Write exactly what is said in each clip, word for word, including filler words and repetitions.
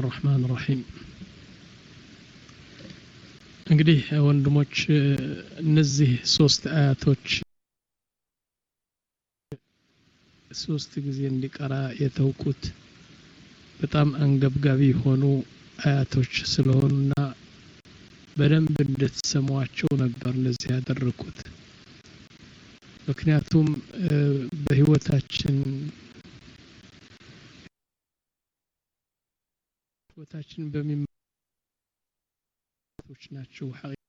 الرحمن الرحيم እንግዲህ ወንድሞች እነዚህ ሶስት አያቶች ሶስት ጊዜ እንዲቀራ የተውኩት በጣም አንገብጋቢ ሆኑ አያቶች ስለሆኑና በደንብ እንድትሰሟቸው ነበር እንደዚህ ያደረኩት ምክንያቱም በህይወታችን ህይወታችን በሚመ ናቸው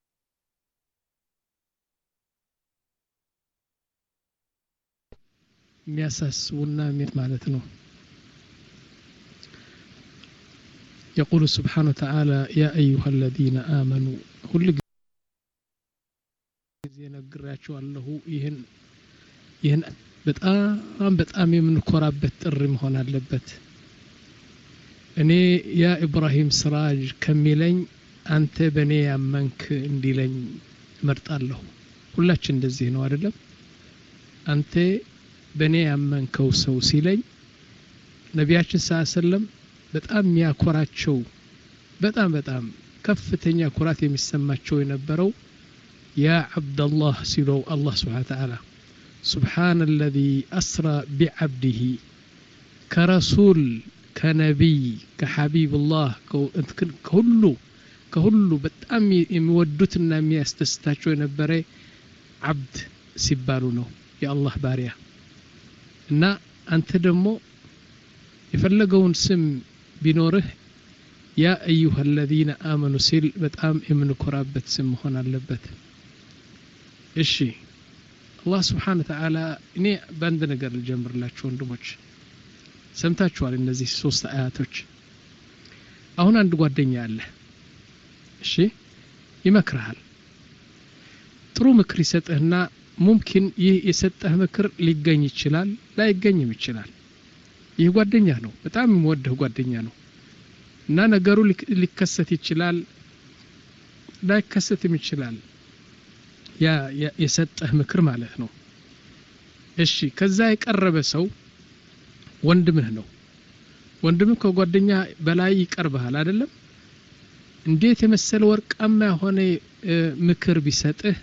የሚያሳስቡና ማለት ነው يقول سبحانه وتعالى يا أيها الذين آمنوا كل ጊዜ ነግራችኋለሁ ይሄን ይሄን በጣም በጣም የምንኮራበት ጥሪ መሆን አለበት እኔ ያ ኢብራሂም ስራጅ ከሚለኝ አንተ በኔ ያመንክ እንዲለኝ መርጣለሁ ሁላችን እንደዚህ ነው አይደለም አንተ በኔ ያመንከው ሰው ሲለኝ ነቢያችን ሰለላሁ በጣም ያኮራቸው በጣም በጣም ከፍተኛ ኩራት የሚሰማቸው የነበረው ያ አብደላህ ሲለው አላህ Subhanahu Wa Ta'ala سبحان الذي أسرى بعبده كرسول كنبي كحبيب الله كله ከሁሉ በጣም የሚወዱትና የሚያስተስታቸው የነበረ አብድ ሲባሉ ነው የአላህ ባሪያ እና አንተ ደግሞ የፈለገውን ስም ቢኖርህ ያ አዩሃ الذين آمنوا ሲል በጣም የምንኮራበት ስም መሆን አለበት እሺ አላህ Subhanahu Wa Ta'ala እኔ በአንድ ነገር ልጀምርላችሁ ወንድሞች ሰምታችኋል እነዚህ ሶስት አያቶች አሁን አንድ ጓደኛ አለ እሺ ይመክርሃል ጥሩ ምክር ይሰጥህና ሙምኪን ይህ የሰጠህ ምክር ሊገኝ ይችላል ላይገኝም ይችላል ይህ ጓደኛ ነው በጣም የሚወደው ጓደኛ ነው እና ነገሩ ሊከሰት ይችላል ላይከሰትም ይችላል ያ የሰጠህ ምክር ማለት ነው እሺ ከዛ የቀረበ ሰው ወንድምህ ነው ወንድምህ ከጓደኛ በላይ ይቀርብሃል አይደለም እንዴት የመሰለ ወርቃማ የሆነ ምክር ቢሰጥህ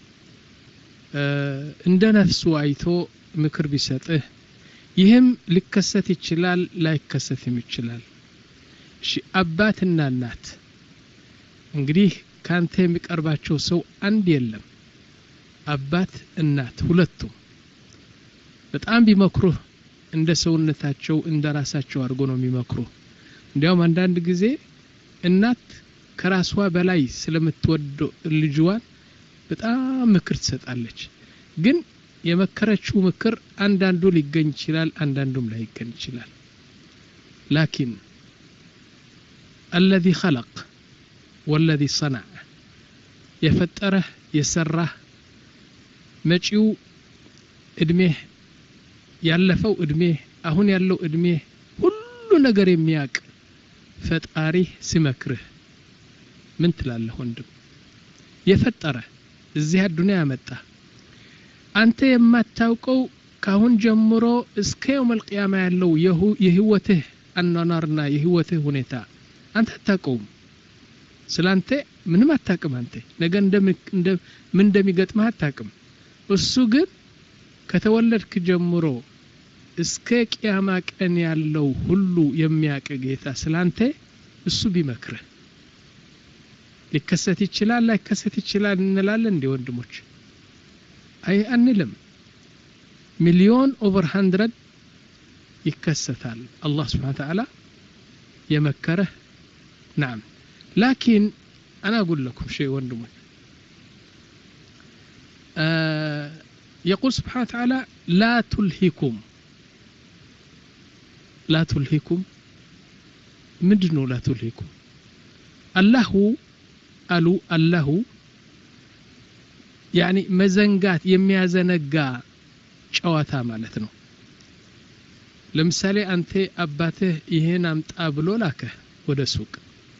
እንደ ነፍሱ አይቶ ምክር ቢሰጥህ ይህም ሊከሰት ይችላል ላይከሰትም ይችላል እሺ አባትና እናት እንግዲህ ካንተ የሚቀርባቸው ሰው አንድ የለም አባት እናት ሁለቱም በጣም ቢመክሩህ እንደ ሰውነታቸው እንደ ራሳቸው አድርጎ ነው የሚመክሩ እንዲያውም አንዳንድ ጊዜ እናት ከራሷ በላይ ስለምትወድ ልጅዋን በጣም ምክር ትሰጣለች ግን የመከረችው ምክር አንዳንዱ ሊገኝ ይችላል አንዳንዱም ላይገኝ ይችላል لكن الذي خلق والذي صنع يفطره يسره መጪው እድሜህ ያለፈው እድሜህ አሁን ያለው እድሜህ ሁሉ ነገር የሚያቅ ፈጣሪ ሲመክርህ ምን ትላለህ ወንድም የፈጠረ እዚህ አዱንያ ያመጣ አንተ የማታውቀው ካሁን ጀምሮ እስከ يوم القيامه ያለው የህይወትህ አኗኗርና የህይወትህ ሁኔታ አንተ አታውቀውም ስላንተ ምንም አታውቅም አንተ ነገ እንደም ምን እንደሚገጥምህ አታውቅም እሱ ግን ከተወለድክ ጀምሮ እስከ ቂያማ ቀን ያለው ሁሉ የሚያውቅ ጌታ ስላንተ እሱ ቢመክርህ ሊከሰት ይችላል ላይከሰት ይችላል እንላለን እንደ ወንድሞች አይ አንልም ሚሊዮን ኦቨር one hundred ይከሰታል አላህ Subhanahu Wa Ta'ala የመከረህ نعم لكن انا اقول لكم شيء ወንድሞች آه يقول سبحانه وتعالى لا تلهكم لا تلهكم مدنو لا تلهكم الله قالوا الله يعني مزنقات የሚያዘነጋ ጨዋታ ማለት ነው ለምሳሌ አንተ አባትህ ይሄን አምጣ ብሎ ላከ ወደ ሱቅ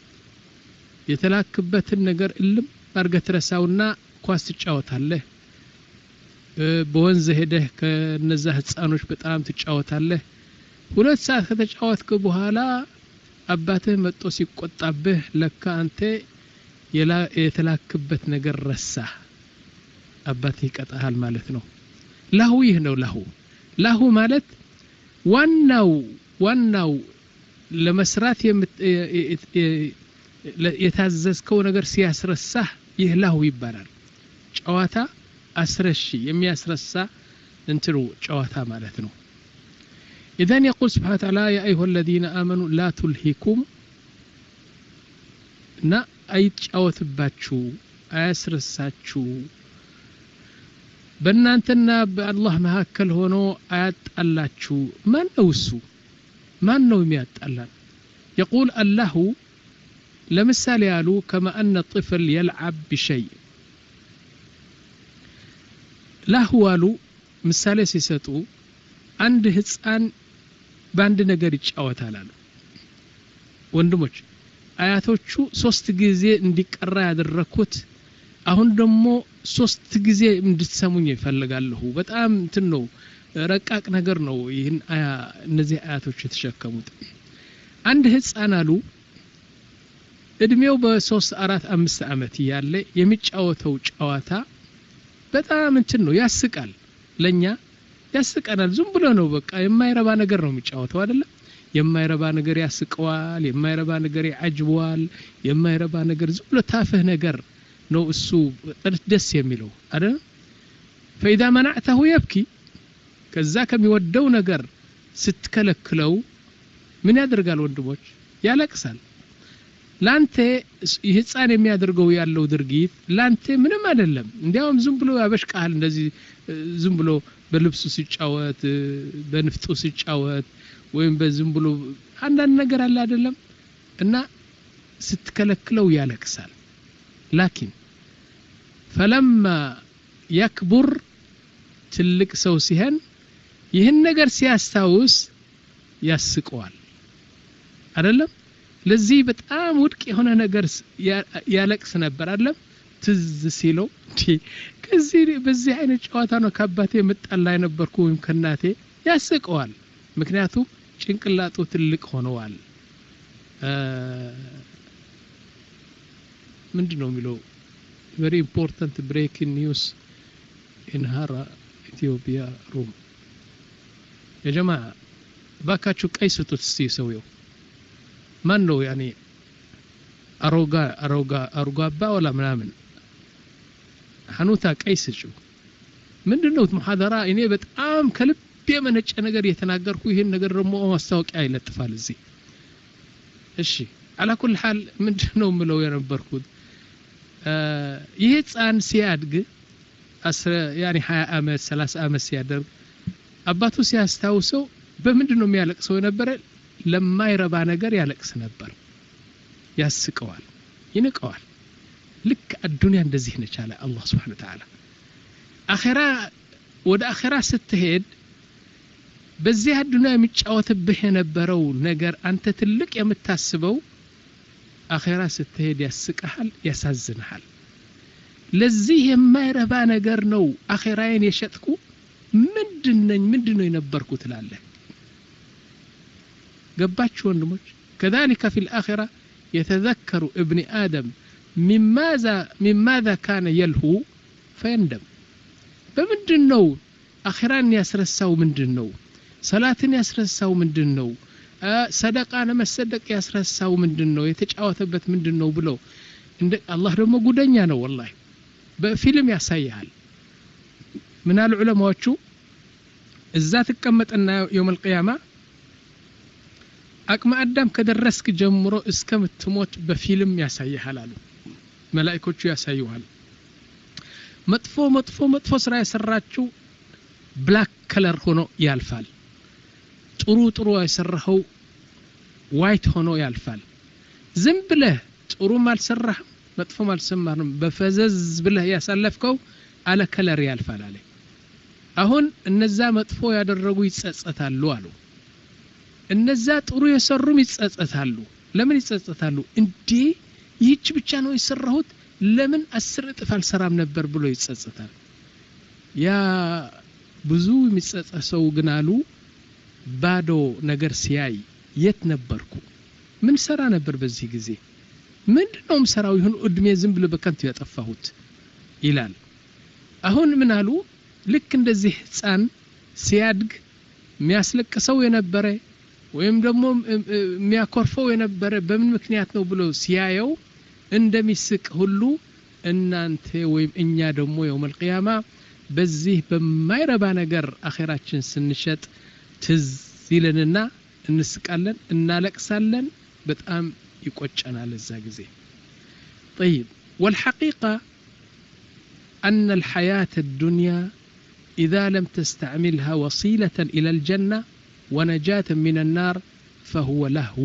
የተላክበትን ነገር እልም አርገህ ትረሳውና ኳስ ትጫወታለህ በወንዝ ሄደህ ከነዛ ህፃኖች በጣም ትጫወታለህ ሁለት ሰዓት ከተጫወትክ በኋላ አባትህ መጥቶ ሲቆጣብህ ለካ አንተ የተላክበት ነገር ረሳህ አባትህ ይቀጣሃል ማለት ነው ላሁ ይህ ነው ላሁ ላሁ ማለት ዋናው ዋናው ለመስራት የታዘዝከው ነገር ሲያስረሳህ ይህ ላሁ ይባላል ጨዋታ አስረሺ የሚያስረሳ እንትሩ ጨዋታ ማለት ነው إذن يقول سبحانه وتعالى يا أيها الذين آمنوا لا تلهكم نا أيتشاوت باتشو أسرساتشو بنانتنا بالله مهاكل هونو آيات اللاتشو من أوسو من نوميات الله يقول الله لمثال يالو كما أن الطفل يلعب بشيء لا هو له مثال سيستو عند هتسان باند ነገር ይጫወታል አለ ወንድሞች አያቶቹ ሶስት ጊዜ እንዲቀራ ያደረኩት አሁን ደግሞ ሶስት ጊዜ እንድትሰሙኝ ይፈልጋለሁ በጣም እንትን ነው ረቃቅ ነገር ነው ይሄን አያ እነዚህ አያቶች የተሸከሙት አንድ ህፃን አሉ እድሜው በ3 4 5 አመት ያለ የሚጫወተው ጨዋታ በጣም እንትን ነው ያስቃል ለኛ ያስቀናል ዝም ብሎ ነው በቃ የማይረባ ነገር ነው የሚጫወተው አይደለም የማይረባ ነገር ያስቀዋል የማይረባ ነገር ያጅበዋል የማይረባ ነገር ዝም ብሎ ታፈህ ነገር ነው እሱ ደስ የሚለው አይደል فاذا منعته يبكي ከዛ ከሚወደው ነገር ስትከለክለው ምን ያደርጋል ወንድሞች ያለቅሳል ላንተ ህፃን የሚያደርገው ያለው ድርጊት ላንተ ምንም አይደለም እንዲያውም ዝም ብሎ ያበሽቃል እንደዚህ ዝም ብሎ በልብሱ ሲጫወት በንፍጡ ሲጫወት ወይም በዝም ብሎ አንዳንድ ነገር አለ አይደለም እና ስትከለክለው ያለቅሳል لكن فلما يكبر ትልቅ ሰው ሲሆን ይህን ነገር ሲያስታውስ ያስቀዋል አይደለም ለዚህ በጣም ውድቅ የሆነ ነገር ያለቅስ ነበር አይደለም ትዝ ሲለው ከዚህ በዚህ አይነት ጨዋታ ነው ከአባቴ መጣላ የነበርኩ ወይም ከናቴ ያስቀዋል ምክንያቱም ጭንቅላቱ ትልቅ ሆነዋል ምንድነው የሚለው very important breaking news in Hara Ethiopia room يا جماعه ባካችሁ ቀይስቱት ሲሰውየው ማን ነው ያኒ አሮጋ አሮጋ አሮጋባ ወላ ምናምን ሐኑታ ቀይስጩ ምንድነው ሙሐደራ እኔ በጣም ከልብ የመነጨ ነገር የተናገርኩ ይሄን ነገር ደግሞ ማስታወቂያ ይለጥፋል እዚህ እሺ على كل حال ምንድነው ምለው የነበርኩት ይሄ ጻን ሲያድግ ያኒ ሃያ አመት ሰላሳ አመት ሲያደርግ አባቱ ሲያስታውሰው በምንድነው የሚያለቅሰው ነበር ለማይረባ ነገር ያለቅስ ነበር ያስቀዋል ይንቀዋል ልክ አዱንያ እንደዚህ ነች አለ አላህ Subhanahu Wa Ta'ala አኺራ ወደ አኺራ ስትሄድ በዚህ አዱንያ የሚጫወትብህ የነበረው ነገር አንተ ትልቅ የምታስበው አኺራ ስትሄድ ያስቀሃል ያሳዝንሃል ለዚህ የማይረባ ነገር ነው አኺራዬን የሸጥኩ ምንድነኝ ምንድነው የነበርኩ ትላለህ ገባችሁ ወንድሞች كذلك في الآخرة يتذكر ابن آدم مماذا مماذا كان يلهو فيندم بمندنو آخران يسرساو مندنو صلاة يسرساو مندنو صدقة أنا مصدق يسرساو مندنو يتجاوتبت مندنو بلو الله ደግሞ ጉደኛ ነው والله በፊልም ያሳያል من العلماء شو እዛ ተቀመጠና يوم القيامة አቅመ አዳም ከደረስክ ጀምሮ እስከምትሞት በፊልም ያሳያል አሉ መላእክቶቹ ያሳዩሃል መጥፎ መጥፎ መጥፎ ስራ ያሰራችሁ ብላክ ከለር ሆኖ ያልፋል ጥሩ ጥሩ ያሰራው ዋይት ሆኖ ያልፋል ዝም ብለህ ጥሩ ማልሰራህ መጥፎ ማልሰማህም በፈዘዝ ብለህ ያሳለፍከው አለ ከለር ያልፋል አለ አሁን እነዛ መጥፎ ያደረጉ ይጸጸታሉ አሉ እነዛ ጥሩ የሰሩም ይጸጸታሉ ለምን ይጸጸታሉ እንዴ ይህች ብቻ ነው የሰራሁት ለምን አስር እጥፍ አልሰራም ነበር ብሎ ይጸጸታል ያ ብዙ የሚጸጸሰው ግን አሉ ባዶ ነገር ሲያይ የት ነበርኩ ምን ሰራ ነበር በዚህ ጊዜ ምንድነው ምሰራው ይሁን እድሜ ዝም ብሎ በከንቱ ያጠፋሁት ይላል አሁን ምን አሉ ልክ እንደዚህ ህፃን ሲያድግ የሚያስለቅሰው የነበረ ወይም ደግሞ የሚያኮርፈው የነበረ በምን ምክንያት ነው ብሎ ሲያየው እንደሚስቅ ሁሉ እናንተ ወይም እኛ ደግሞ የውመል ቂያማ በዚህ በማይረባ ነገር አኺራችን ስንሸጥ ትዝ ይለንና እንስቃለን እናለቅሳለን በጣም ይቆጨናል እዛ ጊዜ طيب والحقيقة أن الحياة الدنيا إذا لم تستعملها وسيلة إلى الجنة ونجاة من النار فهو لهو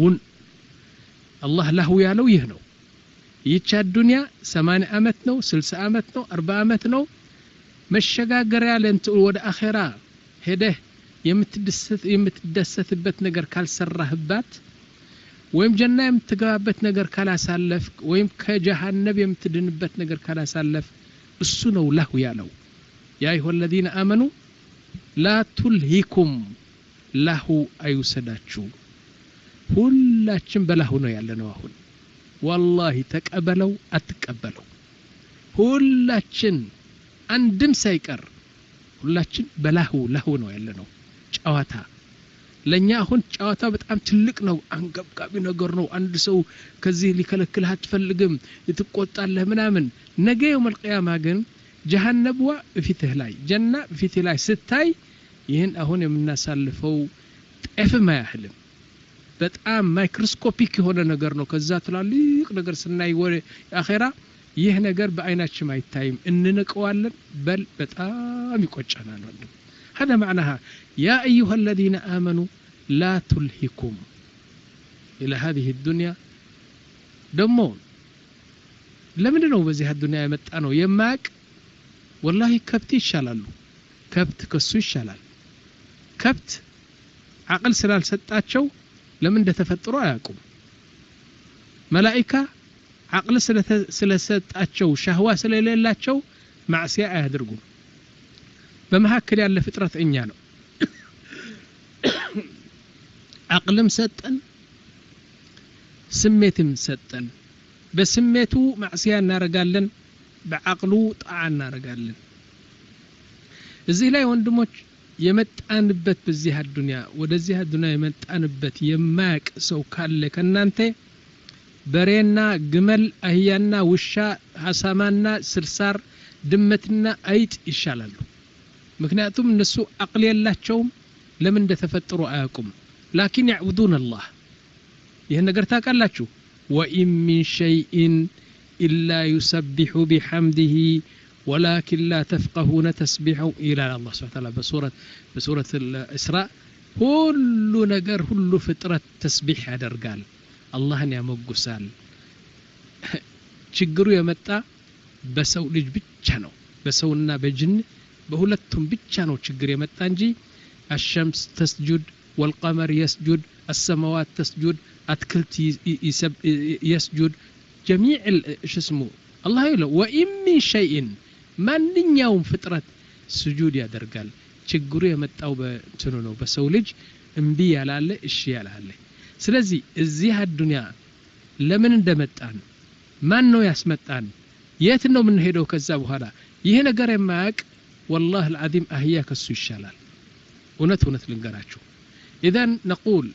الله لهو يالو يهنو يتشا الدنيا ثمانية أمت نو سلس أمت نو أربع أمت نو مشاقاقر يالنت ود أخيرا هده يمتدست يمتدستበት ነገር ካልሰራህባት ወይም ጀና የምትገባበት ነገር ካላሳለፍክ ወይም ከጀሃነም የምትድንበት ነገር ካላሳለፍ እሱ ነው ለሁ ያለው ያ አዩሀ الذين آمنوا لا تلهكم ለሁ አይውሰዳችሁ ሁላችን በለሁ ነው ያለነው አሁን والله ተቀበለው አትቀበለው ሁላችን አንድም ሳይቀር ሁላችን በለሁ ለሁ ነው ያለነው ጨዋታ ለኛ አሁን ጨዋታ በጣም ትልቅ ነው አንገብጋቢ ነገር ነው አንድ ሰው ከዚህ ሊከለክልህ አትፈልግም ይተቆጣለህ ምናምን ነገ የውመል ቂያማ ግን ጀሃነምዋ በፊትህ ላይ ጀና በፊትህ ላይ ስታይ ይህን አሁን የምናሳልፈው ጠፍማ ያህልም በጣም ማይክሮስኮፒክ የሆነ ነገር ነው ከዛ ትላልቅ ነገር ስናይ ወደ አኺራ ይህ ነገር በአይናችን አይታይም እንንቀዋለን በል በጣም ይቆጨናል ወንድም هذا معناها يا أيها الذين آمنوا لا تلهكم إلى هذه الدنيا دمون لمن ነው በዚህ الدنيا የመጣ ነው የማቅ والله ከብት ይሻላሉ ከብት ከሱ ይሻላል ከብት عقل ስላልሰጣቸው ለምን እንደተፈጠሩ አያውቁም መላእክት عقل ስለሰጣቸው ሻህዋ ስለሌላቸው ማዕሲያ አያደርጉም በመሐከል ያለ ፍጥረት እኛ ነው عقلም ሰጠን ስሜትም ሰጠን በስሜቱ ማዕሲያ እናረጋለን በአቅሉ ጣዓ እናረጋለን እዚህ ላይ ወንድሞች የመጣንበት በዚህ አዱንያ ወደዚህ አዱንያ የመጣንበት የማያቅ ሰው ካለ ከናንተ በሬና ግመል አህያና ውሻ ሐሳማና ስርሳር ድመትና አይጥ ይሻላሉ ምክንያቱም እነሱ አቅል የላቸውም ለምን እንደተፈጠሩ አያውቁም لكن يعبدون الله ይሄን ነገር ታውቃላችሁ وإن من شيء إلا يسبح بحمده ولكن لا تفقهون تسبيحه إلى الله سبحانه وتعالى بسورة بسورة الإسراء كل ነገር ሁሉ ፍጥረት ተስቢህ ያደርጋል አላህን ያመጉሳል ችግሩ የመጣ በሰው ልጅ ብቻ ነው በሰውና በጅን በሁለቱም ብቻ ነው ችግር የመጣ እንጂ الشمس تسجد والقمر يسجد السماوات تسجد أتكلت يسجد جميع شو اسمه الله يقول وإن من شيء ማንኛውም ፍጥረት ስጁድ ያደርጋል ችግሩ የመጣው በእንትኑ ነው በሰው ልጅ እንቢ ያላለ እሺ ያላለ ስለዚህ እዚህ አዱንያ ለምን እንደመጣን ማን ነው ያስመጣን የት ነው ምን ሄደው ከዛ በኋላ ይሄ ነገር የማያቅ والله العظيم አህያ ከሱ ይሻላል እውነት እውነት ልንገራችሁ اذا نقول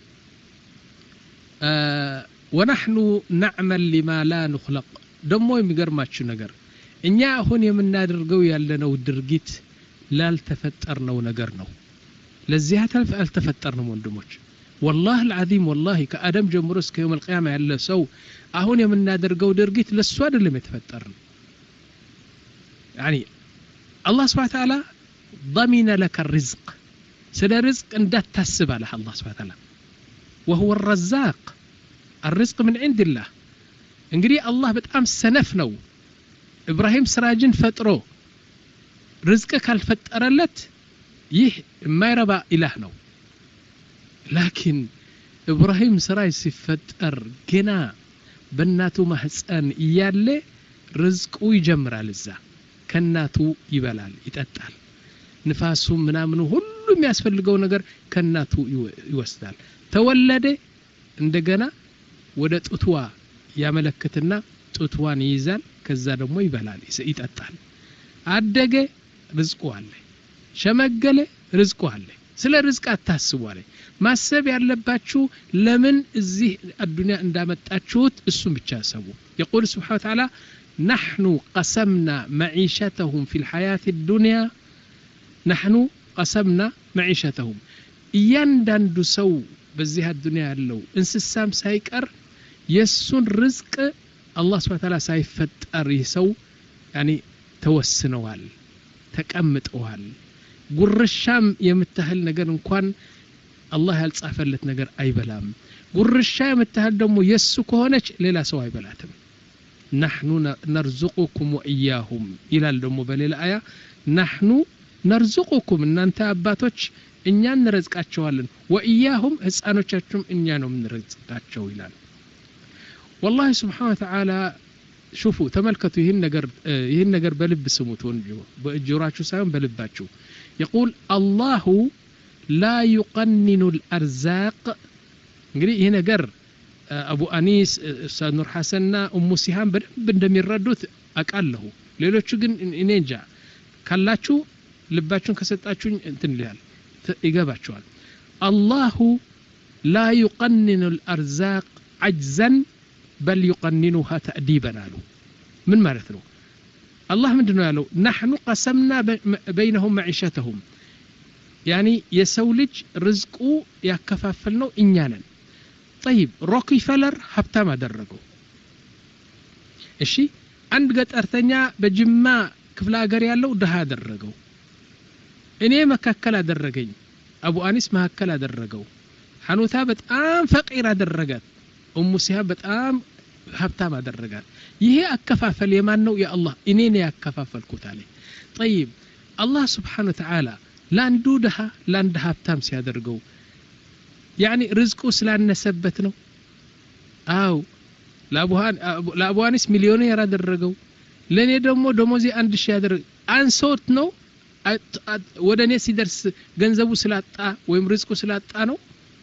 آه ونحن نعمل لما لا نخلق ደሞ የሚገርማችሁ ነገር እኛ አሁን የምናደርገው ያለነው ድርጊት ላልተፈጠርነው ነገር ነው ለዚህ አልተፈጠርንም ወንድሞች والله العظيم والله ከአደም ጀምሮ እስከ يوم القيامه ያለ ሰው አሁን የምናደርገው ድርጊት ለሱ አይደለም የተፈጠርን يعني الله سبحانه وتعالى ضمن لك الرزق سለ رزق እንዳታስብ አለ الله سبحانه وتعالى وهو الرزاق الرزق من عند الله እንግዲህ الله በጣም ሰነፍ ነው ኢብራሂም ስራጅን ፈጥሮ ርዝቅ ካልፈጠረለት ይህ የማይረባ ኢላህ ነው ላኪን ኢብራሂም ስራጅ ሲፈጠር ገና በእናቱ ማህፀን እያለ ርዝቁ ይጀምራል እዛ ከናቱ ይበላል ይጠጣል ንፋሱ ምናምን ሁሉ የሚያስፈልገው ነገር ከናቱ ይወስዳል ተወለደ እንደገና ወደ ጡትዋ ያመለክትና ጡትዋን ይይዛል ከዛ ደግሞ ይበላል ይጠጣል አደገ ርዝቁ አለ ሸመገለ ርዝቁ አለ ስለ ርዝቅ አታስቡ አለ ማሰብ ያለባችሁ ለምን እዚህ አዱንያ እንዳመጣችሁት እሱን ብቻ አሰቡ يقول سبحانه وتعالى نحن قسمنا معيشتهم في الحياة الدنيا نحن قسمنا معيشتهم እያንዳንዱ ሰው በዚህ አዱንያ ያለው እንስሳም ሳይቀር የሱን ርዝቅ አላህ Subhanahu Wa Ta'ala ሳይፈጠር ይሰው يعني ተወስነዋል ተቀምጠዋል ጉርሻም የምታህል ነገር እንኳን አላህ ያልጻፈለት ነገር አይበላም ጉርሻ የምታህል ደግሞ የሱ ከሆነች ሌላ ሰው አይበላትም نحن نرزقكم وإياهم إلى ደሞ በሌላ አያ نحن نرزقكم እናንተ አባቶች እኛ እንረዝቃቸዋለን وإياهم ህፃኖቻችሁም እኛ ነው እንረዝቃቸው ይላል والله سبحانه وتعالى شوفوا تملكتوا ይህን ነገር ይህን ነገር በልብ ስሙት ወንጆ በእጆራችሁ ሳይሆን በልባችሁ يقول الله لا يقنن الأرزاق እንግዲህ ይሄ ነገር አቡ አኒስ ኡስታዝ ኑር ሐሰንና ኡሙ ሲሃም በደንብ እንደሚረዱት አቃለሁ ሌሎቹ ግን እኔ እንጃ ካላችሁ ልባችሁን ከሰጣችሁኝ እንትን ይላል ይገባችኋል الله لا يقنن الأرزاق عجزا بل يقننها تأديبا አሉ ምን ማለት ነው الله ምንድነው ያለው نحن قسمنا بينهم معيشتهم يعني የሰው ልጅ ርዝቁ ያከፋፈልነው እኛ ነን طيب ሮክፌለር ሀብታም አደረገው እሺ አንድ ገጠርተኛ በጅማ ክፍለ ሀገር ያለው ደሃ አደረገው እኔ መካከል አደረገኝ አቡ አኒስ መካከል አደረገው ሐኑታ በጣም ፈቂር አደረጋት ኡሙ ሲሃ በጣም ሀብታም አደረጋት ይሄ አከፋፈል የማን ነው የአላህ እኔ ነኝ ያከፋፈልኩት አለ طيب الله سبحانه وتعالى ላንዱ ደሃ ላንዱ ሀብታም ሲያደርገው يعني رزقه ስላነሰበት ነው አው ለአቡሃን ለአቡሃንስ ሚሊዮኔር አደረገው ለኔ ደግሞ ደሞዚ አንድ ሺህ ያደረገ አንሶት ነው ወደኔ ሲደርስ ገንዘቡ ስላጣ ወይም ርዝቁ ስላጣ ነው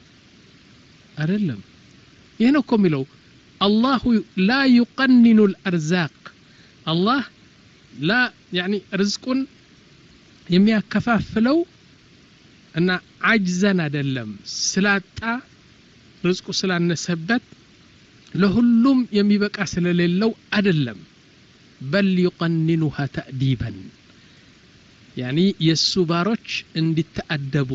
አይደለም ይሄ ነው ኮሚለው الله لا يقنن الارزاق الله لا يعني رزقን የሚያከፋፍለው እና አጅዘን አይደለም ስላጣ ርዝቁ ስላነሰበት ለሁሉም የሚበቃ ስለሌለው አይደለም بل يقننها تأديبا يعني የሱባሮች እንዲተአደቡ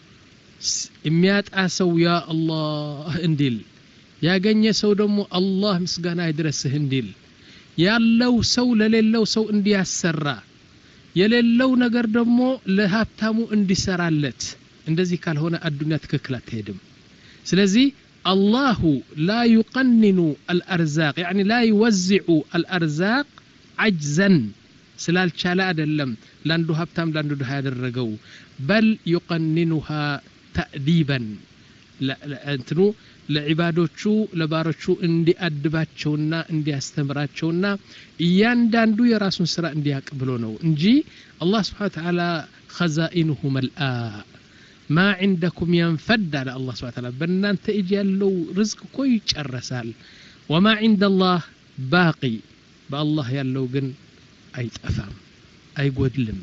የሚያጣሰው ያ አላህ እንዲል ያገኘ ሰው ደግሞ አላህ ምስጋና ይድረስህ እንዲል ያለው ሰው ለሌለው ሰው እንዲያሰራ የሌለው ነገር ደግሞ ለሀብታሙ እንዲሰራለት እንደዚህ ካልሆነ አዱንያ ትክክል አትሄድም ስለዚህ الله لا يقنن الأرزاق يعني لا يوزع الأرزاق عجزا ስላልቻለ አይደለም ላንዱ ሀብታም ላንዱ ድሃ ያደረገው بل يقننها تأديبا ለእንትኑ ለዒባዶቹ ለባሮቹ እንዲያድባቸውና እንዲያስተምራቸውና እያንዳንዱ የራሱን ስራ እንዲያቀብሎ ነው እንጂ አላህ Subhanahu Wa Ta'ala خزائنه ملآ ما عندكم ينفد على الله Subhanahu Wa Ta'ala በእናንተ እጅ ያለው ርዝቅ እኮ ይጨረሳል وما عند الله باقي በአላህ ያለው ግን አይጠፋም አይጎድልም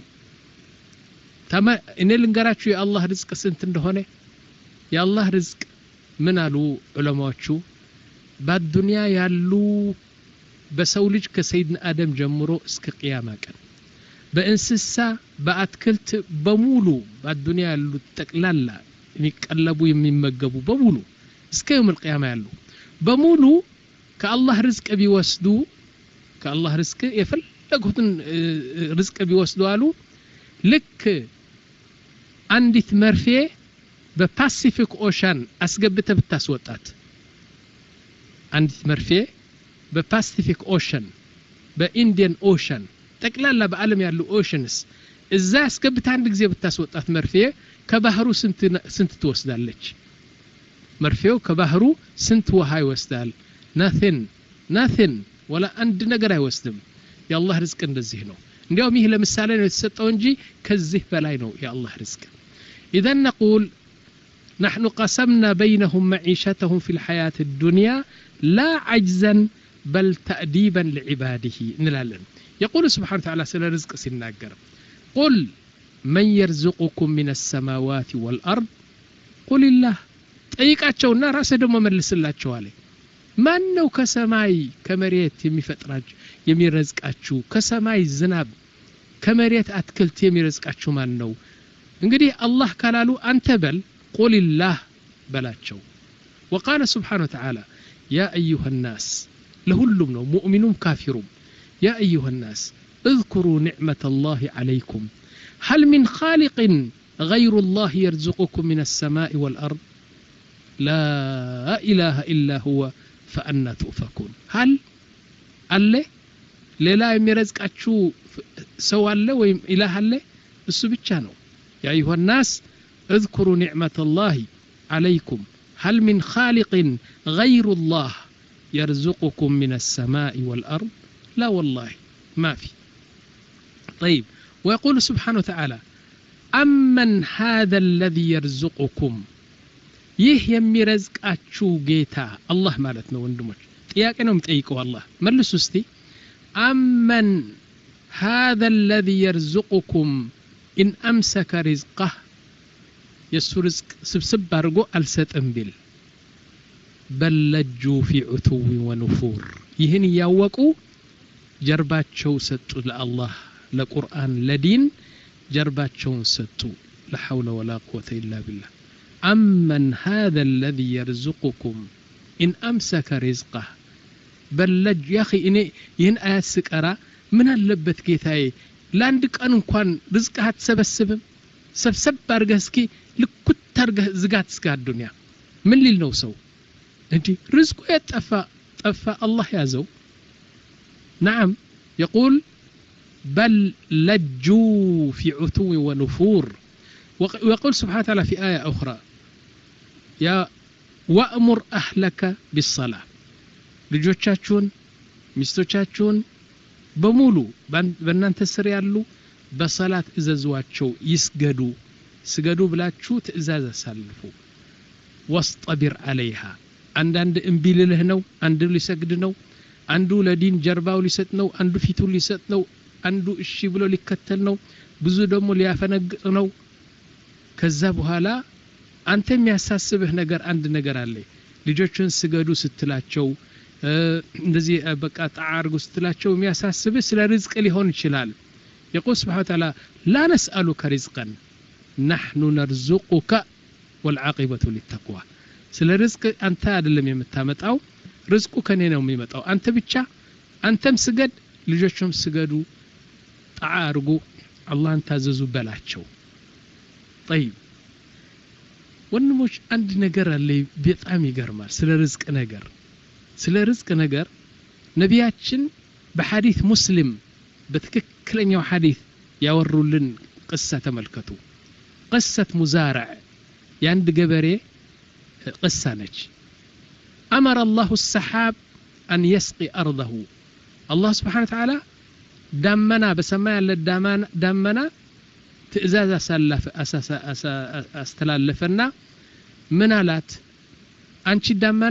ተማ እኔ ልንገራችሁ የአላህ ርዝቅ ስንት እንደሆነ የአላህ ርዝቅ ምን አሉ ዑለማዎቹ በዱንያ ያሉ በሰው ልጅ ከሰይድና አደም ጀምሮ እስከ ቂያማ ቀን በእንስሳ በአትክልት በሙሉ በዱንያ ያሉ ጠቅላላ የሚቀለቡ የሚመገቡ በሙሉ እስከ يوم القيامه ያሉ በሙሉ ከአላህ ርዝቅ ቢወስዱ ከአላህ ርዝቅ የፈለጉትን ርዝቅ ቢወስዱ አሉ ልክ አንዲት መርፌ በፓሲፊክ ኦሻን አስገብተ ብታስወጣት አንዲት መርፌ በፓሲፊክ ኦሻን በኢንዲያን ኦሻን ጠቅላላ በአለም ያሉ ኦሽንስ እዛ አስገብተ አንድ ጊዜ ብታስወጣት መርፌ ከባህሩ ስንት ስንት ትወስዳለች መርፌው ከባህሩ ስንት ውሃ ይወስዳል nothing nothing ولا አንድ ነገር አይወስድም የአላህ ርዝቅ እንደዚህ ነው እንዲያውም ይሄ ለምሳሌ ነው የተሰጠው እንጂ ከዚህ በላይ ነው የአላህ ርዝቅ اذا نقول نحن قسمنا بينهم معيشتهم في الحياة الدنيا لا عجزا بل تأديبا لعباده نلالن يقول سبحانه وتعالى سل رزق سناجر قل من يرزقكم من السماوات والأرض قل الله ጠይቃቸውና ራስ ደግሞ መልስላቸዋል ማን ነው ከሰማይ ከመሬት የሚፈጥራጅ የሚረዝቃችሁ ከሰማይ ዝናብ ከመሬት አትክልት የሚረዝቃችሁ ማን ነው እንግዲህ አላህ ካላሉ አንተ በል قل الله በላቸው وقال سبحانه وتعالى يا ايها الناس لሁሉም ነው ሙእሚኑም ካፊሩም يا ايها الناس اذكروا نعمة الله عليكم هل من خالق غير الله يرزقكم من السماء والأرض لا إله إلا هو فأنا تؤفكون هل الله لا يمرزقاچو سو الله ويم إله الله እሱ ብቻ ነው يا أيها الناس اذكروا نعمة الله عليكم هل من خالق غير الله يرزقكم من السماء والأرض لا والله ما في طيب ويقول سبحانه وتعالى أمن هذا الذي يرزقكم ይህ የሚረዝቃችሁ ጌታ አላህ ማለት ነው ወንድሞች ጥያቄ ነው የምጠይቀው አላህ መልሱ እስቲ አመን هذا الذي يرزقكم إن أمسك رزقه የሱ ርዝቅ ስብስብ አድርጎ አልሰጥም ቢል በለጁ في عتو ونفور ይህን ያወቁ ጀርባቸው ሰጡ ለአላህ ለቁርአን ለዲን ጀርባቸውን ሰጡ لا حول ولا قوة إلا بالله أمن هذا الذي يرزقكم إن أمسك رزقه بلج يا أخي إني ين آيات سكرة من اللبت كيتاي لاندك أن كان رزقها تسبسب سبسب برجسكي لكت ترجع زقات سكات الدنيا من اللي نوسو أنت رزقه يتأفى تأفى الله يازو نعم يقول بل لجوا في عتو ونفور ويقول سبحانه وتعالى في آية أخرى يا وأمر أهلك بالصلاة ልጆቻችሁን ሚስቶቻችሁን በሙሉ በእናንተ ስር ያሉ በሰላት እዘዟቸው ይስገዱ ስገዱ ብላችሁ ትእዛዝ አሳልፉ واصطبر عليها አንዳንድ እምቢ ልልህ ነው አንዱ ሊሰግድ ነው አንዱ ለዲን ጀርባው ሊሰጥ ነው አንዱ ፊቱ ሊሰጥ ነው አንዱ እሺ ብሎ ሊከተል ነው ብዙ ደግሞ ሊያፈነግጥ ነው ከዛ በኋላ አንተ የሚያሳስብህ ነገር አንድ ነገር አለ ልጆችን ስገዱ ስትላቸው እንደዚህ በቃ ተዓርጉ ስትላቸው የሚያሳስብህ ስለ ርዝቅ ሊሆን ይችላል يقول سبحانه وتعالى لا نسألك رزقا نحن نرزقك والعاقبة للتقوى ስለ ርዝቅ አንተ አይደለም የምታመጣው ርዝቁ ከኔ ነው የሚመጣው አንተ ብቻ አንተም ስገድ ልጆችም ስገዱ ተዓርጉ አላህን ታዘዙ በላቸው طيب ወንድሞች አንድ ነገር አለ በጣም ይገርማል ስለ ርዝቅ ነገር ስለ ርዝቅ ነገር ነቢያችን በሐዲስ ሙስሊም በትክክለኛው ሐዲስ ያወሩልን ቅሳ ተመልከቱ قصة مزارع ያንድ ገበሬ ቅሳ ነች أمر الله السحاب أن يسقي أرضه الله سبحانه وتعالى دمنا بسماء للدمان دمنا ትእዛዝ አሳለፈ አስተላለፈና ምን አላት አንቺ ዳመና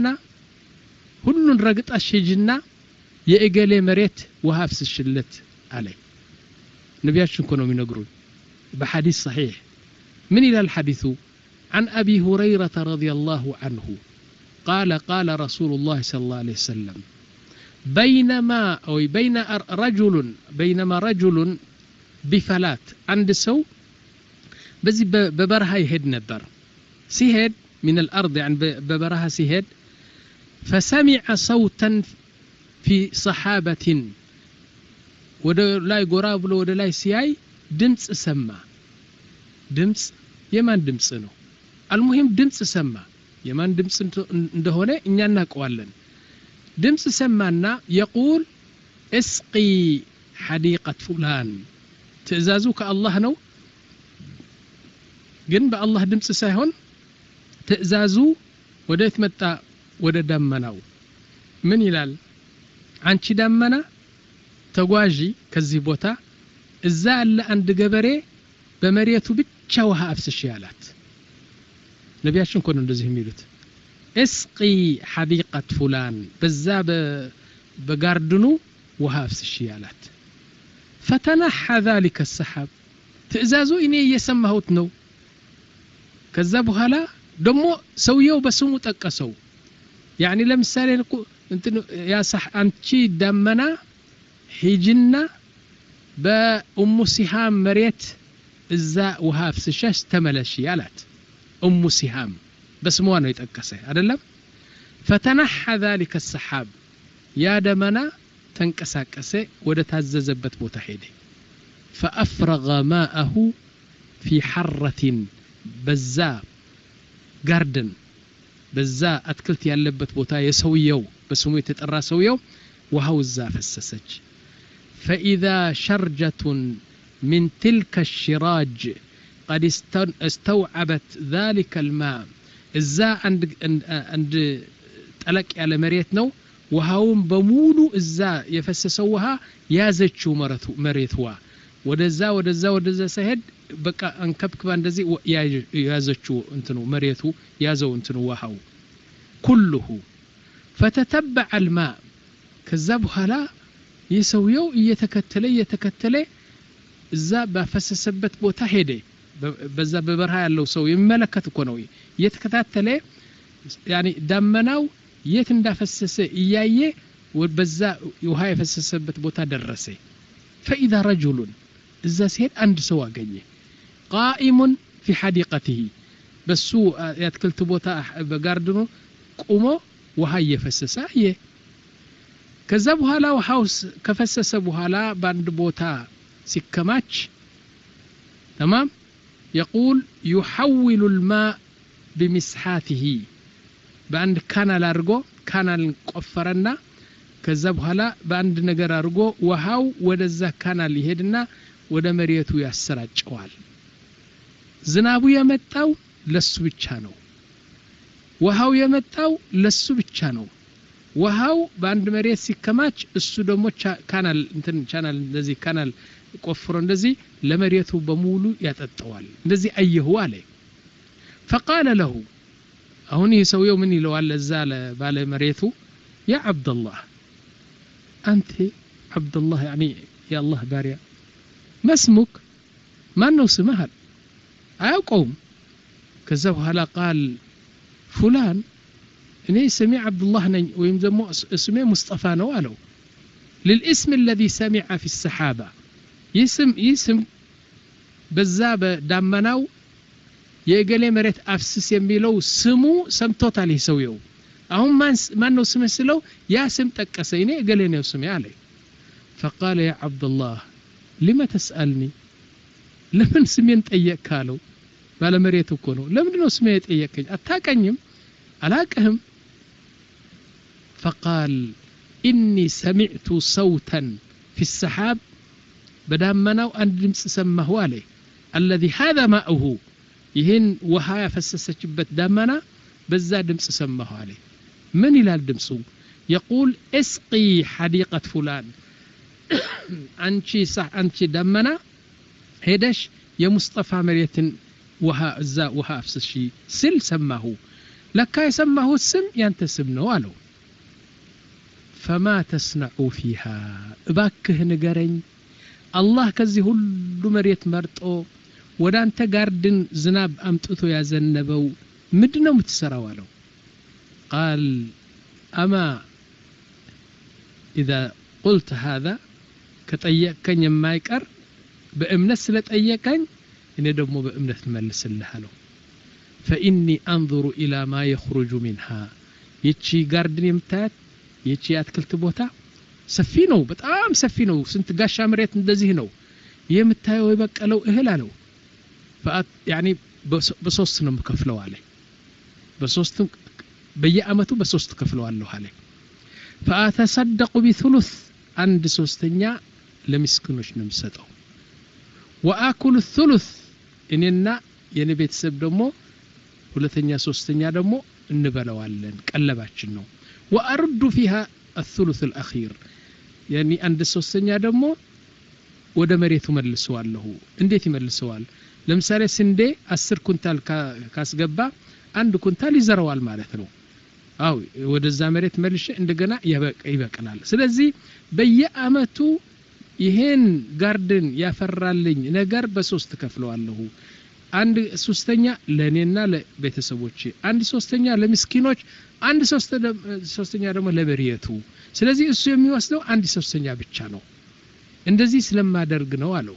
ሁሉን ረግጣሽ ሂጂና የእገሌ መሬት ውሃ አፍስሽለት አለ ነብያችን እኮ ነው የሚነግሩን በሐዲስ صحيح من الى الحديث عن ابي هريره رضي الله عنه قال قال رسول الله صلى الله عليه وسلم بينما او بين رجل بينما رجل بفلات عند سو بزي ببرها يهد نبر سيهد من الأرض يعني ببرها سيهد فسمع صوتا في صحابة وده لا يقراب له وده لا يسياي دمس سمع دمس يمان دمس نو المهم دمس سمع يمان دمس ده هنا إننا نقوالن دمس سمعنا يقول اسقي حديقة فلان ትእዛዙ ከአላህ ነው ግን በአላህ ድምጽ ሳይሆን ትእዛዙ ወዴት መጣ ወደ ዳመናው ምን ይላል አንቺ ዳመና ተጓዢ ከዚህ ቦታ እዛ ያለ አንድ ገበሬ በመሬቱ ብቻ ውሃ አፍስሽ ያላት ነቢያችን ኮን እንደዚህ የሚሉት እስቂ حديقة فلان በዛ በጋርድኑ ውሃ አፍስሺ ያላት فتنحى ذلك السحاب ትእዛዙ እኔ እየሰማሁት ነው ከዛ በኋላ ደሞ ሰውየው በስሙ ጠቀሰው يعني ለምሳሌ እንትን ያ صح አንቺ ደመና ሂጅና በኡሙ ሲሃም መሬት እዛ ውሃ አፍስሸሽ ተመለሽ ያላት ኡሙ ሲሃም በስሟ ነው የጠቀሰ አይደለም فتنحى ذلك السحاب يا دمنا تنقساقسه ወደ ታዘዘበት ቦታ ሄደ فافرغ ماءه في حرة በዛ ጋርደን በዛ አትክልት ያለበት ቦታ የሰውየው በስሙ የተጠራ ሰውየው ውሃው እዛ ፈሰሰች فاذا شرجة من تلك الشراج قد استوعبت ذلك الماء እዛ አንድ አንድ ጠለቅ ያለ መሬት ነው ውሃውን በሙሉ እዛ የፈሰሰው ውሃ ያዘችው መሬቱ መሬትዋ ወደዛ ወደዛ ወደዛ ሰሄድ በቃ አንከብክባ እንደዚህ ያዘችው እንትኑ መሬቱ ያዘው እንትኑ ውሃው كله فتتبع الماء ከዛ በኋላ የሰውየው እየተከተለ እየተከተለ እዛ በፈሰሰበት ቦታ ሄደ በዛ በበረሃ ያለው ሰው የሚመለከት እኮ ነው እየተከታተለ يعني ዳመናው የት እንዳፈሰሰ እያየ በዛ ውሃ የፈሰሰበት ቦታ ደረሰ فاذا رجل እዛ ሲሄድ አንድ ሰው አገኘ قائم في حديقته በሱ ያትክልት ቦታ በጋርድኑ ቆሞ ውሃ እየፈሰሰ አየ ከዛ በኋላ ውሃው ከፈሰሰ በኋላ ባንድ ቦታ ሲከማች تمام يقول يحول الماء بمسحاته باند كانال አርጎ ካናል ቆፈረና ከዛ በኋላ ባንድ ነገር አርጎ ውሃው ወደዛ ካናል ይሄድና ወደ መሬቱ ያሰራጨዋል ዝናቡ የመጣው ለሱ ብቻ ነው ውሃው የመጣው ለሱ ብቻ ነው ውሃው ባንድ መሬት ሲከማች እሱ ደግሞ ካናል እንትን ቻናል እንደዚህ ካናል ቆፍሮ እንደዚህ ለመሬቱ በሙሉ ያጠጣዋል እንደዚህ አየሁ አለ فقال له አሁን ይሰውየው ምን ይለዋል እዛ ባለ መሬቱ يا عبد الله انت عبد الله يعني يا الله باريا ما اسمك ما ነው ስምህ አያውቀውም ከዛ በኋላ قال فلان እኔ ስሜ عبد الله ነኝ ወይም ደግሞ ስሜ ሙስጠፋ ነው አለው للاسم الذي سمع في السحابه يسم يسم በዛ በዳመናው የገሌ መሬት አፍስስ የሚለው ስሙ ሰምቶታል ይሰውየው አሁን ማን ማን ነው ስም ስለው ያ ስም ጠቀሰ እኔ ገሌ ነው ስሜ አለ فقال يا عبد الله لما تسالني ለምን ስሜን ጠየቅካለው ባለ መሬቱ እኮ ነው ለምን ነው ስሜ ጠየቀኝ አታቀኝም አላቀህም فقال اني سمعت صوتا في السحاب بدامناو አንድ ድምጽ ሰማሁ አለ الذي هذا ماءه ይሄን ውሃ ያፈሰሰችበት ዳመና በዛ ድምጽ ሰማሁ አለ ምን ይላል ድምጹ يقول اسقي حديقة فلان አንቺ صح አንቺ ዳመና ሄደሽ የሙስጠፋ መሬትን ውሃ እዛ ውሃ አፍስሺ ስል ሰማሁ ለካ የሰማሁ ስም ያንተ ስም ነው አለው فما تصنع فيها እባክህ ንገረኝ አላህ ከዚህ ሁሉ መሬት መርጦ ወዳንተ ጋርድን ዝናብ አምጥቶ ያዘነበው ምንድነው የምትሰራው አለው قال اما اذا قلت هذا ከጠየቀኝ የማይቀር በእምነት ስለጠየቀኝ እኔ ደግሞ በእምነት መልስልህ አለው فاني انظر الى ما يخرج منها ይቺ ጋርድን የምታያት ይቺ አትክልት ቦታ ሰፊ ነው በጣም ሰፊ ነው ስንት ጋሻ መሬት እንደዚህ ነው የምታየው የበቀለው እህል አለው يعني በሶስት ነው መከፍለው አለ በሶስት በየአመቱ በሶስት ከፍለው አለው አለ فاتصدق بثلث አንድ ሶስተኛ ለምስኪኖች ነው የሚሰጠው واكل الثلث እኔና የኔ ቤተሰብ ደግሞ ሁለተኛ ሶስተኛ ደግሞ እንበላዋለን ቀለባችን ነው وارد فيها الثلث الاخير يعني አንድ ሶስተኛ ደግሞ ወደ መሬቱ መልሰዋለሁ እንዴት ይመልሰዋል ለምሳሌ ስንዴ አስር ኩንታል ካስገባ አንድ ኩንታል ይዘረዋል ማለት ነው አው ወደዛ መሬት መልሼ እንደገና ይበቅላል ስለዚህ በየአመቱ ይሄን ጋርደን ያፈራልኝ ነገር በሶስት ከፍለዋለሁ አንድ ሶስተኛ ለኔና ለቤተሰቦቼ አንድ ሶስተኛ ለምስኪኖች አንድ ሶስተኛ ደግሞ ለበሪየቱ ስለዚህ እሱ የሚወስደው አንድ ሶስተኛ ብቻ ነው እንደዚህ ስለማደርግ ነው አለው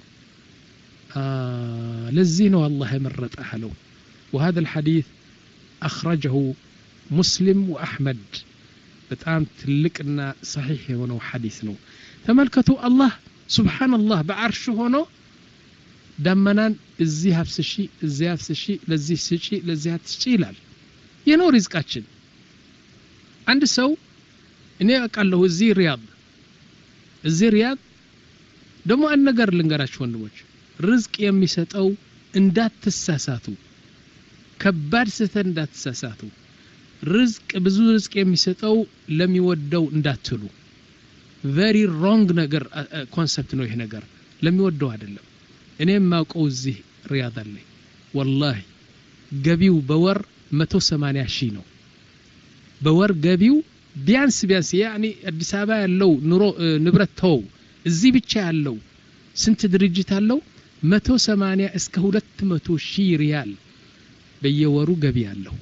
ለዚህ ነው አላህ የመረጠህ አለው وهذا الحديث اخرجه مسلم واحمد በጣም ትልቅና صحيح የሆነው ሐዲስ ነው ተመልከቱ አላህ ሱብሃንአላህ በአርሽ ሆኖ ደመናን እዚህ አፍስሺ እዚህ አፍስሺ ለዚህ ስጪ ለዚህ አትስጪ ይላል የነው ሪዝቃችን አንድ ሰው እኔ አቃለሁ እዚህ ሪያድ እዚህ ሪያድ ደሞ አንድ ነገር ልንገራችሁ ወንድሞች ርዝቅ የሚሰጠው እንዳትሳሳቱ ከባድ ስህተት እንዳትሳሳቱ ርዝቅ ብዙ ርዝቅ የሚሰጠው ለሚወደው እንዳትሉ very wrong ነገር ኮንሰፕት ነው ይሄ ነገር ለሚወደው አይደለም እኔ ማውቀው እዚህ ሪያድ አለ والله ገቢው በወር መቶ ሰማንያ ሺህ ነው በወር ገቢው ቢያንስ ቢያንስ ያኒ አዲስ አበባ ያለው ኑሮ ንብረት ተው እዚህ ብቻ ያለው ስንት ድርጅት አለው መቶ ሰማንያ እስከ ሁለት መቶ ሺህ ሪያል በየወሩ ገቢ ያለው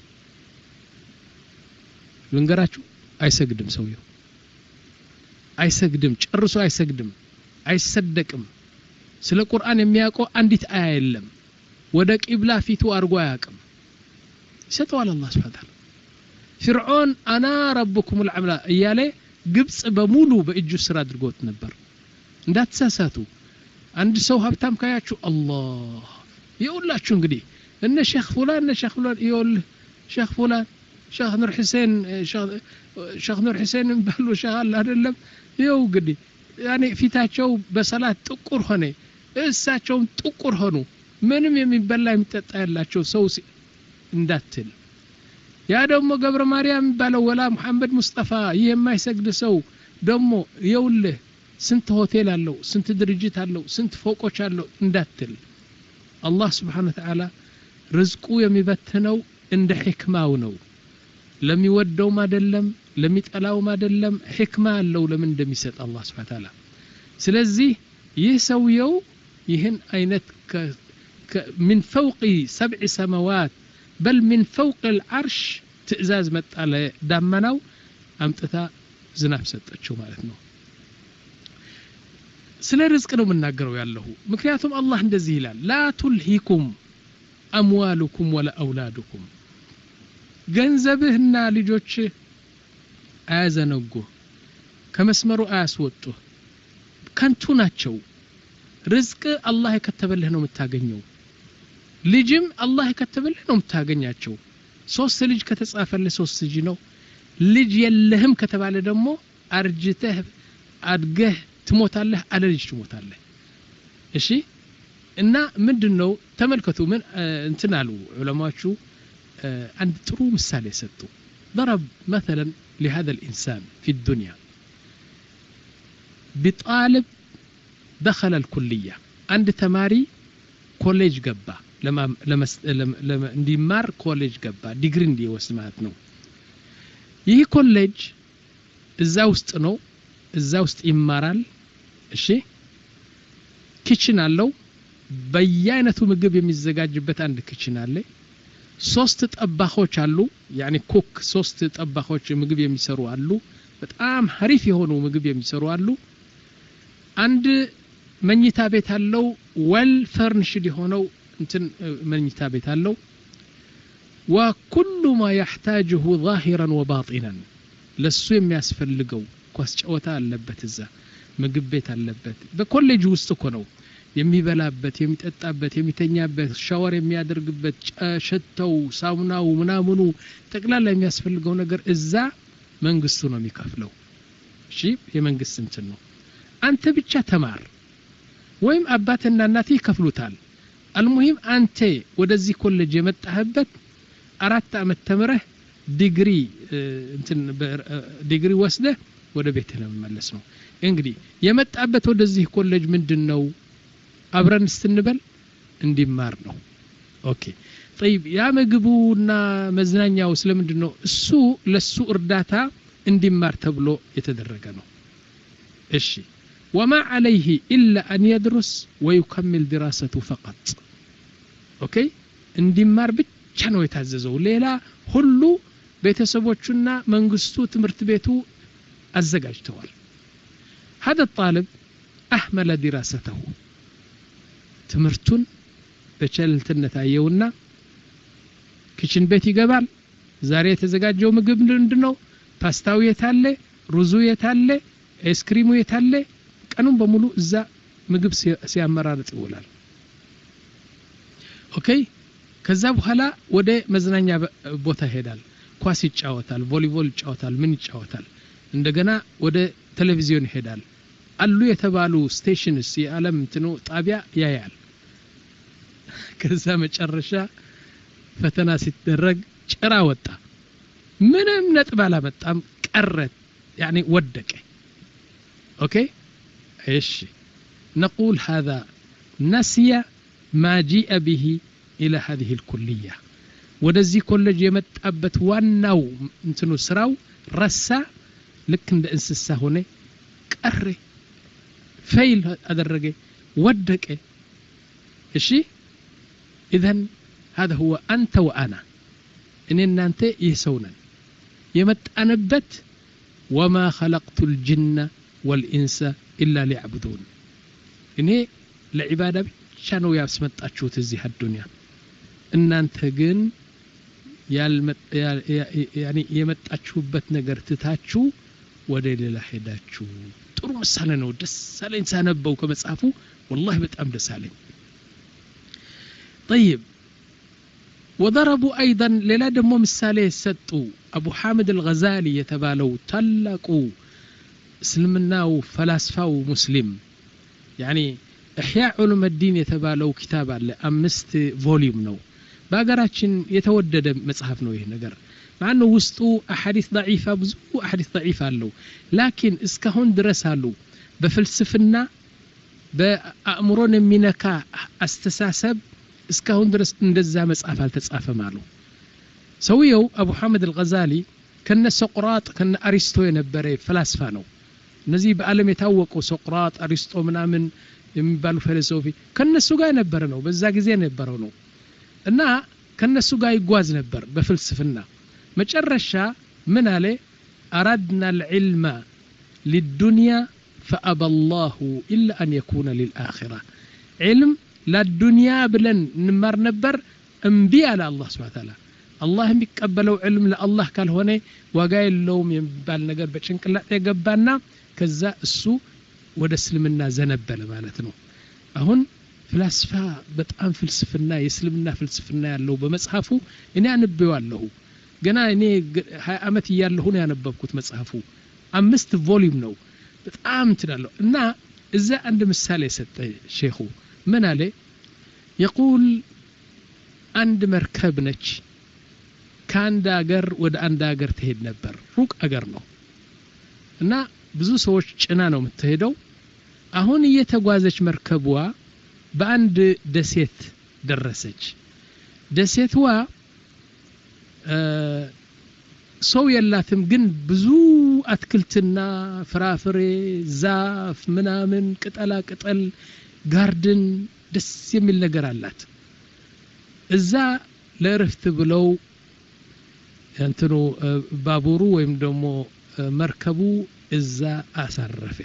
ልንገራችሁ አይሰግድም ሰውየው አይሰግድም ጨርሶ አይሰግድም አይሰደቅም ስለ ቁርአን የሚያውቀው አንዲት አያ የለም ወደ ቂብላ ፊቱ አርጎ አያውቅም ይሰጠዋል አላህ Subhanahu Ta'ala ፍርዖን አና ረብኩም العمላ እያለ ግብጽ በሙሉ በእጁ ስራ አድርጎት ነበር እንዳትሳሳቱ አንድ ሰው ሀብታም ካያችሁ አላህ ይውላችሁ እንግዲህ እነ ሼክ ፉላን እነ ሼክ ፉላን ይውል ሼክ ፉላን ሼክ ኑር ሁሴን ሼክ ኑር ሁሴን ባሉ ሻል አይደለም ይው እንግዲህ ያኔ ፊታቸው በሰላት ጥቁር ሆነ እሳቸውም ጥቁር ሆኑ ምንም የሚበላ የሚጠጣ ያላቸው ሰው እንዳትል ያ ደግሞ ገብረ ማርያም ባለው ወላ መሐመድ ሙስጠፋ የማይሰግድ ሰው ደግሞ ይውልህ ስንት ሆቴል አለው ስንት ድርጅት አለው ስንት ፎቆች አለው እንዳትል አላህ Subhanahu Wa Ta'ala ርዝቁ የሚበትነው እንደ ህክማው ነው ለሚወደው ማደለም ለሚጠላው ማደለም ህክማ አለው ለምን እንደሚሰጥ አላህ Subhanahu Wa Ta'ala ስለዚህ ይህ ሰውየው ይህን አይነት من فوق سبع سماوات بل من فوق العرش ትእዛዝ መጣለ ዳመናው አምጥታ ዝናብ ሰጠችው ማለት ነው ስለ ርዝቅ ነው መናገረው ያለው ምክንያቱም አላህ እንደዚህ ይላል لا تلهكم أموالكم ولا أولادكم ገንዘብህና ልጆች አያዘነጉ ከመስመሩ አያስወጡ ከንቱ ናቸው ርዝቅ አላህ የከተበልህ ነው የምታገኘው ልጅም አላህ የከተበልህ ነው የምታገኛቸው ሶስት ልጅ ከተጻፈልህ ሶስት ልጅ ነው ልጅ የለህም ከተባለ ደግሞ አርጅተህ አድገህ ትሞታለህ አለ ልጅ ትሞታለህ እሺ እና ምንድነው ተመልከቱ ምን እንትን አሉ ዑለማዎቹ عند ጥሩ ምሳሌ ሰጡ ضرب مثلا لهذا الانسان في الدنيا بطالب دخل الكليه عند تماري كوليج ገባ لما لما እንዲማር ኮሌጅ ገባ ዲግሪ እንዲወስድ ማለት ነው ይህ ኮሌጅ እዛ ውስጥ ነው እዛ ውስጥ ይማራል እሺ ኪችን አለው በየአይነቱ ምግብ የሚዘጋጅበት አንድ ኪችን አለ ሶስት ጠባኾች አሉ ያኒ ኩክ ሶስት ጠባኾች ምግብ የሚሰሩ አሉ በጣም ሐሪፍ የሆኑ ምግብ የሚሰሩ አሉ አንድ መኝታ ቤት አለው ወል ፈርኒሽድ የሆነው እንትን መኝታ ቤት አለው وكل ما يحتاجه ظاهرا وباطنا ለሱ የሚያስፈልገው ኳስ ጨዋታ አለበት እዛ ምግብ ቤት አለበት በኮሌጅ ውስጥ እኮ ነው የሚበላበት የሚጠጣበት የሚተኛበት ሻወር የሚያደርግበት ሸተው ሳሙናው ምናምኑ ጠቅላላ የሚያስፈልገው ነገር እዛ መንግስቱ ነው የሚከፍለው እሺ የመንግስት እንትን ነው አንተ ብቻ ተማር ወይም አባትና እናቴ ይከፍሉታል المهم አንተ ወደዚህ ኮሌጅ የመጣህበት አራት አመት ተምረህ ዲግሪ እንትን ዲግሪ ወስደህ ወደ ቤት ለመመለስ ነው እንግዲህ የመጣበት ወደዚህ ኮሌጅ ምንድነው አብረን ስትንበል እንዲማር ነው ኦኬ طيب ያ ምግቡና መዝናኛው ስለምንድነው እሱ ለሱ እርዳታ እንዲማር ተብሎ የተደረገ ነው እሺ وما عليه إلا أن يدرس ويكمل دراسته فقط أوكي እንዲማር ብቻ ነው የታዘዘው ሌላ ሁሉ ቤተሰቦቹና መንግስቱ ትምርት ቤቱ አዘጋጅተዋል هذا الطالب أهمل دراسته ትምርቱን በቸልተኝነት አየውና ኪችን ቤት ይገባል ዛሬ የተዘጋጀው ምግብ ምንድነው ፓስታው የታለ ሩዙ የታለ አይስክሪሙ የታለ ቀኑን በሙሉ እዛ ምግብ ሲያመራርጥ ይውላል ኦኬ ከዛ በኋላ ወደ መዝናኛ ቦታ ይሄዳል ኳስ ይጫወታል ቮሊቦል ይጫወታል ምን ይጫወታል እንደገና ወደ ቴሌቪዥን ይሄዳል አሉ የተባሉ ስቴሽንስ የዓለም እንትኑ ጣቢያ ያያል ከዛ መጨረሻ ፈተና ሲደረግ ጭራ ወጣ ምንም ነጥብ አላመጣም ቀረ يعني ወደቀ اوكي ايش نقول هذا نسي ما جاء به الى هذه الكليه ወደዚህ ኮሌጅ የመጣበት ዋናው እንትኑ ስራው ረሳ ልክ እንደ እንስሳ ሆነ ቀረ ፌል አደረገ ወደቀ እሺ اذا هذا هو انت وانا اننا انت يسونا يمطانبت وما خلقت الجن والانس الا ليعبدون اني لعباده ብቻ ነው ያስመጣችሁት እዚህ አዱንያ እናንተ ግን ያኒ የመጣችሁበት ነገር ትታችሁ ወደ ሌላ ሄዳችሁ ጥሩ ምሳሌ ነው ደስ አለኝ ሳነበው ከመጽሐፉ والله በጣም ደስ አለኝ طيب وضربوا ايضا ሌላ ደግሞ ምሳሌ ሰጡ ابو حامد الغزالي የተባለው ታላቁ እስልምናው ፈላስፋው ሙስሊም يعني احياء علوم الدين የተባለው كتاب አለ አምስት ቮሊዩም ነው በአገራችን የተወደደ መጽሐፍ ነው ይሄ ነገር ማነው ውስጡ አሐዲስ ضعيفه ብዙ አሐዲስ ضعيفه አለው لكن እስካሁን ድረስ አሉ በፍልስፍና በአእምሮን የሚነካ አስተሳሰብ እስካሁን ድረስ እንደዛ መጽሐፍ አልተጻፈም አሉ ሰውየው አቡ ሐመድ አልገዛሊ ከነ ሶቅራጥ ከነ አሪስቶ የነበረ ፈላስፋ ነው እነዚህ በአለም የታወቁ ሶቅራጥ አሪስቶ ምናምን የሚባሉ ፈለሶፊ ከነሱ ጋር የነበረ ነው በዛ ጊዜ የነበረው ነው እና ከነሱ ጋር ይጓዝ ነበር በፍልስፍና መጨረሻ ምን አለ አራድና العلم للدنيا فأبى الله إلا أن يكون للآخرة علم للدنيا بلن نمر نبر انبي على الله سبحانه وتعالى الله يقبلوا علم لله قال هنا واقاي اللوم يبال ነገር በጭንቅላት የገባና ከዛ እሱ ወደ እስልምና ዘነበለ ማለት ነው አሁን ፍልስፋ በጣም ፍልስፍና የእስልምና ፍልስፍና ያለው በመጽሐፉ እኔ አንብቤዋለሁ ገና እኔ ሃያ አመት እያለሁ ነው ያነበብኩት መጽሐፉ አምስት ቮሊዩም ነው በጣም ትላለሁ እና እዛ አንድ ምሳሌ ሰጠ ሼኹ ምን አለ يقول አንድ መርከብ ነች ከአንድ ሀገር ወደ አንድ ሀገር ትሄድ ነበር ሩቅ ሀገር ነው እና ብዙ ሰዎች ጭና ነው የምትሄደው አሁን እየተጓዘች መርከቧ በአንድ ደሴት ደረሰች ደሴቷ ሰው የላትም ግን ብዙ አትክልትና ፍራፍሬ ዛፍ ምናምን ቅጠላ ቅጠል ጋርደን ደስ የሚል ነገር አላት እዛ ለርፍት ብለው እንትኑ ባቡሩ ወይም ደግሞ መርከቡ እዛ አሳረፈ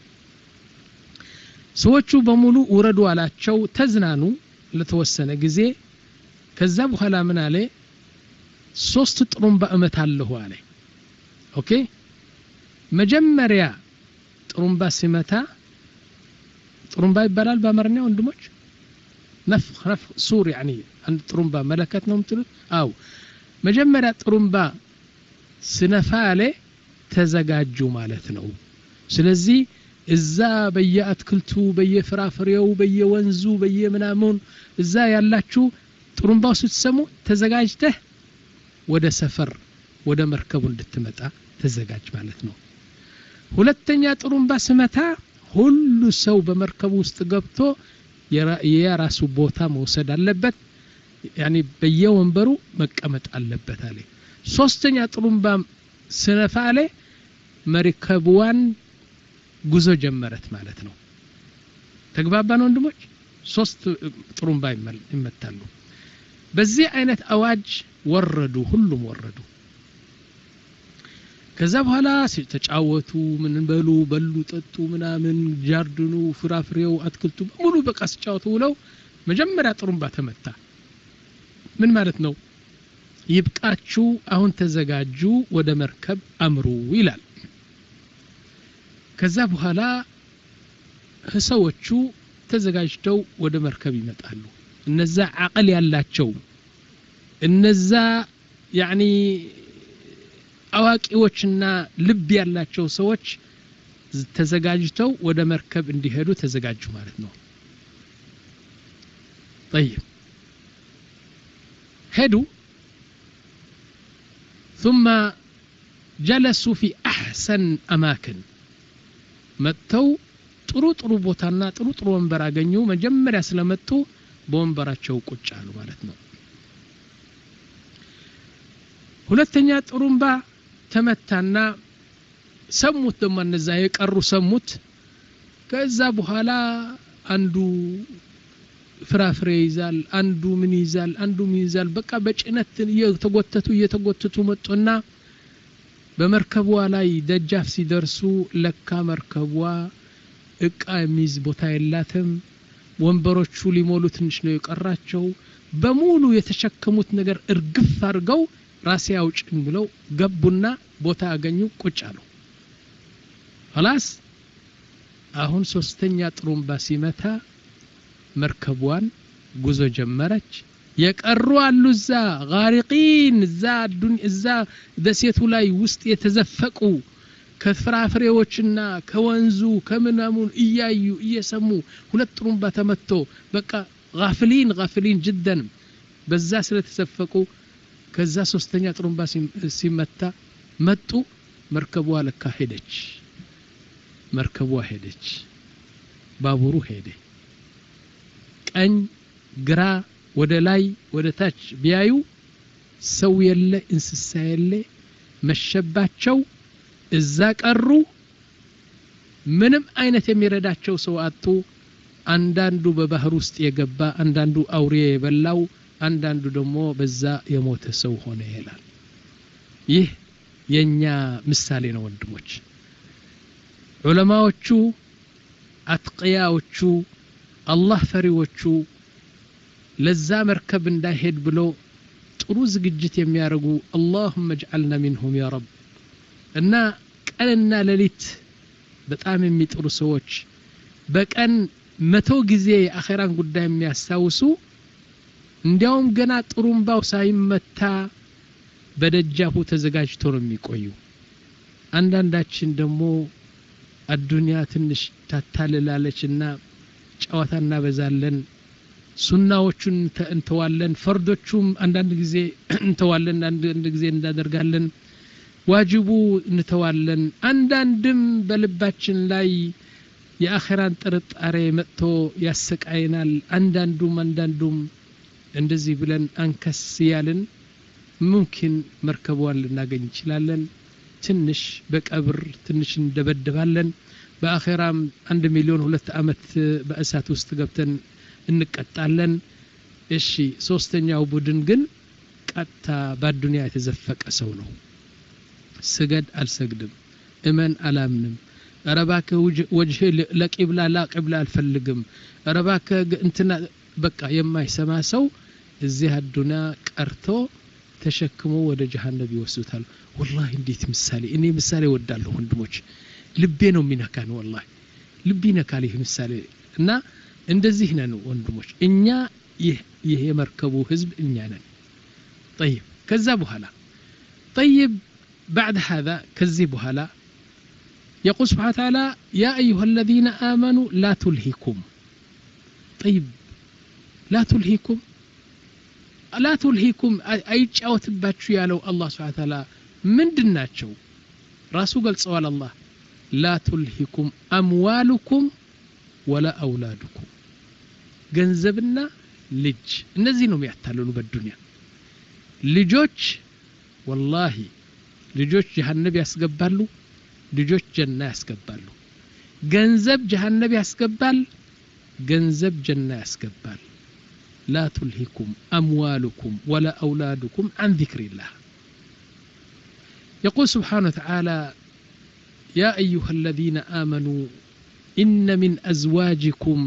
ሰዎቹ በሙሉ ወረዱ አላቸው ተዝናኑ ለተወሰነ ጊዜ ከዛ በኋላ ምን አለ ሶስት ጥሩምባ እመታለሁ አለ ኦኬ መጀመሪያ ጥሩምባ ሲመታ ጥሩምባ ይባላል በአማርኛ ወንድሞች ነፍኽ ነፍኽ ሱር يعني አንድ ጥሩምባ መለከት ነው የምትሉት አው መጀመሪያ ጥሩምባ ስነፋ አለ ተዘጋጁ ማለት ነው ስለዚህ እዛ በየአትክልቱ በየፍራፍሬው በየወንዙ በየምናምን እዛ ያላችሁ ጥሩምባው ስትሰሙ ተዘጋጅተህ ወደ ሰፈር ወደ መርከቡ እንድትመጣ ተዘጋጅ ማለት ነው ሁለተኛ ጥሩምባ ስመታ ሁሉ ሰው በመርከቡ ውስጥ ገብቶ የራሱ ቦታ መውሰድ አለበት يعني በየወንበሩ መቀመጥ አለበት አለ ሶስተኛ ጥሩምባ ስነፋ አለ መርከቧን ጉዞ ጀመረት ማለት ነው ተግባባን ወንድሞች ሶስት ጥሩምባ ይመታሉ በዚህ አይነት አዋጅ ወረዱ ሁሉም ወረዱ ከዛ በኋላ ተጫወቱ ምን በሉ በሉ ጠጡ ምናምን ጃርድኑ ፍራፍሬው አትክልቱ ሙሉ በቃ ተጫወቱ ብለው መጀመሪያ ጥሩምባ ተመታ ምን ማለት ነው ይብቃችሁ አሁን ተዘጋጁ ወደ መርከብ አምሩ ይላል ከዛ በኋላ ሰዎቹ ተዘጋጅተው ወደ መርከብ ይመጣሉ እነዛ አቅል ያላቸው እነዛ ያኒ አዋቂዎችና ልብ ያላቸው ሰዎች ተዘጋጅተው ወደ መርከብ እንዲሄዱ ተዘጋጁ ማለት ነው طيب هدوا ثم جلسوا في احسن اماكن መጥተው ጥሩ ጥሩ ቦታና ጥሩ ጥሩ ወንበር አገኙ መጀመሪያ ስለመጡ በወንበራቸው ቁጭ አሉ ማለት ነው ሁለተኛ ጥሩምባ ተመታና ሰሙት ደሞ እነዛ የቀሩ ሰሙት ከዛ በኋላ አንዱ ፍራፍሬ ይዛል አንዱ ምን ይዛል አንዱ ምን ይዛል በቃ በጭነት እየተጎተቱ እየተጎተቱ መጡና በመርከቧ ላይ ደጃፍ ሲደርሱ ለካ መርከቧ እቃ የሚዝ ቦታ የላትም ወንበሮቹ ሊሞሉ ትንሽ ነው የቀራቸው በሙሉ የተሸከሙት ነገር እርግፍ አድርገው ራስ ያውጭን ብለው ገቡና ቦታ አገኙ ቁጭ አሉ خلاص አሁን ሶስተኛ ጥሩምባ ሲመታ መርከቧን ጉዞ ጀመረች የቀሩ አሉ እዛ ጋሪቂን እዛ ዱን እዛ ደሴቱ ላይ ውስጥ የተዘፈቁ ከፍራፍሬዎችና ከወንዙ ከምናሙን እያዩ እየሰሙ ሁለት ጥሩምባ ተመቶ በቃ غافلين غافلين جدا በዛ ስለተዘፈቁ ከዛ ሶስተኛ ጥሩምባ ሲመታ መጡ መርከቧ ለካ ሄደች መርከቧ ሄደች ባቡሩ ሄደ ቀኝ ግራ ወደ ላይ ወደ ታች ቢያዩ ሰው የለ እንስሳ የለ መሸባቸው እዛ ቀሩ ምንም አይነት የሚረዳቸው ሰው አጡ አንዳንዱ በባህር ውስጥ የገባ አንዳንዱ አውሬ የበላው አንዳንዱ ደግሞ በዛ የሞተ ሰው ሆነ ይላል ይህ የኛ ምሳሌ ነው ወንድሞች ዑለማዎቹ አትቂያዎቹ አላህ ፈሪዎቹ ለዛ መርከብ እንዳይሄድ ብሎ ጥሩ ዝግጅት የሚያርጉ اللهم اجعلنا منهم يا رب እና ቀንና ሌሊት በጣም የሚጥሩ ሰዎች በቀን መቶ ጊዜ አኺራን ጉዳይ የሚያሳውሱ እንዲያውም ገና ጥሩምባው ሳይመታ በደጃፉ ተዘጋጅቶ ነው የሚቆዩ አንዳንዳችን ደግሞ አዱንያ ትንሽ ታታልላለችና ጨዋታና በዛለን ሱናዎቹን እንተዋለን ፈርዶቹም አንዳንድ ጊዜ እንተዋለን አንዳንድ ጊዜ እንዳደርጋለን ዋጅቡ እንተዋለን አንዳንድም በልባችን ላይ የአኺራን ጥርጣሬ መጥቶ ያሰቃይናል አንዳንዱም አንዳንዱም እንደዚህ ብለን አንከስ ያልን ممكن መርከቧን ልናገኝ ይችላለን ትንሽ በቀብር ትንሽ እንደበደባለን በአኺራም አንድ ሚሊዮን ሁለት አመት በእሳት ውስጥ ገብተን እንቀጣለን እሺ ሶስተኛው ቡድን ግን ቀጣ በዱንያ የተዘፈቀ ሰው ነው ስገድ አልሰግድም እመን አላምንም ረባከ ወጅህ ለቂብላ ላ ቂብላ አልፈልግም ረባከ እንትና በቃ የማይሰማ ሰው እዚህ አዱንያ ቀርቶ ተሸክሞ ወደ ጀሃነም ይወስዱታል والله እንዴት ምሳሌ እኔ ምሳሌ ወዳለሁ ወንድሞች ልቤ ነው የሚነካን والله ልቤ ነካል ይህ ምሳሌ እና እንደዚህ ነን ወንድሞች እኛ ይሄ የመርከቡ ህዝብ እኛ ነን طيب ከዛ በኋላ طيب بعد هذا كذب بهلا يقول سبحانه وتعالى يا أيها الذين آمنوا لا تلهكم طيب لا تلهكم لا تلهكم أي جاوت باتشو يالو الله سبحانه وتعالى من دناتشو راسو قال سؤال الله لا تلهكم أموالكم ولا أولادكم جنزبنا ልጅ እነዚህ ነው የሚያታልሉ በዱንያ ልጆች والله ልጆች ጀሃነም ያስገባሉ ልጆች ጀና ያስገባሉ ገንዘብ ጀሃነም ያስገባል ገንዘብ ጀና ያስገባል لا تلهكم أموالكم ولا أولادكم عن ذكر الله يقول سبحانه وتعالى يا أيها الذين آمنوا إن من أزواجكم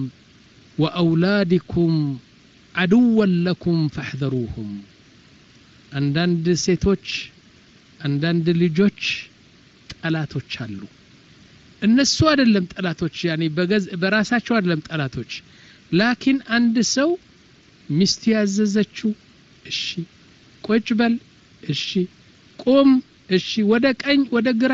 وأولادكم عدوا لكم فاحذروهم عندند سيتوش عندند ልጆች ጠላቶች አሉ እነሱ አይደለም ጠላቶች يعني በገዝ በራሳቸው አይደለም ጠላቶች ላኪን አንድ ሰው ሚስት ያዘዘችው እሺ ቁጭ በል እሺ ቆም እሺ ወደ ቀኝ ወደ ግራ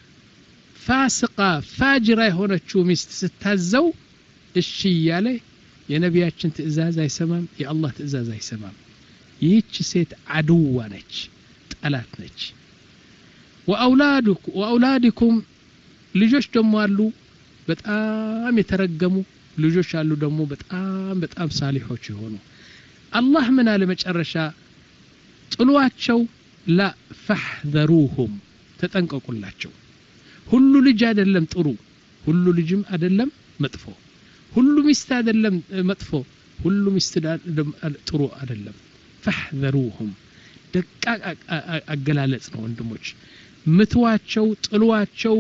ፋስቃ ፋጅራ የሆነችው ሚስት ስታዘው እሺ ያለ የነቢያችን ትእዛዝ አይሰማም የአላህ ትእዛዝ አይሰማም ይህች ሴት አድዋ ነች ጠላት ነች ወአውላዱኩም ወአውላዲኩም ልጆች ደሞ አሉ በጣም የተረገሙ ልጆች አሉ ደሞ በጣም በጣም ሳሊሖች የሆኑ አላህ ምን አለ መጨረሻ ጥሏቸው ላ فاحذروهم ተጠንቀቁላቸው ሁሉ ልጅ አይደለም ጥሩ ሁሉ ልጅም አይደለም መጥፎ ሁሉ ሚስት አይደለም መጥፎ ሁሉ ሚስት ጥሩ አይደለም فاحذروهم ደቃቅ አገላለጽ ነው ወንድሞች ምትዋቸው ጥሏቸው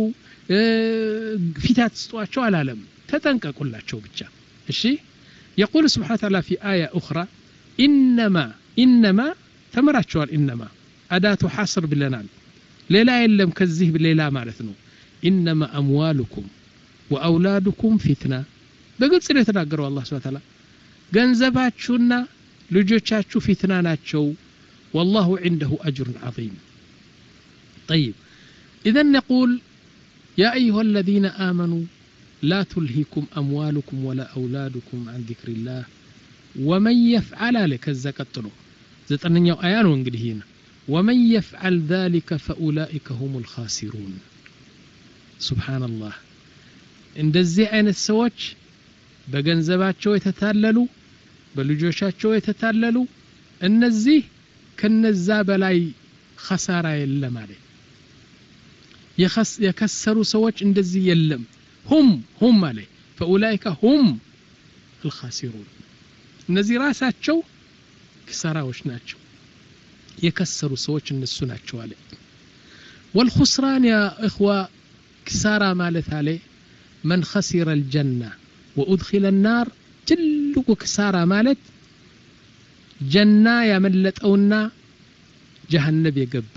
ፊታት ስጧቸው አላለም ተጠንቀቁላቸው ብቻ እሺ يقول سبحانه وتعالى في آية أخرى إنما إنما تمراتشوال إنما أداة حصر باللنال ليلا يلم كزيه بالليلا مالتنو إنما أموالكم وأولادكم فتنة بقلت سنة تناقروا الله سبحانه وتعالى ገንዘባችሁና ልጆቻችሁ ፊትና ናቸው والله عنده أجر عظيم طيب إذا نقول يا أيها الذين آمنوا لا تلهكم أموالكم ولا أولادكم عن ذكر الله ومن يفعل لك الزكاة زتنيو آيان وانجدهين ومن يفعل ذلك فأولئك هم الخاسرون سبحان الله እንደዚህ አይነት ሰዎች በገንዘባቸው የተታለሉ በልጆቻቸው የተታለሉ እነዚህ ከነዛ በላይ خسارة የለም አለ የከሰሩ ሰዎች እንደዚህ የለም هم هم አለ فأولئك هم الخاسرون እነዚህ ራሳቸው ክሳራዎች ናቸው የከሰሩ ሰዎች እነሱ ናቸው አለ والخسران يا إخوة كسارة ማለት አለ من خسر الجنة وأدخل النار ትልቁ ክሳራ ማለት ጀና ያመለጠውና ጀሃነም የገባ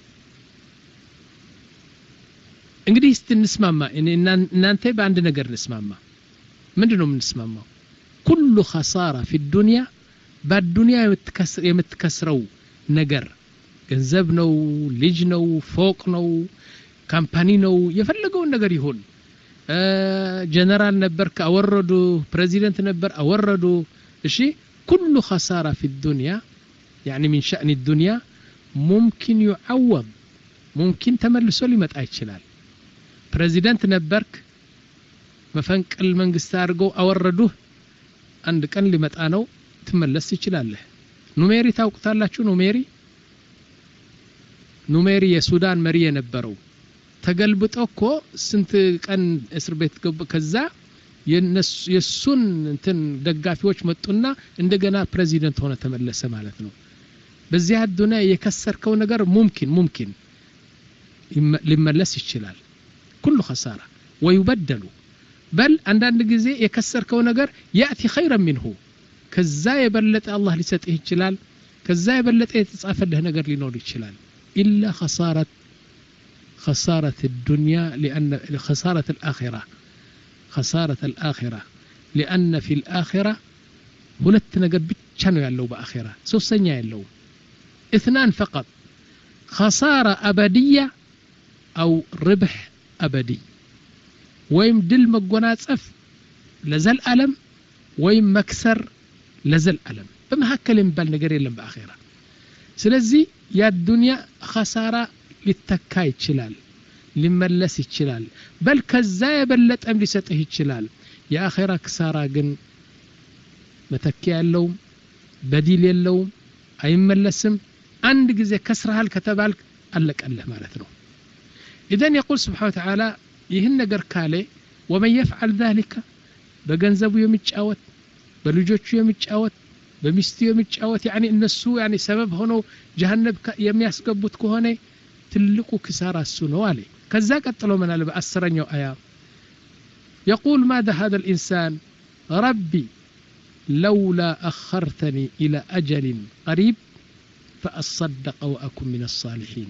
እንግዲህ እንስማማ እናንተ በአንድ ነገር እንስማማ ምንድነው የምንስማማው كل خسارة في الدنيا بالدنيا የምትከስረው ነገር ገንዘብ ነው ልጅ ነው ፎቅ ነው ካምፓኒ ነው የፈለገው ነገር ይሁን جنرال نبرك أوردو بريزيدنت نبر أوردو إشي كل خسارة في الدنيا يعني من شأن الدنيا ممكن يعوض ممكن تملسوا لي متأي شلال بريزيدنت نبرك مفنك المنقستارجو أوردوه عندك أن لي متأنو تملس شلال له نوميري تاوقتال شو نوميري نوميري يا سودان مريه نبرو ተገልብጦ እኮ ስንት ቀን እስር ቤት ገብ ከዛ የሱን እንትን ደጋፊዎች መጡና እንደገና ፕሬዚደንት ሆነ ተመለሰ ማለት ነው በዚህ አዱንያ የከሰርከው ነገር ممكن ممكن ሊመለስ ይችላል كل خسارة ويبدل بل አንዳንድ ጊዜ የከሰርከው ነገር يأتي خيرا منه ከዛ የበለጠ አላህ ሊሰጥህ ይችላል ከዛ የበለጠ የተጻፈልህ ነገር ሊኖር ይችላል إلا خسارة خسارة الدنيا لأن خسارة الآخرة خسارة الآخرة لأن في الآخرة ሁለት ነገር ብቻ ነው ያለው በአኺራ ሶስተኛ ያለው اثنان فقط خسارة أبدية أو ربح أبدي ወይም ድል መጎናጸፍ ለዘል ዓለም ወይም መክሰር ለዘል ዓለም በመሐከል የሚባል ነገር የለም በአኺራ ስለዚህ ያ ዱንያ خسارة ሊተካ ይችላል ሊመለስ ይችላል በል ከዛ የበለጠም ሊሰጥህ ይችላል የአኺራ ክሳራ ግን መተኪያ ያለው بديل የለውም አይመለስም አንድ ጊዜ ከስራሃል ከተባልክ አለቀልህ ማለት ነው اذا يقول سبحانه وتعالى ይህን ነገር ካለ ومن يفعل ذلك በገንዘቡ የሚጫወት በልጆቹ የሚጫወት በሚስቱ የሚጫወት يعني እነሱ يعني ሰበብ ሆነው ጀሃነም የሚያስገቡት ከሆነ ትልቁ ክሳራ እሱ ነው አለ ከዛ ቀጥሎ ምን አለ በአስረኛው አያ يقول ماذا هذا الإنسان ربي لولا أخرتني إلى أجل قريب فأصدق وأكون من الصالحين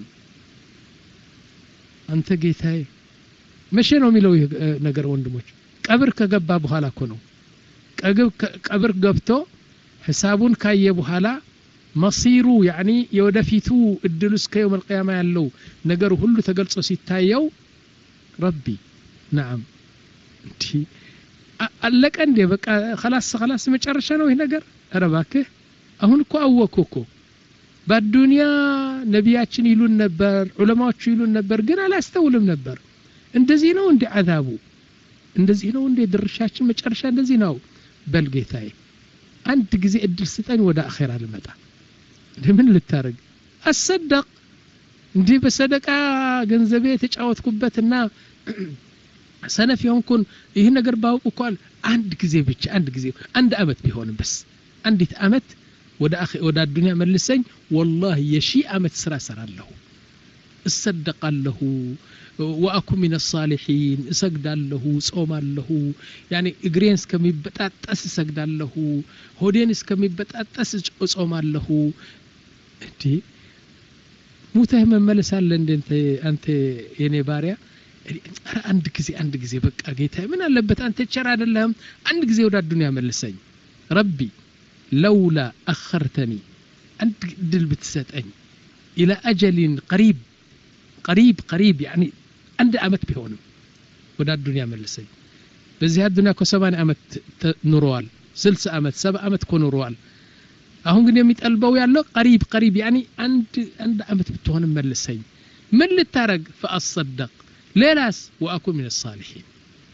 أنت جيتاي مشي ነው የሚለው ነገር ወንድሞች ቀብር ከገባ በኋላ እኮ ነው ቀብር ገብቶ ሐሳቡን ካየ በኋላ መሲሩ يعني የወደፊቱ እድሉ እስከ يوم القيامه ያለው ነገር ሁሉ ተገልጾ ሲታየው ረቢ نعم እንዴ አለቀ እንዴ በቃ خلاص خلاص መጨረሻ ነው ይሄ ነገር አረባከ አሁን እኮ አወኩኮ በዱንያ ነቢያችን ይሉን ነበር ዑለማዎቹ ይሉን ነበር ግን አላስተውልም ነበር እንደዚህ ነው እንዴ አዛቡ እንደዚህ ነው እንዴ ድርሻችን መጨረሻ እንደዚህ ነው በልጌታዬ አንድ ጊዜ እድል ስጠኝ ወደ አኺራ ልመጣ ለምን ልታረግ አሰደቅ እንዴ በሰደቃ ገንዘቤ ተጫወትኩበትና ሰነፍ ይሆንኩን ይሄ ነገር ባውቁኳል አንድ ጊዜ ብቻ አንድ ጊዜ አንድ አመት ቢሆንም በስ አንዲት አመት ወደ አኺ ወደ ዱንያ መልሰኝ والله የሺ አመት ስራ ሰራለሁ እሰደቃለሁ واكون من الصالحين اسجدالله صومالله يعني اغرين እስከሚበጣጠስ እስገዳለሁ ሆዴን እስከሚበጣጠስ ጾማለሁ እንዴ ሙተህ መመለሳለ እንዴ አንተ የኔ ባሪያ አንድ ጊዜ አንድ ጊዜ በቃ ጌታ ምን አለበት አንተ ቸር አይደለም አንድ ጊዜ ወደ ዱንያ መልሰኝ ረቢ لولا اخرتني انت ድል ብትሰጠኝ الى اجل قريب قريب قريب يعني عند አመት ቢሆንም ወደ ዱንያ መልሰኝ በዚህ ዱንያ ከ70 አመት ኑሯል ስልሳ አመት ሰባ አመት ኮኑሯል አሁን ግን የሚጠልበው ያለው قريب قريب يعني አንድ አንድ አመት ብትሆንም መልሰኝ ምን ልታረግ فاصدق ሌላስ واكون من الصالحين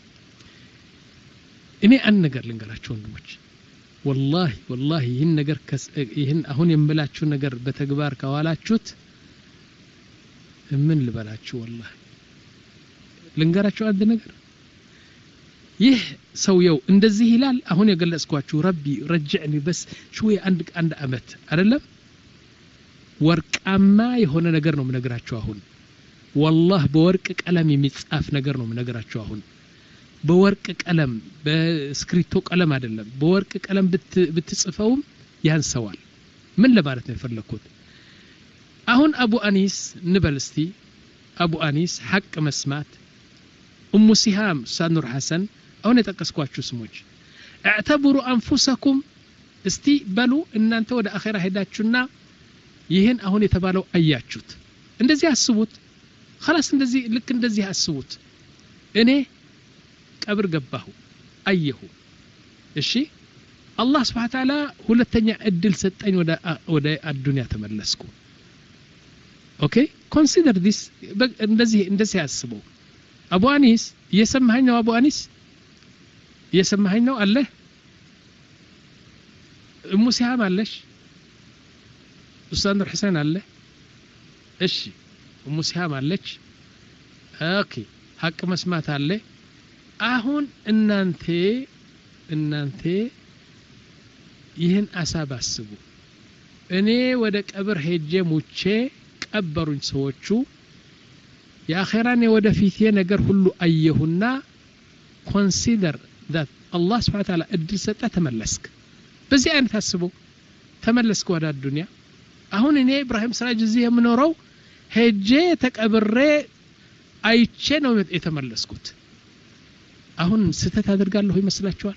እኔ አንድ ነገር ልንገራችሁ ወንድሞች والله والله ይህን ነገር ይህን አሁን የምላችሁ ነገር በተግባር ካዋላችሁት ምን ልበላችሁ والله ልንገራችሁ አንድ ነገር ይህ ሰውየው እንደዚህ ይላል አሁን የገለጽኳችሁ ረቢ ረጅዕኒ በስ شويه አንድ አንድ አመት አይደለም ወርቃማ የሆነ ነገር ነው የምነግራችሁ አሁን والله በወርቅ ቀለም የሚጻፍ ነገር ነው የምነግራችሁ አሁን በወርቅ ቀለም በስክሪፕቶ ቀለም አይደለም በወርቅ ቀለም ብትጽፈውም ያንሰዋል ምን ለማለት ነው የፈለኩት አሁን አቡ አኒስ ንበልስቲ አቡ አኒስ ሐቅ መስማት ኡሙ ሲሃም ሳኑር ሐሰን አሁን የተቀስኳችሁ ስሞች اعتبروا انفسكم እስቲ በሉ እናንተ ወደ አኺራ ሄዳችሁና ይሄን አሁን የተባለው አያችሁት እንደዚህ አስቡት خلاص እንደዚህ ልክ እንደዚህ አስቡት እኔ ቀብር ገባሁ አየሁ እሺ አላህ Subhanahu Wa Ta'ala ሁለተኛ እድል ሰጠኝ ወደ ወደ አዱንያ ተመለስኩ ኦኬ ኮንሲደር ዲስ እንደዚህ እንደዚህ አስበው አቡ አኒስ እየሰማኸኝ ነው አቡ አኒስ እየሰማኸኝ ነው አለ እሙ ሲሃም አለሽ ኡስታዝ ኑር ሁሴን አለ እሺ እሙ ሲሃም አለች ኦኬ ሐቅ መስማት አለ አሁን እናንተ እናንተ ይህን አሳብ አስቡ እኔ ወደ ቀብር ሄጄ ሙቼ ቀበሩኝ ሰዎቹ የአኺራን ወደፊት ነገር ሁሉ አየሁና ኮንሲደር that Allah Subhanahu Wa Ta'ala እድል ሰጠ ተመለስክ በዚህ አይነት አስቡ ተመለስክ ወደ ዱንያ አሁን እኔ ኢብራሂም ስራጅ እዚህ የምኖረው ሄጄ ተቀብሬ አይቼ ነው የተመለስኩት አሁን ስተት አደርጋለሁ ይመስላችኋል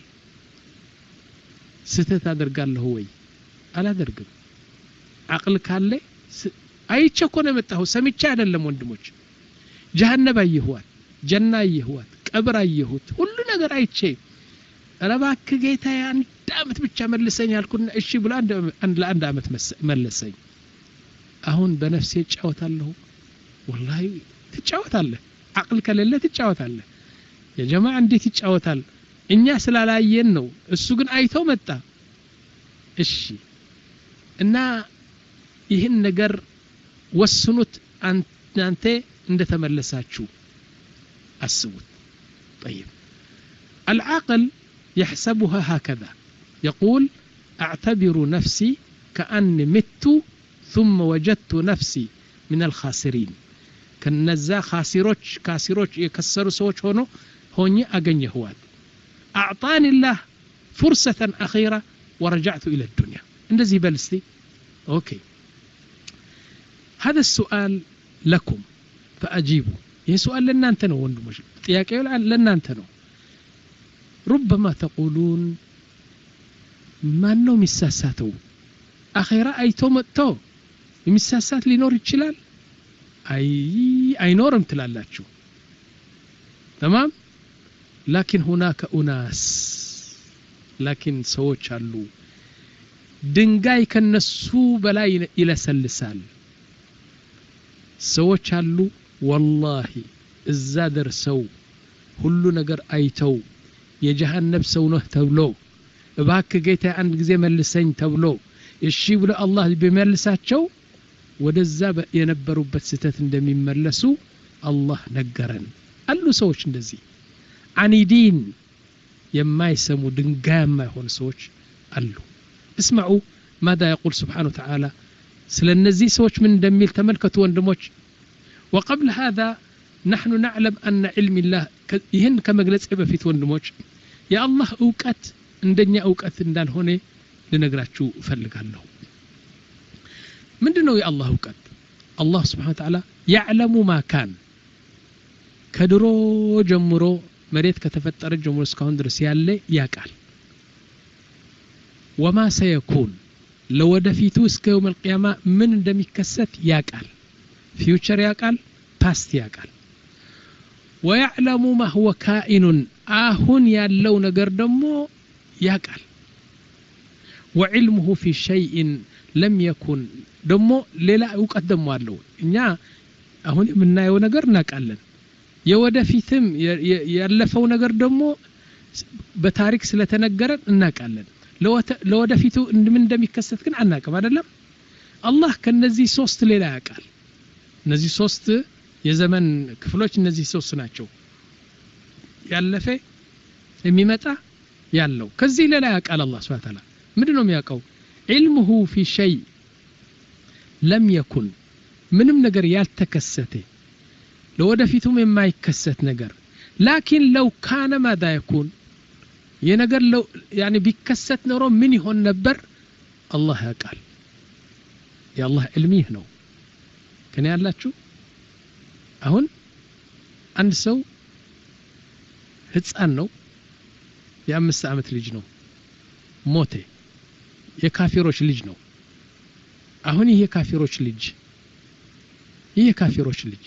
ስተት አደርጋለሁ ወይ አላደርግም አቅል ካለ አይቼ እኮ ነው የመጣሁ ሰምቼ አይደለም ወንድሞች ጀሃነም አይሁዋት ጀና አይሁዋት ቀብር አይሁት ሁሉ ነገር አይቼ ረባክ ጌታ አንድ አመት ብቻ መልሰኝ አልኩና እሺ ብሎ አንድ አንድ ለአንድ አመት መለሰኝ አሁን በነፍሴ ጫወታለሁ والله ትጫወታለህ አቅል ከሌለ ትጫወታለህ የጀማዓ እንዴት ይጫወታል እኛ ስላላየን ነው እሱ ግን አይቶ መጣ እሺ እና ይህን ነገር ወስኑት እናንተ እንደተመለሳችሁ አስቡት طيب العاقل يحسبها هكذا يقول اعتبر نفسي كأني مت ثم وجدت نفسي من الخاسرين كنزا خاسروች ካሲሮች የከሰሩ ሰዎች ሆኖ ሆኜ አገኘሁት اعطاني الله فرصة أخيرة ورجعت إلى الدنيا እንደዚህ በልስቲ اوكي هذا السؤال لكم فأجيبوا ይህ سؤال ለእናንተ ነው ወንድሞች ጥያቄው ለእናንተ ነው ربما تقولون ማን ነው የሚሳሳተው አኺራ አይቶ መጥቶ የሚሳሳት ሊኖር ይችላል አይ አይኖርም ትላላችሁ تمام لكن هناك أناس لكن ሰዎች አሉ ድንጋይ ከነሱ በላይ ይለሰልሳል ሰዎች አሉ والله እዛ ደርሰው ሁሉ ነገር አይተው የጀሃነም ሰው ነው ተብሎ እባክህ ጌታ አንድ ጊዜ መልሰኝ ተብሎ እሺ ብሎ አላህ ቢመልሳቸው ወደዛ የነበሩበት ስተት እንደሚመለሱ አላህ ነገረን አሉ ሰዎች እንደዚህ አኒዲን የማይሰሙ ድንጋያማ የሆኑ ሰዎች አሉ اسمعوا ماذا يقول سبحانه وتعالى ስለነዚህ ሰዎች ምን እንደሚል ተመልከቱ ወንድሞች وقبل هذا نحن نعلم أن علم الله ይህን ከመግለጽ በፊት ወንድሞች የአላህ ዕውቀት እንደኛ ዕውቀት እንዳልሆነ ልነግራችሁ ፈልጋለሁ ምንድነው የአላህ ዕውቀት አላህ Subhanahu Wa Ta'ala يعلم ما كان ከድሮ ጀምሮ መሬት ከተፈጠረ ጀምሮ እስካሁን ድረስ ያለ ያቃል وما سيكون ለወደፊቱ እስከ يوم القيامة ምን እንደሚከሰት ያቃል future ያቃል past ያቃል ويعلم ما هو كائن አሁን ያለው ነገር ደግሞ ያቃል وعلمه في شيء لم يكن ደግሞ ሌላ ዕውቀት ደግሞ አለው እኛ አሁን የምናየው ነገር እናቃለን የወደፊትም ያለፈው ነገር ደግሞ በታሪክ ስለተነገረን እናቃለን ለወደፊቱ ምን እንደሚከሰት ግን አናቀም አይደለም አላህ ከነዚህ ሶስት ሌላ ያቃል እነዚህ ሶስት የዘመን ክፍሎች እነዚህ ሶስት ናቸው ያለፈ የሚመጣ ያለው ከዚህ ሌላ ያቃል አላህ Subhanahu Wa Ta'ala ምንድነው የሚያቀው علمه في شيء لم يكن ምንም ነገር ያልተከሰተ ለወደፊቱም የማይከሰት ነገር لكن لو كان ماذا يكون የነገር ለው يعني ቢከሰት ኖሮ ምን ይሆን ነበር አላህ ያቃል የአላህ ዕልሚህ ነው ከኔ ያላችሁ አሁን አንድ ሰው ህፃን ነው የአምስት ዓመት ልጅ ነው ሞተ የካፊሮች ልጅ ነው አሁን ይሄ ካፊሮች ልጅ ይሄ ካፊሮች ልጅ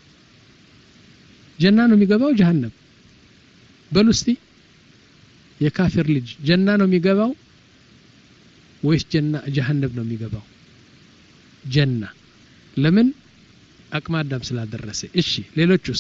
ጀና ነው የሚገባው ጀሃነም በሉስቲ የካፊር ልጅ ጀና ነው የሚገባው ወይስ ጀና ጀሃነም ነው የሚገባው ጀና ለምን አቅመ አዳም ስላደረሰ እሺ ሌሎችስ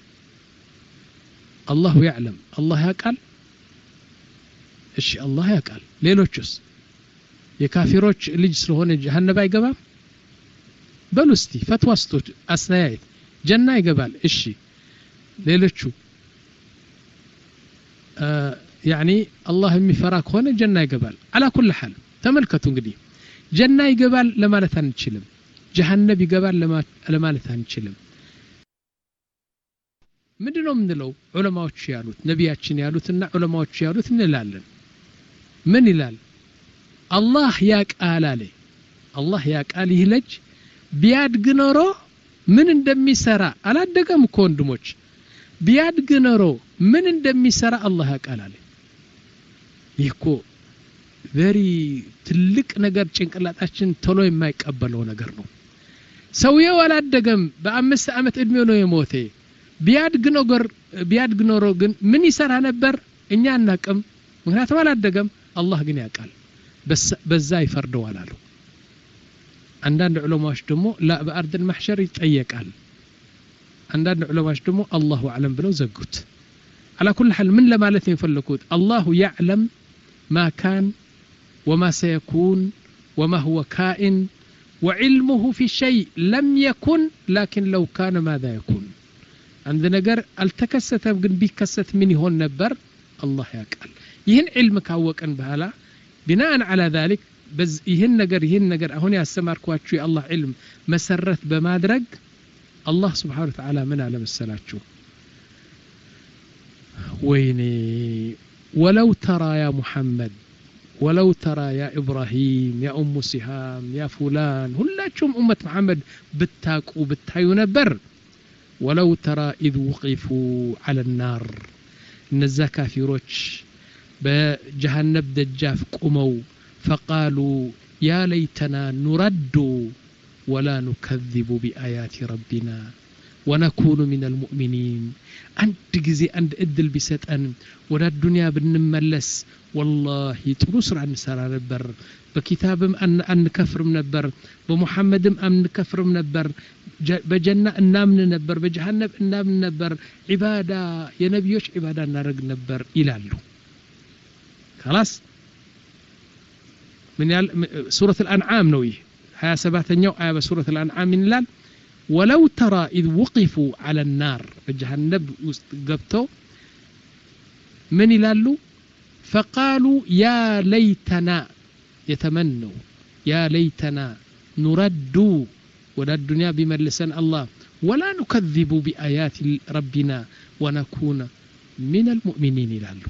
አላሁ يعلم አላህ ያቃል እሺ አላህ ያቃል ሌሎችስ የካፊሮች ልጅ ስለሆነ ጀሃነም አይገባም በሉስቲ ፈትዋስቶች አስተያየት ጀና ይገባል እሺ ሌሎቹ يعني الله የሚፈራ ከሆነ ጀና ይገባል على كل حال ተመልከቱ እንግዲህ ጀና ይገባል ለማለት አንችልም ጀሃነም ይገባል ለማለት አንችልም ምንድነው ምንለው ዑለማዎች ያሉት ነቢያችን ያሉትና ዑለማዎች ያሉት እንላለን ምን ይላል አላህ ያቃል አለ አላህ ያቃል ይህ ልጅ ቢያድግ ኖሮ ምን እንደሚሰራ አላደገም እኮ ወንድሞች ቢያድግ ኖሮ ምን እንደሚሰራ አላህ ያቃል አለ ይኮ very ትልቅ ነገር ጭንቅላታችን ቶሎ የማይቀበለው ነገር ነው ሰውየው አላደገም በአምስት ዓመት እድሜው ነው የሞተ ቢያድግ ነገር ቢያድግ ኖሮ ግን ምን ይሰራ ነበር እኛ እናቀም ምክንያቱም አላደገም አላህ ግን ያቃል በዛ ይፈርደዋል አሉ አንዳንድ ዑለማዎች ደግሞ لا በአርድ المحشر ይጠየቃል አንዳንድ ዑለማዎች ደግሞ አላሁ አለም ብለው ዘጉት على كل حال من ለማለት የፈለኩት الله يعلم ما كان وما سيكون وما هو كائن وعلمه في شيء لم يكن لكن لو كان ماذا يكون عند نجر التكست ግን ቢከሰት ምን ይሆን ነበር الله ያውቃል ይህን علم ካወቀን በኋላ بناء على ذلك በዝ ይህን ነገር ይህን ነገር አሁን ያስተማርኳችሁ የአላህ علم መሰረት በማድረግ الله سبحانه وتعالى ምን አለ መሰላችሁ ويني ولو ترى يا محمد ولو ترى يا إبراهيم يا أم سهام يا فلان هلاتشم أمة محمد بتاك وبتايو نبر ولو ترى إذ وقفوا على النار نزاكا في روتش بجهنم دجاف قمو فقالوا يا ليتنا نرد ولا نكذب بآيات ربنا ونكون من المؤمنين عند جزي عند ادل بيسطن ودا الدنيا بنملس والله ጥሩ ስራ እንሰራ ነበር በኪታብም አንከፍርም ነበር በመሐመድም አንከፍርም ነበር በጀና እናምን ነበር በጀሃነም እናምን ነበር ዒባዳ የነብዮች ዒባዳ እናደርግ ነበር ይላሉ خلاص من سورة الأنعام ነው ይህ ሃያ ሰባተኛው አያ በሱረቱ الأنعام ይላል ولو ترى إذ وقفوا على النار بجهنم قبتوا من يلالو فقالوا يا ليتنا يتمنوا يا ليتنا نرد ولا الدنيا بملسن الله ولا نكذب بآيات ربنا ونكون من المؤمنين يلالو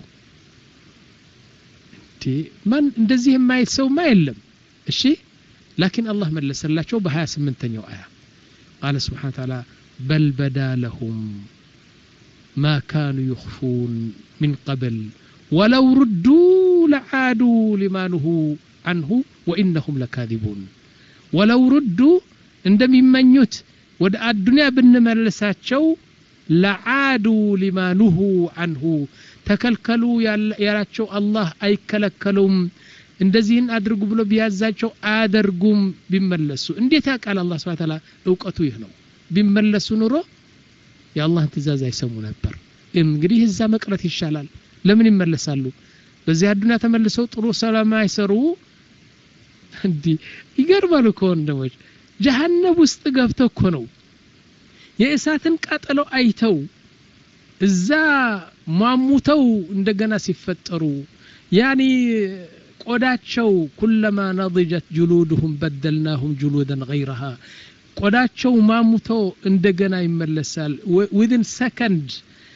من እንደዚህ የማይሰው ማይለም እሺ لكن الله ملسላቸው በሃያ ስምንተኛው አያ قال سبحانه وتعالى بل بدا لهم ما كانوا يخفون من قبل ولو ردوا لعادوا لما نهوا عنه وإنهم لكاذبون ولو ردوا عندما يمنيت ود الدنيا بنملساتشو لعادوا لما نهوا عنه تكلكلوا يالاتشو الله أي كلكلهم እንደዚህን አድርጉ ብሎ ቢያዛቸው አደርጉም ቢመለሱ እንዴት ያቃል አላህ Subhanahu Ta'ala ዕውቀቱ ይህ ነው ቢመለሱ ኑሮ የአላህን ትእዛዝ አይሰሙ ነበር እንግዲህ እዛ መቅረት ይሻላል ለምን ይመለሳሉ በዚህ አዱንያ ተመልሰው ጥሩ ሰላም አይሰሩ እንዲ ይገርማል እኮ እንደሞች ጀሃነም ውስጥ ገብተው እኮ ነው የእሳትን ቃጠሎ አይተው እዛ ማሙተው እንደገና ሲፈጠሩ ያኒ ቆዳቸው كلما نضجت جلودهم بدلناهم جلودا غيرها ቆዳቸው ማሙቶ እንደገና ይመለሳል within second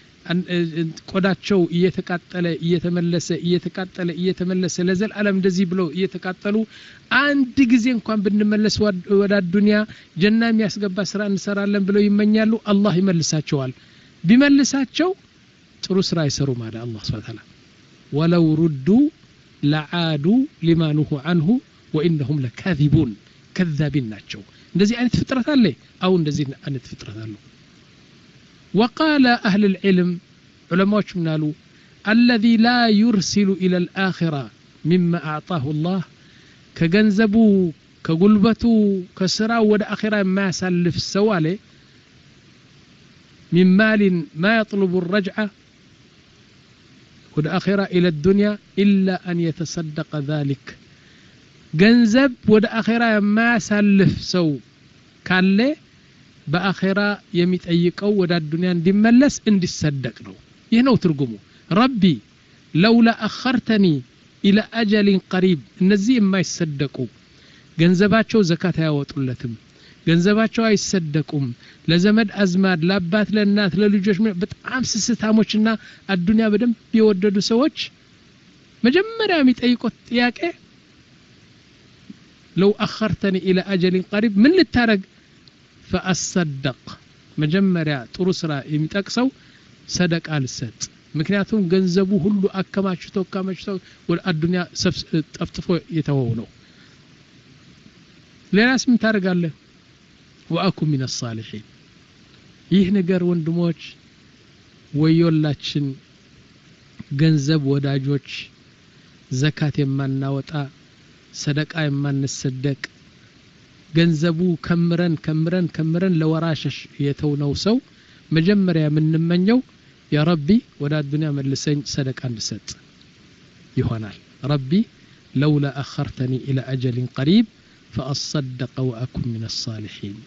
ቆዳቸው እየተቃጠለ እየተመለሰ እየተቃጠለ እየተመለሰ ለዘል ዓለም እንደዚህ ብሎ እየተቃጠሉ አንድ ጊዜ እንኳን ብንመለስ ወደ ዱንያ ጀና የሚያስገባ ስራ እንሰራለን ብለው ይመኛሉ አላህ ይመልሳቸዋል ቢመልሳቸው ጥሩ ስራ ይሰሩ ማለት አላህ Subhanahu Ta'ala ولو ردوا لعادوا لما نهوا عنه وإنهم لكاذبون كذابين ናቸው እንደዚህ አይነት ፍጥረት አለ አው እንደዚህ አይነት ፍጥረት አለ وقال أهل العلم علماء منالو الذي لا يرسل إلى الآخرة مما أعطاه الله كجنزبو كقلبتو كسرا ود آخرة ما سلف السوالي من مال ما يطلب الرجعة ود آخرة إلى الدنيا إلا أن يتصدق ذلك جنزب ود آخرة ما سلف سو كان له بآخرة يميت أيكو ودا الدنيا اندملس انديصدق نو يهنو ترجمو ربي لولا أخرتني إلى أجل قريب እነዚህ የማይሰደቁ ገንዘባቸው ዘካት ያወጡለትም ገንዘባቸው አይሰደቁም ለዘመድ አዝማድ ለአባት ለእናት ለልጆች በጣም ስስታሞችና አዱንያ በደም የወደዱ ሰዎች መጀመሪያ የሚጠይቁት ጥያቄ لو أخرتني إلى أجل قريب من ልታረግ فأصدق مجمريا ጥሩ ስራ የሚጠቅሰው ሰደቃ ልሰጥ ምክንያቱም ገንዘቡ ሁሉ አከማችቶ አከማችቶ ወደ አዱንያ ጠፍጥፎ የተወው ነው ለራስ ምን ታረጋለህ ወአኩም ሚነ الصالحين ይህ ነገር ወንድሞች ወዮላችን ገንዘብ ወዳጆች ዘካት የማናወጣ ሰደቃ የማንሰደቅ ገንዘቡ ከምረን ከምረን ከምረን ለወራሽሽ የተውነው ሰው መጀመሪያ ምንመኘው ያ ረቢ ወደ አዱንያ መልሰኝ ሰደቃ እንድሰጥ ይሆናል ረቢ لولا أخرتني إلى أجل قريب فأصدق وأكن من الصالحين.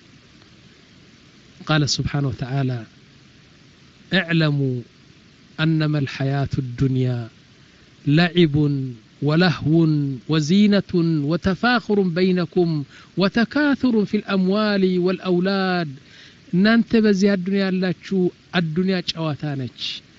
قال سبحانه وتعالى اعلموا أنما الحياة الدنيا لعب ولهو وزينة وتفاخر بينكم وتكاثر في الأموال والأولاد. እናንተ በዚህ አዱንያ ያላችሁ አዱንያ ጨዋታ ነች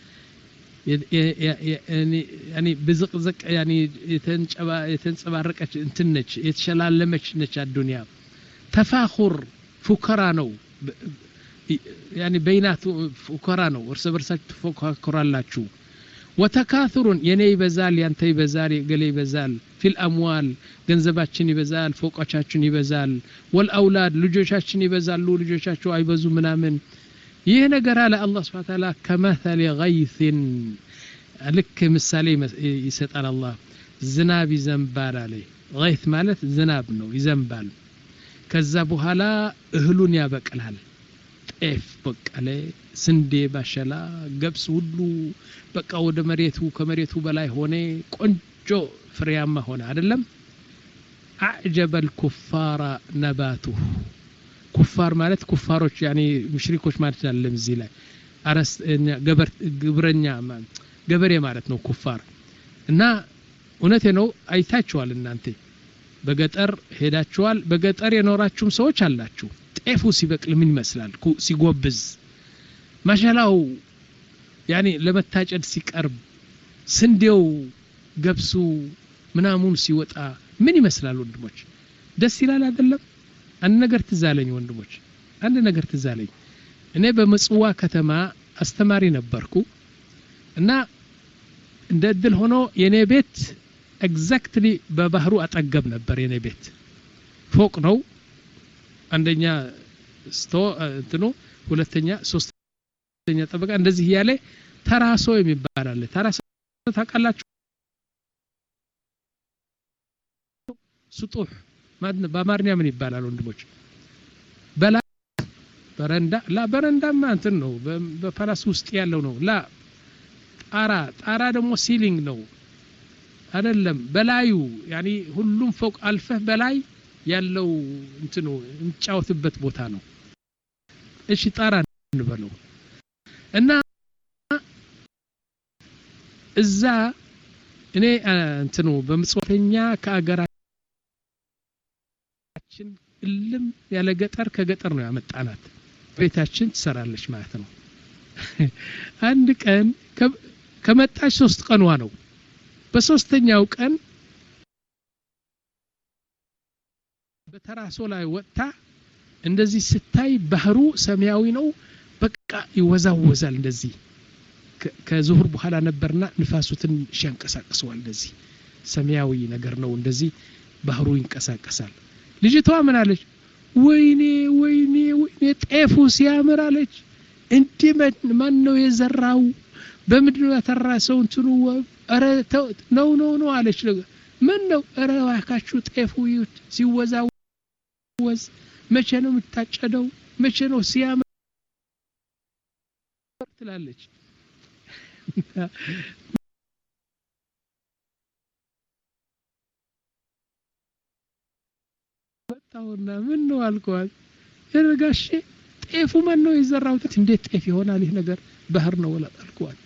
ያኒ በዝቅዝቅ ያኒ የተንጨባ የተንጸባረቀች እንትን ነች የተሸላለመች ነች አዱንያ ተፋኹር ፉከራ ነው ያኒ በይናቱ ፉከራ ነው እርስ በርሳችሁ ትፎካከራላችሁ ወተካثሩን የኔ ይበዛል ያንተ ይበዛል ገሌ ይበዛል ፊል አምዋል ገንዘባችን ይበዛል ፎቆቻችን ይበዛል ወልአውላድ ልጆቻችን ይበዛሉ ልጆቻቸው አይበዙ ምናምን ይሄ ነገር አለ አላህ Subhanahu Wa Ta'ala ከመثل غيث ልክ ምሳሌ ይሰጣል አላህ ዝናብ ይዘንባል አለ غيث ማለት ዝናብ ነው ይዘንባል ከዛ በኋላ እህሉን ያበቅላል ጤፍ በቀለ ስንዴ ባሸላ ገብስ ሁሉ በቃ ወደ መሬቱ ከመሬቱ በላይ ሆነ ቆንጆ ፍሬያማ ሆነ አይደለም አዕጀበ الكفار نباته ኩፋር ማለት ኩፋሮች ያኒ ሙሽሪኮች ማለት አይደለም እዚህ ላይ አረስ ገበር ግብረኛ ገበሬ ማለት ነው ኩፋር እና እውነቴ ነው አይታችኋል እናንተ በገጠር ሄዳችኋል በገጠር የኖራችሁም ሰዎች አላችሁ ጤፉ ሲበቅል ምን ይመስላል ሲጎብዝ ማሻላው ያኒ ለመታጨድ ሲቀርብ ስንዴው ገብሱ ምናሙን ሲወጣ ምን ይመስላል ወንድሞች ደስ ይላል አይደለም አንድ ነገር ትዛለኝ ወንድሞች አንድ ነገር ትዛለኝ እኔ በመጽዋ ከተማ አስተማሪ ነበርኩ እና እንደ እድል ሆኖ የኔ ቤት ኤግዛክትሊ በባህሩ አጠገብ ነበር የኔ ቤት ፎቅ ነው አንደኛ ስቶ እንትኑ ሁለተኛ ሶስተኛ ጠበቃ እንደዚህ ያለ ተራሶ የሚባል አለ ተራሶ ታውቃላችሁ ስጡህ ማድነ በአማርኛ ምን ይባላል ወንድሞች በላ በረንዳ ላ በረንዳማ እንትን ነው በፓላስ ውስጥ ያለው ነው ላ ጣራ ጣራ ደግሞ ሲሊንግ ነው አይደለም በላዩ ያኒ ሁሉም ፎቅ አልፈህ በላይ ያለው እንትኑ እንጫወትበት ቦታ ነው እሺ ጣራ እንበለው እና እዛ እኔ እንትኑ በመጽወተኛ ከአገራችን እልም ያለ ገጠር ከገጠር ነው ያመጣናት ቤታችን ትሰራለች ማለት ነው አንድ ቀን ከመጣች ሶስት ቀንዋ ነው በሶስተኛው ቀን በተራሶ ላይ ወጣ እንደዚህ ስታይ ባህሩ ሰማያዊ ነው በቃ ይወዛወዛል እንደዚህ ከዙሁር በኋላ ነበርና ንፋሱትን ሸንቀሳቀሰዋል እንደዚህ ሰማያዊ ነገር ነው እንደዚህ ባህሩ ይንቀሳቀሳል ልጅቷ ምን አለች ወይኔ ወይኔ ወይኔ ጤፉ ሲያምር አለች እንዴ ማን ነው የዘራው በምድር ያተራሰው እንትኑ አረ ነው ነው ነው አለች ምን ነው አረ ዋካችሁ ጤፉ ሲወዛወዝ መቼ ነው የምታጨደው መቼ ነው ሲያምር ትላለች ወጣውና ምን ነው አልኳት እርጋሽ ጤፉ ማን ነው የዘራው እንዴት ጤፍ ይሆናል ይሄ ነገር ባህር ነው ወላ አልኳት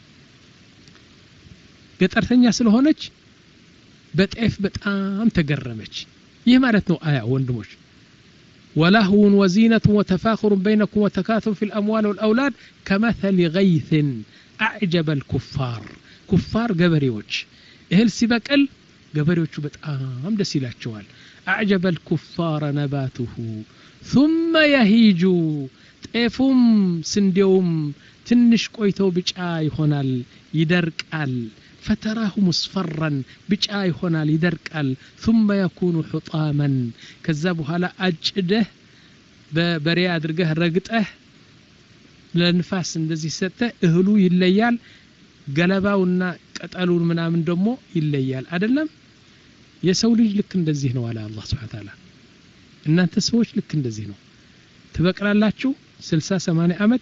ገጠርተኛ ስለሆነች በጤፍ በጣም ተገረመች ይህ ማለት ነው አያ ወንድሞች ولهو وزينة وتفاخر بينكم وتكاثر في الأموال والأولاد كمثل غيث أعجب الكفار كفار قبريوش إهل سبكال قبريوش بتقام دسيلاتشوال أعجب الكفار نباته ثم يهيج تأفم سنديوم تنش قويتو بجاي هنال يدركال فتراه مصفرا بجاي هنال يدركال ثم يكون حطاما كذبها لا أجده بريا أدرقه رقته ለንፋስ እንደዚህ ሰጠ እህሉ ይለያል ገለባውና ቀጠሉን ምናምን ደግሞ ይለያል አይደለም የሰው ልጅ ልክ እንደዚህ ነው አለ አላህ Subhanahu Wa Ta'ala እናንተ ሰዎች ልክ እንደዚህ ነው ትበቅላላችሁ ስልሳ ሰማንያ አመት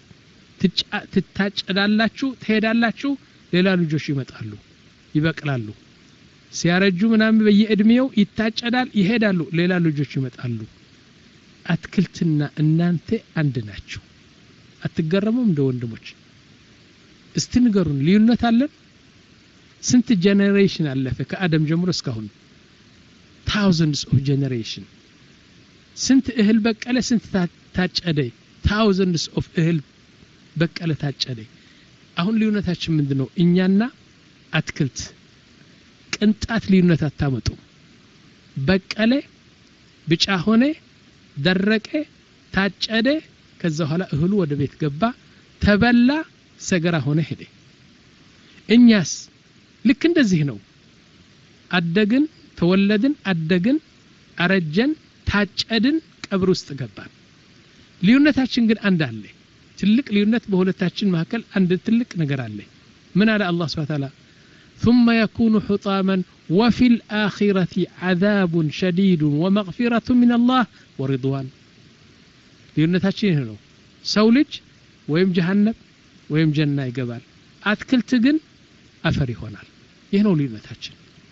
ትታጨዳላችሁ ትሄዳላችሁ ሌላ ልጆች ይመጣሉ ይበቅላሉ ሲያረጁ ምናምን በየእድሜው ይታጨዳል ይሄዳሉ ሌላ ልጆች ይመጣሉ አትክልትና እናንተ አንድ ናችሁ አትገረሙም እንደ ወንድሞች እስቲ ንገሩን ልዩነት አለን ስንት ጄኔሬሽን አለፈ ከአደም ጀምሮ እስካሁን thousands of generation ስንት እህል በቀለ ስንት ታጨደ thousands of እህል በቀለ ታጨደ አሁን ልዩነታችን ምንድነው እኛና አትክልት ቅንጣት ልዩነት አታመጡ በቀለ ብጫ ሆነ ደረቀ ታጨደ ከዛ ኋላ እህሉ ወደ ቤት ገባ ተበላ ሰገራ ሆነ ሄደ እኛስ ልክ እንደዚህ ነው አደግን ተወለድን አደግን አረጀን ታጨድን ቀብር ውስጥ ገባን ልዩነታችን ግን አንድ አለ ትልቅ ልዩነት በሁለታችን መካከል አንድ ትልቅ ነገር አለ ምን አለ አላህ Subhanahu Wa Ta'ala ثم يكون حطاما وفي الآخرة عذاب شديد ومغفرة من الله ورضوان ልዩነታችን ይሄ ነው ሰው ልጅ ወይም ጀሃነም ወይም ጀና ይገባል አትክልት ግን አፈር ይሆናል ይሄ ነው ልዩነታችን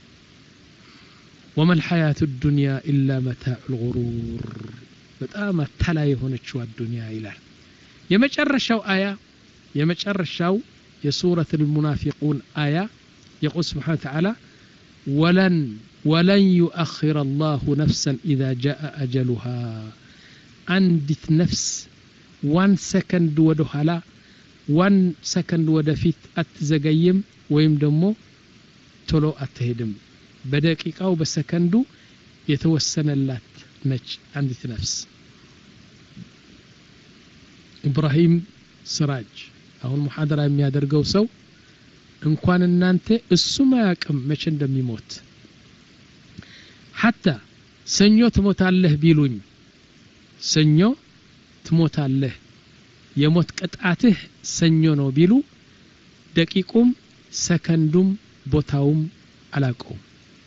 وما الحياة الدنيا إلا متاع الغرور በጣም አታላይ የሆነችው አዱንያ ይላል የመጨረሻው አያ የመጨረሻው የሱረቱ المنافقون አያ يقول سبحانه وتعالى ولن ولن يؤخر الله نفسا إذا جاء أجلها عندت نفس one second ወደኋላ one second ወደፊት አትዘገይም ወይም ደግሞ ቶሎ አትሄድም በደቂቃው በሰከንዱ የተወሰነላት ነች አንዲት ነፍስ ኢብራሂም ስራጅ አሁን ሙሐደራ የሚያደርገው ሰው እንኳን እናንተ እሱ ማያቅም መቼ እንደሚሞት حتى ሰኞ ትሞታለህ ቢሉኝ ሰኞ ትሞታለህ የሞት ቅጣትህ ሰኞ ነው ቢሉ ደቂቁም ሰከንዱም ቦታውም አላቀው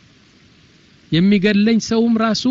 የሚገለኝ ሰውም ራሱ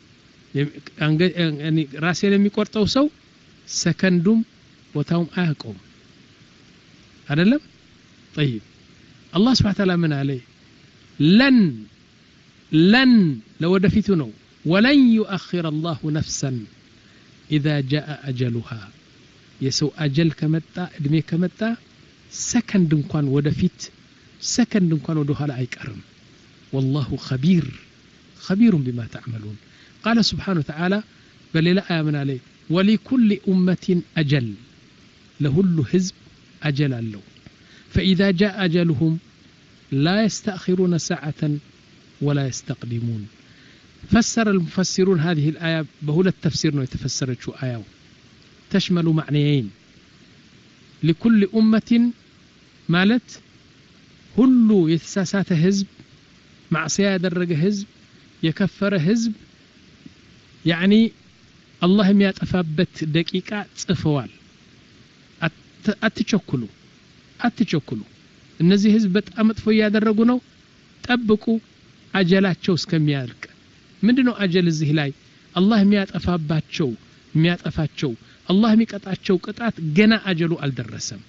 ራሴን የሚቆርጠው ሰው ሰከንዱም ቦታውም አያቀው አይደለም طيب الله سبحانه وتعالى من عليه لن لن لو دفيتو نو ولن يؤخر الله نفسا إذا جاء أجلها يسو أجل كمتا ادمي كمتا سكند انكوان ودفيت سكند انكوان ودوها أيكرم والله خبير خبير بما تعملون قال سبحانه وتعالى بل لا آمن عليه ولكل أمة أجل لهل حزب أجل له فإذا جاء أجلهم لا يستأخرون ساعة ولا يستقدمون فسر المفسرون هذه الآية بهول التفسير نو يتفسرت شو آية تشمل معنيين لكل أمة مالت هلو يتساسات حزب معصية درجة حزب يكفر حزب يعني الله ميات أفابت دقيقة صفوال أتشكلوا أتشكلوا እነዚህ ህዝብ በጣም መጥፎ ያደረጉ ነው ጠብቁ አጀላቸው እስከሚያልቅ ምንድነው አጀል እዚህ ላይ አላህ የሚያጠፋባቸው የሚያጠፋቸው አላህ የሚቀጣቸው ቅጣት ገና አጀሉ አልደረሰም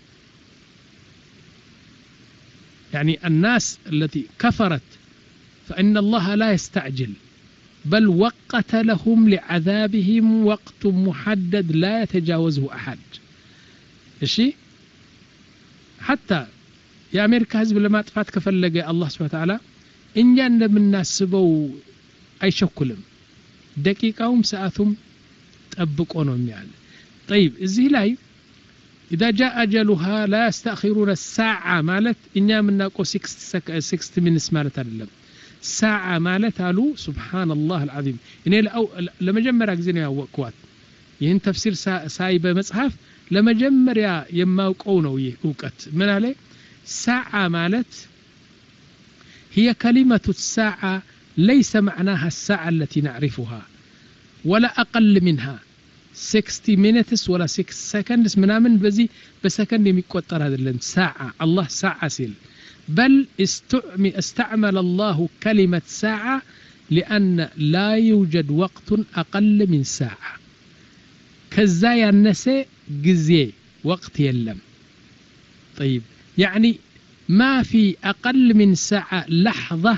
يعني الناس التي كفرت فإن الله لا يستعجل بل وقت لهم لعذابهم وقت محدد لا يتجاوزه أحد إيشي حتى يا أمريكا حزب لما طفات كفلقه الله سبحانه وتعالى إن جان من ناسبو أي شكلهم دقيقهم ساعتهم تأبقونهم يعني طيب إزاي لاي إذا جاء أجلها لا يستأخرون الساعة مالت إننا من ناقو sixty minutes مالت علم ساعة مالت علو سبحان الله العظيم إنه لأو لما جمر أجزين يا وقوات يهن تفسير سايبة مصحف لما جمر يا يماوقونه يوقت من عليه ساعة مالت هي كلمة الساعة ليس معناها الساعة التي نعرفها ولا أقل منها sixty minutes ولا six seconds منامن بزي بسكند يميقطر هذا ساعة الله ساعة سيل بل استعمل الله كلمة ساعة لأن لا يوجد وقت أقل من ساعة كذا ينسى جزي وقت يلم طيب يعني ما في أقل من ساعة لحظة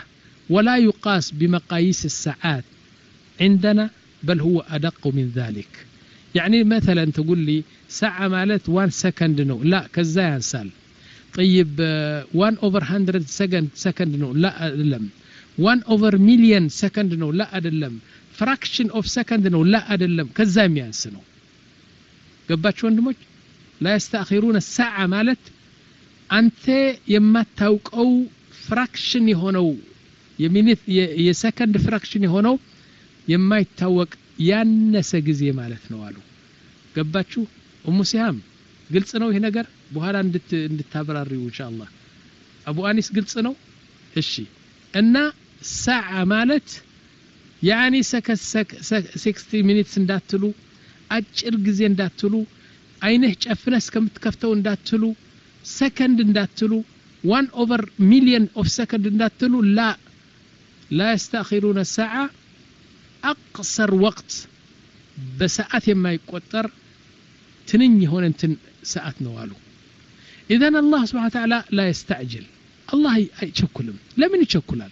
ولا يقاس بمقاييس الساعات عندنا بل هو أدق من ذلك. يعني مثلا تقول لي ساعة مالت وان سكند نو، لا كذا ينسال. طيب وان اوفر هندرد سكند سكند نو، لا أدلم. وان اوفر مليون سكند نو، لا أدلم. فراكشن اوف سكند نو، لا أدلم. كذا ينس نو. قباتش وندمج لا يستأخرون الساعة مالت أنت يما توق أو فراكشن يهونو يمينت يسكند فراكشن يهونو يما يتوق ያነሰ ጊዜ ማለት ነው አሉ። ገባችሁ? ኡሙ ሲሃም ግልጽ ነው ይሄ ነገር? በኋላ እንድት እንድታብራሪው ኢንሻአላህ። አቡ አኒስ ግልጽ ነው? እሺ። እና ሰዓ ማለት ያኒ ሰከሰክ ስልሳ ሚኒትስ እንዳትሉ፣ አጭር ጊዜ እንዳትሉ፣ አይነህ ጨፍነህ እስከምትከፍተው እንዳትሉ፣ ሰከንድ እንዳትሉ፣ ዋን ኦቨር ሚሊየን ኦፍ ሰከንድ እንዳትሉ። ላ ላ يستأخرون الساعة أقصر وقت بساعات ما يقدر تنين هون انت ساعات نوالو. إذن الله سبحانه وتعالى لا يستعجل. الله يشكلهم. لمن يشكلال؟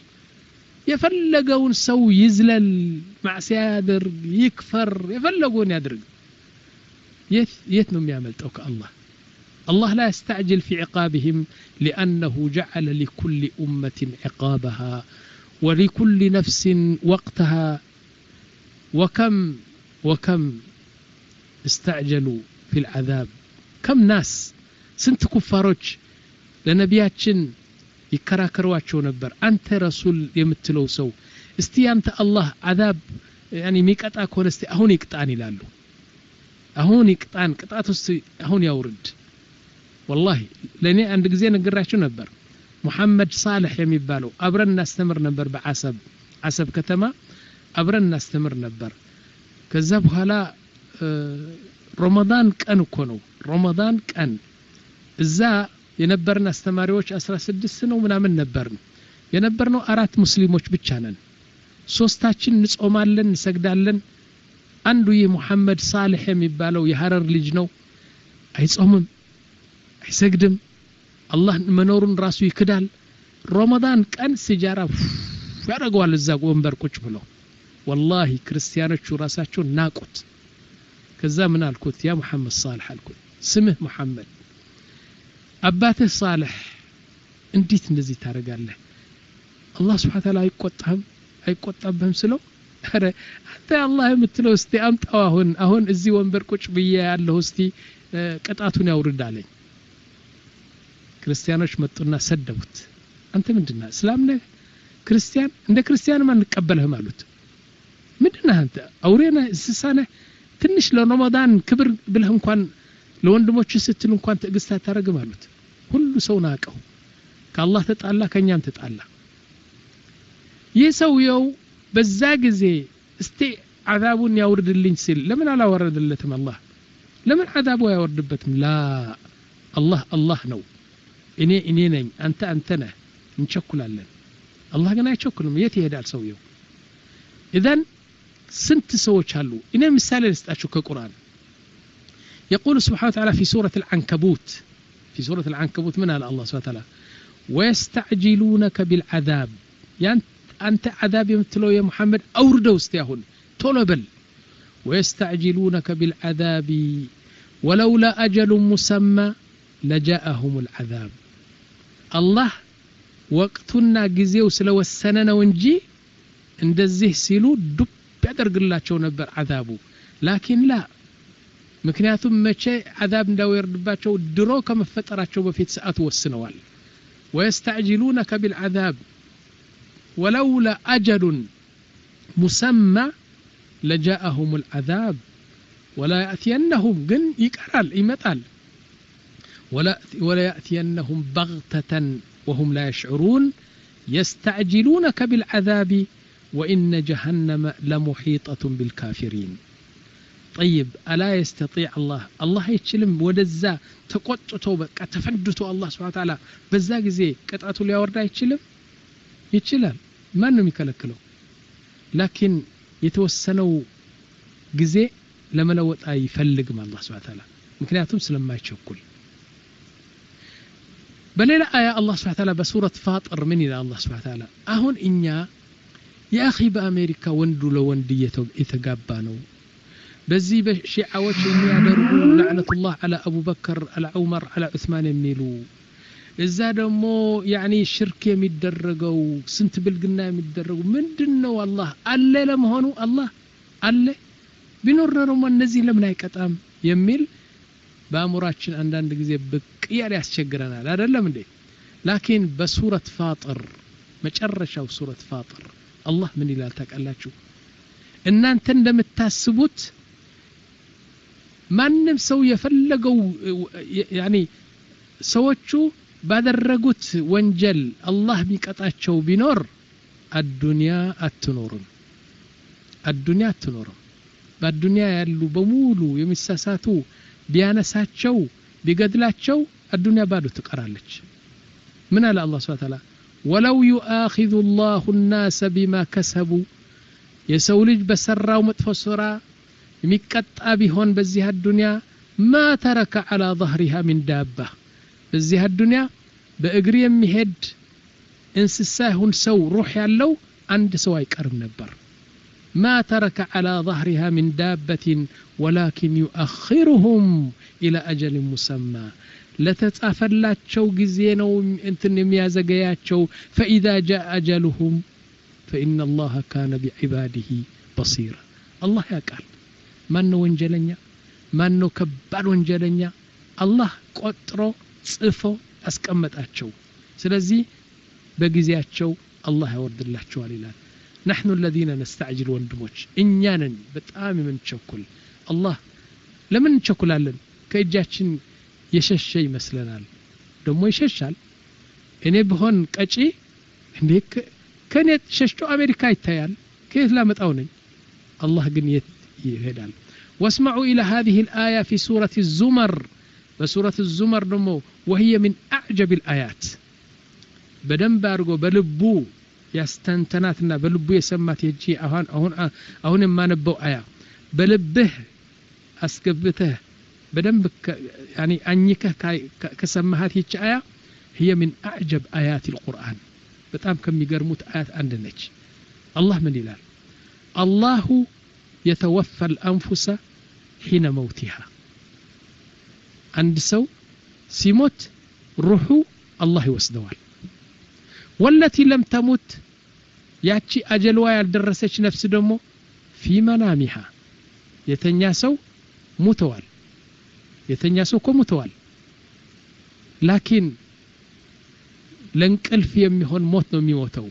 يفلقون سو يزلل مع سيادر يكفر يفلقون يدرق يتنم يعمل توك الله. الله لا يستعجل في عقابهم لأنه جعل لكل أمة عقابها ولكل نفس وقتها. وكم وكم استعجلوا في العذاب. كم ناس سنت كفاروች ለነቢያችን ይከራከሯቸው ነበር። አንተ ረሱል የምትለው ሰው እስቲ አንተ አላህ አዛብ يعني ሚቀጣ ከሆነ እስቲ አሁን ይቅጣን ይላሉ። አሁን ይቅጣን ቅጣቱስ አሁን ያውርድ። والله ለኔ አንድ ጊዜ ነግራችሁ ነበር። ሙሐመድ ሳልህ የሚባለው አብረን እናስተምር ነበር በአሰብ አሰብ ከተማ አብረን እናስተምር ነበር። ከዛ በኋላ ረመዳን ቀን እኮ ነው ረመዳን ቀን እዛ የነበርን አስተማሪዎች አስራ ስድስት ነው ምናምን ነበርን። የነበርነው አራት ሙስሊሞች ብቻ ነን። ሶስታችን እንጾማለን እንሰግዳለን። አንዱ የሙሐመድ ሳልህ የሚባለው የሐረር ልጅ ነው። አይጾምም አይሰግድም። አላህ መኖሩን ራሱ ይክዳል። ረመዳን ቀን ሲጃራ ያረጋዋል እዛ ወንበር ቁጭ ብሎ። والله ክርስቲያኖቹ ራሳቸው ናቁት። ከዛ ምን አልኩት? ያ ሙሐመድ ሳልህ አልኩት። ስምህ ሙሐመድ አባትህ ሳልህ እንዴት እንደዚህ ታረጋለህ? አላህ Subhanahu Ta'ala አይቆጣም አይቆጣብህም ስለው አረ አንተ አላህ የምትለው እስቲ አምጣው አሁን አሁን እዚህ ወንበር ቁጭ ብዬ ያለው እስቲ ቅጣቱን ያውርዳለኝ። ክርስቲያኖች መጡና ሰደቡት። አንተ ምንድነው እስላም ነህ? ክርስቲያን እንደ ክርስቲያን ማን እንቀበልህም አሉት። ምንድነው አንተ አውሬና እንስሳነ ትንሽ ለረመዳን ክብር ብለህ እንኳን ለወንድሞች ስትል እንኳን ትዕግስት አታረግም አሉት። ሁሉ ሰው ናቀው። ከአላህ ተጣላ ከኛም ተጣላ። የሰውየው በዛ ጊዜ እስቲ አዛቡን ያውርድልኝ ሲል ለምን አላወረደለትም አላህ? ለምን አዛቡ ያወርድበትም? ላ አላህ አላህ ነው። እኔ እኔ ነኝ አንተ አንተ ነህ። እንቸኩላለን። አላህ ግን አይቸኩልም። የት ይሄዳል ሰውየው? إذن سنت سوچ አሉ። እኔ ምሳሌ ልስጣችሁ ከቁርአን። يقول سبحانه وتعالى في سورة العنكبوت في سورة العنكبوت من الله سبحانه وتعالى ويستعجلونك بالعذاب. يعني أنت عذاب يمتلو يا محمد أوردو استياهن طلبل. ويستعجلونك بالعذاب ولولا أجل مسمى لجاءهم العذاب. الله وقتنا ጊዜው ስለወሰነ ነው እንጂ እንደዚህ ሲሉ ዱብ ያደርግላቸው ነበር አዛቡ። ላኪን ላ ምክንያቱም መቼ አዛብ እንዳወርድባቸው ድሮ ከመፈጠራቸው በፊት ሰዓት ወስነዋል። ويستعجلونك بالعذاب ولولا أجل مسمى لجاءهم العذاب ولا يأتينهم جن يقرال يمطال ولا ولا يأتينهم بغتة وهم لا يشعرون يستعجلونك بالعذاب وإن جهنم لمحيطة بالكافرين. طيب ألا يستطيع الله الله يتشلم ودزا تقطعته بقى تفندته الله سبحانه وتعالى بزا غزي قطعته ليوردا يتشلم يتشلال ما نم يكلكلو لكن يتوسنو غزي لملوط يفلق ما الله سبحانه وتعالى مكنياتهم سلما يشكل. بليلة آية الله سبحانه وتعالى بسورة فاطر من إلى الله سبحانه وتعالى أهون إنيا يا أخي بأمريكا وندو لو ونديته يتقابانو بزي بشيعوش إنيا درقو لعنة الله على أبو بكر على عمر على عثمان يميلو إذا دمو يعني الشرك يميدرقو سنت بالقنا يميدرقو من دنو والله ألا لم هونو الله ألا بنور رمان نزيه لمن هيكتام يميل بأموراتشن عندنا نجزي بقيار يسجرنا لا لا من دي لكن بسورة فاطر مجرشة وسورة فاطر الله من إلى تقال شو إن أنت عندما تحسبوت ما نمسو يفلقوا يعني سوتشو بعد الرجوت وانجل الله بيقطعቸው ቢኖር الدنيا አትኖር الدنيا አትኖር በዱንያ ያሉ በሙሉ የሚሳሳቱ ቢያነሳቸው ቢገድላቸው الدنيا ባዶ ትቀራለች ምን አለ አላህ Subhanahu Wa Ta'ala ولو يؤاخذ الله الناس بما كسبوا የሰው ልጅ በሰራው መጥፎ ስራ የሚቀጣ ቢሆን በዚህ الدنيا ما ترك على ظهرها من دابة በዚህ الدنيا በእግር የሚሄድ እንስሳ ይሁን ሰው ሩህ ያለው አንድ ሰው አይቀርም ነበር ما ترك على ظهرها من دابة ولكن يؤخرهم إلى أجل مسمى لتتأفلاتشو جزينو انتن يميازقياتشو فإذا جاء أجلهم فإن الله كان بعباده بصيرا الله يقال مانو وانجلنيا مانو كبار وانجلنيا الله قطرو صفو أسكمتاتشو سلزي بجزياتشو الله يورد الله شواليلان نحن الذين نستعجل وندموش إنيانا بتآمي من تشكل الله لمن تشكل لن كيجاتشن يشش شيء مثلنا دمو يششال إني بهون كأشي هنيك كانت ششتو أمريكا يتيال كيف لا متأوني الله قنيت يهدال واسمعوا إلى هذه الآية في سورة الزمر بسورة الزمر دمو وهي من أعجب الآيات بدن بارغو بلبو يستنتناتنا بلبو يسمات يجي أهون أهون أهون ما نبو آية بلبه أسكبته بدن بك يعني أنيك كسمهات يجي آية هي من أعجب آيات القرآن بتام كم يقرموت آيات عندنا الله من إلال الله يتوفى الأنفس حين موتها عند سو سيموت روحه الله يوسدوال والتي لم تمت ياتي أجلوا يالدرسش نفس دمو في منامها يتنياسو متوال يتنياسو كو متوال لكن لنقلف يميهون موت ነው የሚሞተው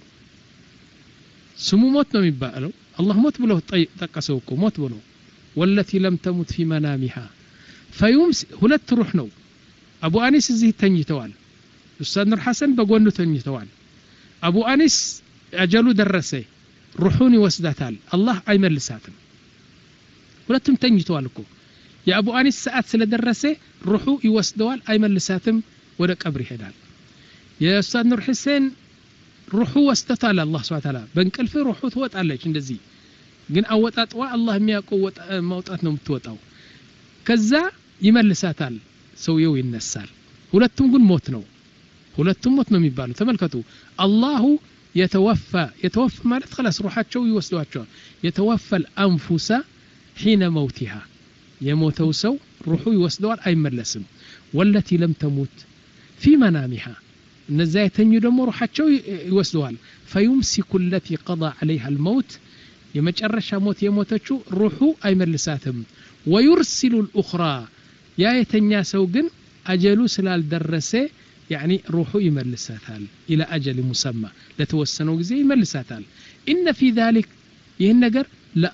ስሙ ሞት ነው የሚባለው الله موت ብሎ ጠቀሰው እኮ ሞት ብሎ والتي لم تمت في منامها فيمس ሁለት ሩህ ነው አቡ አኒስ እዚህ ተኝተዋል ኡስታዝ ኑር ሐሰን በጎኑ ተኝተዋል አቡ አኒስ አጀሉ ደረሰ ሩሁን ይወስዳታል አላህ አይመልሳትም ሁለቱም ተኝተዋል እኮ የአቡ አኒስ ሰዓት ስለደረሰ ሩሁ ይወስደዋል አይመልሳትም ወደ ቀብር ይሄዳል የኡስታዝ ኑር ሐሰን ሩሁ ወስደታል አላህ Subhanahu Wa Ta'ala በእንቅልፍ ሩሁ ትወጣለች እንደዚህ ግን አወጣጥዋ አላህ የሚያውቀው ማውጣት ነው የምትወጣው ከዛ ይመልሳታል ሰውየው ይነሳል ሁለቱም ግን ሞት ነው ሁለቱም ሞት ነው የሚባለው ተመልከቱ አላሁ يتوفى يتوفى ማለት خلاص روحቸው ይወስዷቸዋል يتوفى الانفس حين موتها የሞተው ሰው ሩሁ ይወስደዋል አይመለስም والتي لم تموت في منامها እነዛ የተኙ ደግሞ ሩሃቸው ይወስደዋል فيمسك التي قضى عليها الموت የመጨረሻ ሞት የሞተችው ሩሁ አይመልሳትም ويرسل الاخرى ያ የተኛ ሰው ግን አጀሉ ስላልደረሰ يعني روحه يملساتال الى اجل مسمى لتوسنوا غزي يملساتال ان في ذلك ይህን ነገር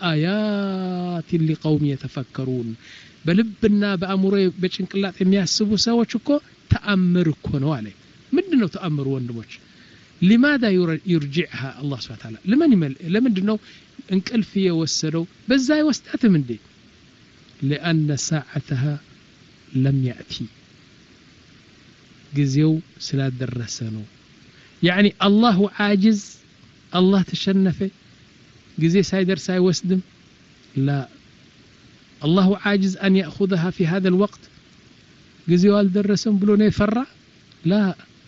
لآيات لقوم يتفكرون بلبنا بأمر بጭንቅላት የሚያስቡ ሰዎች እኮ ተአምር እኮ ነው አለ ምንድነው ተአምሩ ወንድሞች لماذا يرجعها الله سبحانه وتعالى لمن يمل ለምንድነው እንቅልፍ የወሰደው በዛ ይወስዳትም እንዴ لأن ساعتها لم يأتي ጊዜው ስላደረሰ ነው يعني الله عاجز الله تشنف ጊዜ ሳይደርስ አይወስድም لا الله عاجز أن يأخذها في هذا الوقت ጊዜው አልደረሰም ብሎ ነው ይፈራ لا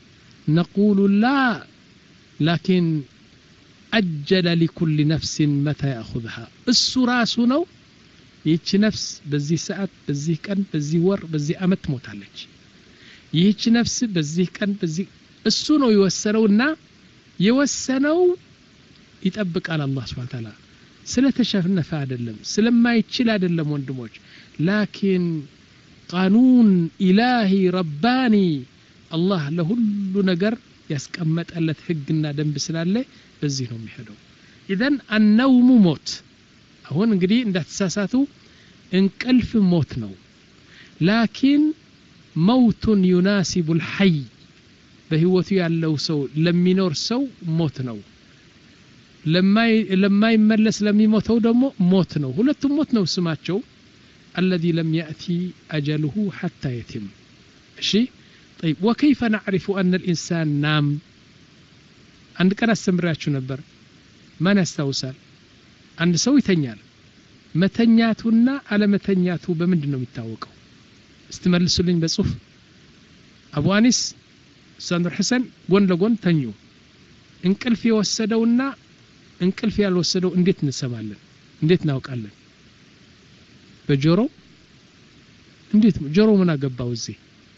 نقول لا لكن أجل لكل نفس متى يأخذها السراس نو يهش نفس بزي ساعات بزي كان بزي ور بزي أمت موتالج يهش نفس بزي كان بزي السنو يوسنونا يوسنو يتأبك على الله سبحانه وتعالى سلتشافنا فعدلم سلما يتشل عدلم وندموج لكن قانون إلهي رباني الله لهل نجر يسكمت ألا تحقنا دم بسلالة بزينهم يحدو إذن النوم موت هون نقدي عند تساساتو انقلف موت نو لكن موت يناسب الحي بهوتو ያለው ሰው ለሚኖር ሰው ሞት ነው ለማይ ለማይ መለስ ለሚሞተው ደግሞ ሞት ነው ሁለቱም ሞት ነው ስማቸው الذي لم يأتي أجله حتى يتم شيء طيب وكيف نعرف أن الإنسان نام عند كان استمراتشو نبر ما نستوصل عند سوي تنيال متنياتنا على متنياتو بمندن ነው የሚታወቀው استملسلኝ በጽሁፍ አቡ አኒስ ሳንድር ሐሰን ጎን ለጎን ተኙ እንቅልፍ የወሰደውና እንቅልፍ ያልወሰደው እንዴት እንሰማለን እንዴት እናውቃለን በጆሮ እንዴት ጆሮ ምን አገባው እዚህ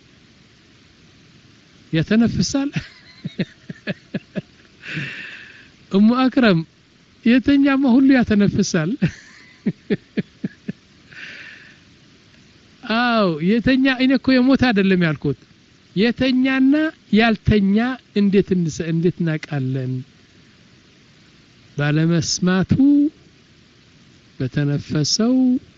يتنفسال ام اكرم يتنيا ما ሁሉ يتنفسال አው የተኛ እኔ እኮ የሞት አይደለም ያልኩት የተኛና ያልተኛ እንዴት እንዴት እናቃለን ባለመስማቱ በተነፈሰው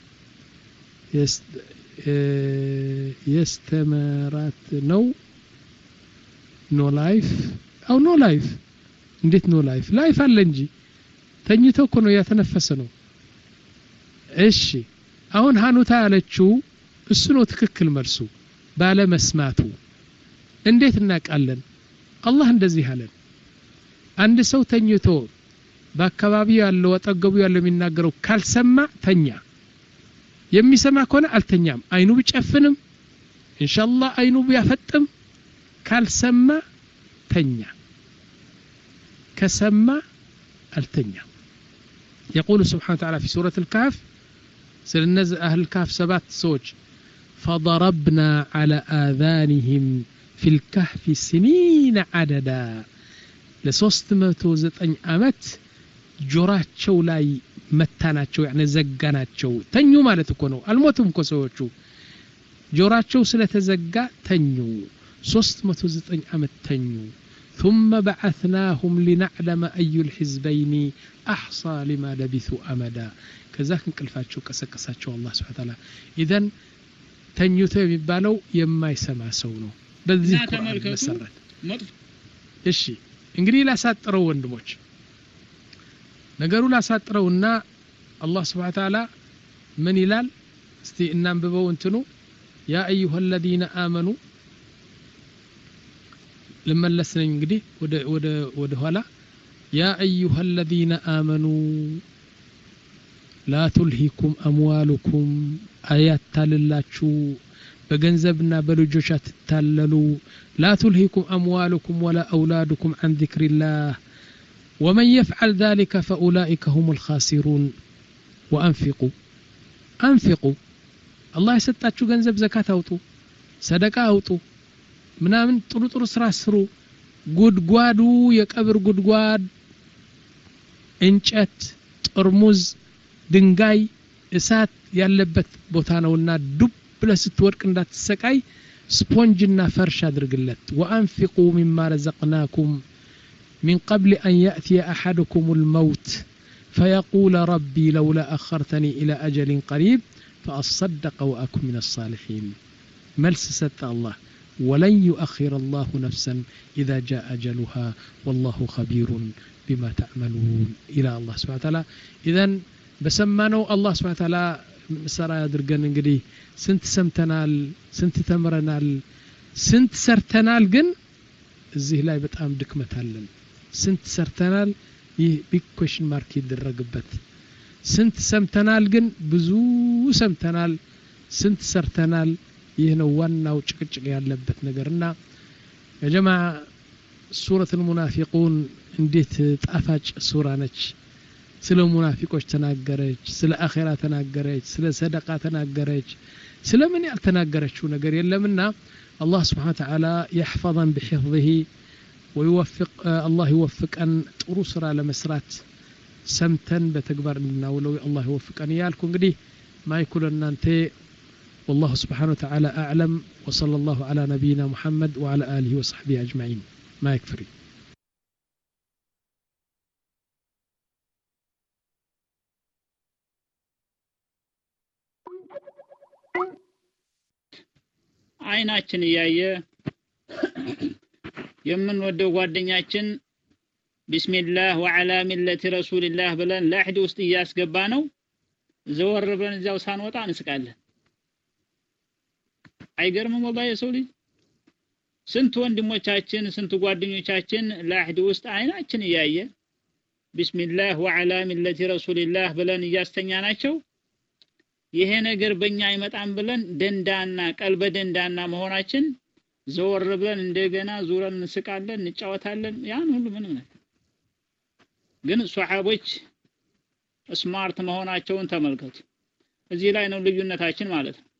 يستمرات نو نو لايف او نو لايف እንዴት ኖ ላይፍ ላይፍ አለ እንጂ ተኝቶ እኮ ነው ያተነፈሰ ነው እሺ አሁን ሃኑታ ያለችው እሱ ነው ትክክል መልሱ ባለ መስማቱ እንዴት እናቃለን አላህ እንደዚህ አለን አንድ ሰው ተኝቶ በአካባቢው ያለው አጠገቡ ያለው የሚናገረው ካልሰማ ተኛ የሚሰማ ከሆነ አልተኛም አይኑ ቢጨፍንም ኢንሻአላህ አይኑ ቢያፈጥም ካልሰማ ተኛ كسما التنيا يقول سبحانه وتعالى في سورة الكهف سننز أهل الكهف سبات سوج فضربنا على آذانهم في الكهف سنين عددا لسوست متوزت أن أمت جرات شو لاي متانات شو يعني زقانات شو تنيو ما لتكونوا الموتم كسوچو جرات شو سلة زقا تنيو سوست متوزت أن أمت تنيو ثم بعثناهم لنعلم أي الحزبين أحصى لما لبثوا أمدا كذاك انقلفاتشو كسكساتشو الله سبحانه وتعالى إذن تنيوتو የሚባለው የማይሰማ ሰው ነው በዚህ ቁርአን መሰረት እሺ እንግዲህ ላሳጥረው ወንድሞች ነገሩ ላሳጥረውና አላህ Subhanahu Wa Ta'ala ምን ይላል እስቲ እናንብበው እንትኑ ያ ايها الذين آمنوا لملسنا እንግዲህ ወደ ወደ ወደ ኋላ يا ايها الذين آمنوا لا تلهكم اموالكم آيات ታልላችሁ በገንዘብና በልጆች አትታለሉ لا تلهكم اموالكم ولا اولادكم عن ذكر الله ومن يفعل ذلك فاولئك هم الخاسرون وانفقوا انفقوا الله يسጣችሁ ገንዘብ ዘካት አውጡ ሰደቃ አውጡ ምናምን ጥሩ ጥሩ ስራ ስሩ ጉድጓዱ የቀብር ጉድጓድ እንጨት ጥርሙዝ ድንጋይ እሳት ያለበት ቦታ ነውና ዱብ ለስትወርቅ እንዳትሰቃይ ስፖንጅና ፈርሽ አድርግለት وانفقوا مما رزقناكم من قبل ان ياتي احدكم الموت فيقول ربي لولا اخرتني الى اجل قريب فاصدق واكن من الصالحين ملس ست الله ولن يؤخر الله نفسا إذا جاء أجلها والله خبير بما تعملون إلى الله سبحانه وتعالى إذن بسمانو الله سبحانه وتعالى سرا يدرقن انقدي سنت سمتنال سنت تمرنال سنت سرتنال قن الزيه لا بتقام دكمتالن سنت سرتنال يه بيك كوشن مارك يدرقبت سنت سمتنال قن بزو سمتنال سنت سرتنال ይህ ነው ዋናው ጭቅጭቅ ያለበት ነገርና የጀማዓ ሱረቱ المنافقون እንዴት ጣፋጭ ሱራ ነች ስለ ሙናፊቆች ተናገረች ስለ አኺራ ተናገረች ስለ ሰደቃ ተናገረች ስለምን ያልተናገረችው ነገር የለምና الله سبحانه وتعالى يحفظا بحفظه ويوفق الله يوفقن ጥሩ ስራ ለመስራት ሰምተን በተግባር እንድናውለው الله يوفقن ያልኩ እንግዲህ ማይኩል እናንተ والله سبحانه وتعالى أعلم وصلى الله على نبينا محمد وعلى آله وصحبه أجمعين ما يكفري አይናችን ያየ የምንወደው ጓደኛችን ቢስሚላህ ወዓላ ሚለቲ ረሱልላህ ብለን ለህድ ውስጥ ያስገባ ነው ዘወር ብለን እዛው ሳንወጣ እንስቃለን አይገርምም ወላሂ የሰው ልጅ ስንት ወንድሞቻችን ስንት ጓደኞቻችን ለህድ ውስጥ አይናችን ያየ ቢስሚላህ ወዓላ ሚለቲ ረሱልላህ ብለን ያስተኛናቸው ይሄ ነገር በእኛ አይመጣም ብለን ደንዳና ቀልበ ደንዳና መሆናችን ዘወር ብለን እንደገና ዙረን እንስቃለን እንጫወታለን ያን ሁሉ ምን ነው ግን ሱሐቦች ስማርት መሆናቸውን ተመልከቱ እዚህ ላይ ነው ልዩነታችን ማለት ነው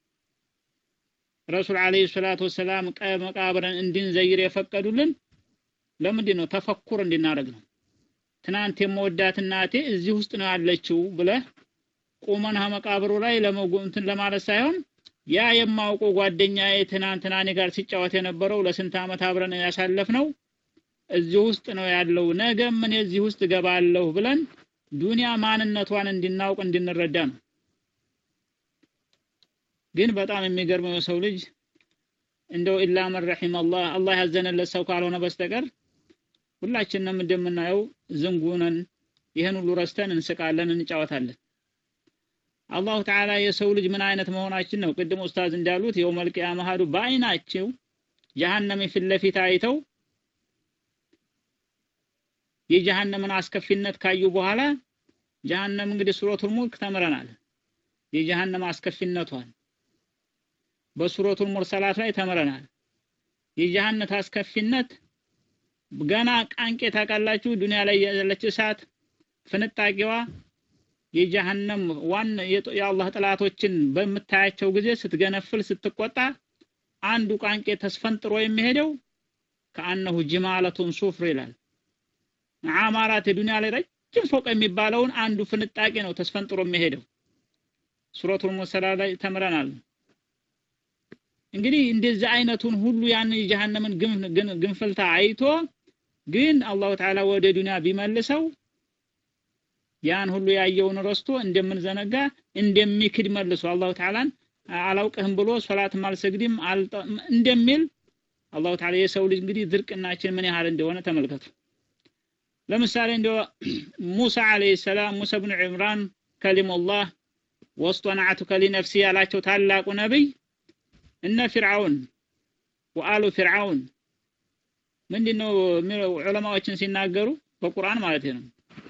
ረሱል አለይሂ ሰላቱ ወሰለም መቃብርን እንድንዘይር የፈቀዱልን ለምንድን ነው ተፈኩር እንድናረግ ነው ትናንት የምወዳት እናቴ እዚህ ውስጥ ነው ያለችው ብለህ ቆመን መቃብሩ ላይ ለመጎንትን ለማለት ሳይሆን ያ የማውቀው ጓደኛዬ ትናንትና እኔ ጋር ሲጫወት የነበረው ለስንት አመት አብረን ያሳለፍነው እዚህ ውስጥ ነው ያለው ነገ ምን እዚህ ውስጥ ገባለሁ ብለን ዱንያ ማንነቷን እንድናውቅ እንድንረዳ ነው ግን በጣም የሚገርመው ሰው ልጅ እንደው ኢላ መን ረሂም አላህ አላህ ያዘነለት ሰው ካልሆነ በስተቀር ሁላችንም እንደምናየው ዝንጉነን ይሄን ሁሉ ረስተን እንስቃለን እንጫወታለን አላህ ተዓላ የሰው ልጅ ምን አይነት መሆናችን ነው ቅድም ኡስታዝ እንዳሉት የውመል ቂያማ ሀዱ በአይናቸው ጀሃነም ፊት ለፊት አይተው የጀሃነምን አስከፊነት ካዩ በኋላ ጀሃነም እንግዲህ ሱረቱል ሙልክ ተምረናል የጀሃነም አስከፊነቷን በሱረቱል ሙርሰላት ላይ ተምረናል የጀሃነም አስከፊነት ገና ቃንቄ ታቃላችሁ ዱንያ ላይ ያለች እሳት ፍንጣቂዋ የጀሃነም ዋን የአላህ ጥላቶችን በመታያቸው ጊዜ ስትገነፍል ስትቆጣ አንዱ ቃንቄ ተስፈንጥሮ የሚሄደው ከአንሁ ጅማለቱን ሱፍር ይላል አማራት ዱንያ ላይ ረጅም ፎቅ የሚባለውን አንዱ ፍንጣቂ ነው ተስፈንጥሮ የሚሄደው ሱረቱል ሙርሰላት ላይ ተምረናል እንግዲህ እንደዚህ አይነቱን ሁሉ ያን የጀሃነምን ግንፍልታ አይቶ ግን አላህ ተዓላ ወደ ዱንያ ቢመልሰው ያን ሁሉ ያየውን ረስቶ እንደምንዘነጋ እንደሚክድ መልሶ አላህ ተዓላን አላውቅህም ብሎ ሶላት ማልሰግድም እንደሚል አላህ ተዓላ የሰው ልጅ እንግዲህ ድርቅናችን ምን ያህል እንደሆነ ተመልከቱ ለምሳሌ እንደ ሙሳ አለይሂ ሰላም ሙሳ ኢብኑ ዒምራን ከሊሙላህ ወስጠናዓቱከ ሊነፍሲ ያላቸው ታላቁ ነብይ እነ ፍርዓውን ወአሉ ፍርዓውን ምንድነው ዑለማዎችን ሲናገሩ በቁርአን ማለት ነው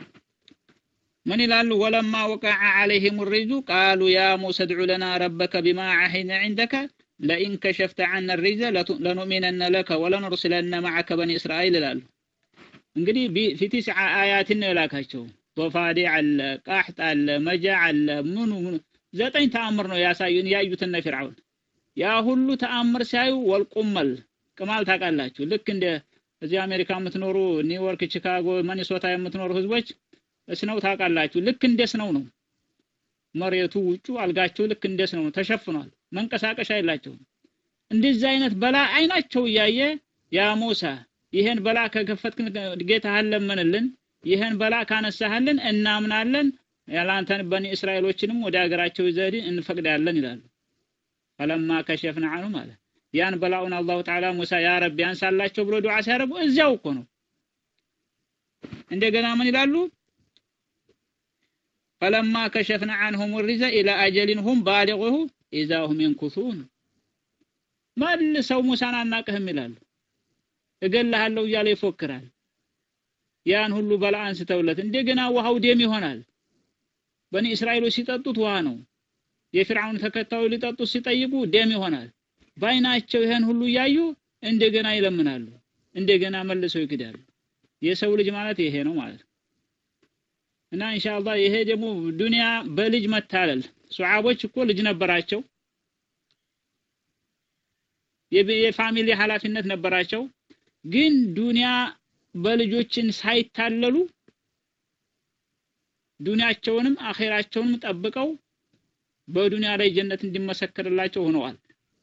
من يلال ولما وقع عليهم الرجز قالوا يا موسى ادع لنا ربك بما عهدنا عندك لئن كشفت عنا الرجز لنؤمنن لك ولنرسلن معك بني اسرائيل لال እንግዲህ في تسع آيات ነው ያላካቸው ጦፋዲ አለ ቃህጥ አለ መጃዕ አለ ምኑ ዘጠኝ ተአምር ነው ያሳዩን ያዩትና ፍርዓውን ያ ሁሉ ተአምር ሲያዩ ወልቁመል ከማል ታቃላችሁ ልክ እንደ እዚህ አሜሪካ የምትኖሩ ኒውዮርክ ቺካጎ ሚኒሶታ የምትኖሩ ህዝቦች እስነው ታቃላችሁ ልክ እንደስነው ነው መሬቱ ውጩ አልጋቸው ልክ እንደስነው ነው ተሸፍኗል መንቀሳቀሻ የላቸውም እንደዚህ አይነት በላ አይናቸው ያየ ያ ሙሳ ይሄን በላ ከከፈትክ ጌታህን ለምንልን ይሄን በላ ካነሳህልን እናምናለን ያላንተን በኒ እስራኤሎችንም ወደ ሀገራቸው ይዘዲ እንፈቅዳለን ይላሉ فلما كشفنا عنه ማለት ያን በላውን አላህ ተዓላ ሙሳ ያ ረቢ አንሳላቸው ብሎ ዱዓ ሲያረጉ እዚያው እኮ ነው እንደገና ምን ይላሉ فلما كشفنا عنهم الرجز الى اجل هم بالغوه اذا هم ينكثون መልሰው ሙሳን አናቀህም ይላሉ እገላሃለው እያለ ይፎክራል ያን ሁሉ በላ አንስተውለት እንደገና ውሃው ደም ይሆናል በኒ እስራኤሎች ሲጠጡት ውሃ ነው የፍርዓውን ተከታዩ ሊጠጡት ሲጠይቁ ደም ይሆናል ባይናቸው ይሄን ሁሉ ያዩ እንደገና ይለምናሉ እንደገና መልሰው ይክዳሉ። የሰው ልጅ ማለት ይሄ ነው ማለት ነው። እና ኢንሻአላህ ይሄ ደግሞ ዱንያ በልጅ መታለል ሱሐቦች እኮ ልጅ ነበራቸው የፋሚሊ ኃላፊነት ነበራቸው ግን ዱንያ በልጆችን ሳይታለሉ ዱንያቸውንም አኺራቸውንም ጠብቀው በዱንያ ላይ ጀነት እንዲመሰከርላቸው ሆነዋል።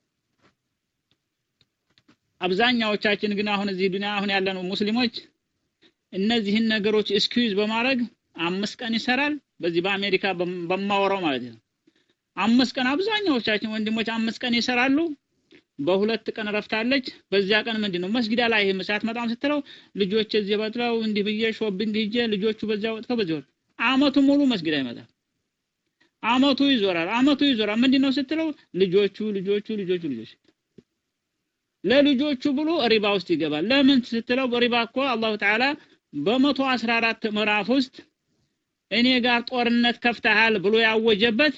አብዛኛዎቻችን ግን አሁን እዚህ ዱንያ አሁን ያለነው ሙስሊሞች እነዚህን ነገሮች ኤክስኪዩዝ በማድረግ አምስት ቀን ይሰራል በዚህ በአሜሪካ በማወራው ማለት ነው። አምስት ቀን አብዛኛዎቻችን ወንድሞች አምስት ቀን ይሰራሉ በሁለት ቀን ረፍታለች። በዚያ ቀን ምንድነው መስጊድ ላይ መስራት መጣም ስትለው ልጆች እዚህ በጥለው እንዲህ ብዬ ሾፒንግ ሂጄ ልጆቹ በዚያው ወጥተው በዚያው አመቱ ሙሉ መስጊድ አይመጣም። አመቱ ይዞራል አመቱ ይዞራል ምንድነው ስትለው ልጆቹ ልጆቹ ልጆቹ ልጆች ለልጆቹ ብሎ ሪባ ውስጥ ይገባል። ለምን ስትለው በሪባ እኮ አላህ ተዓላ በመቶ አስራ አራት ምዕራፍ ውስጥ እኔ ጋር ጦርነት ከፍተሃል ብሎ ያወጀበት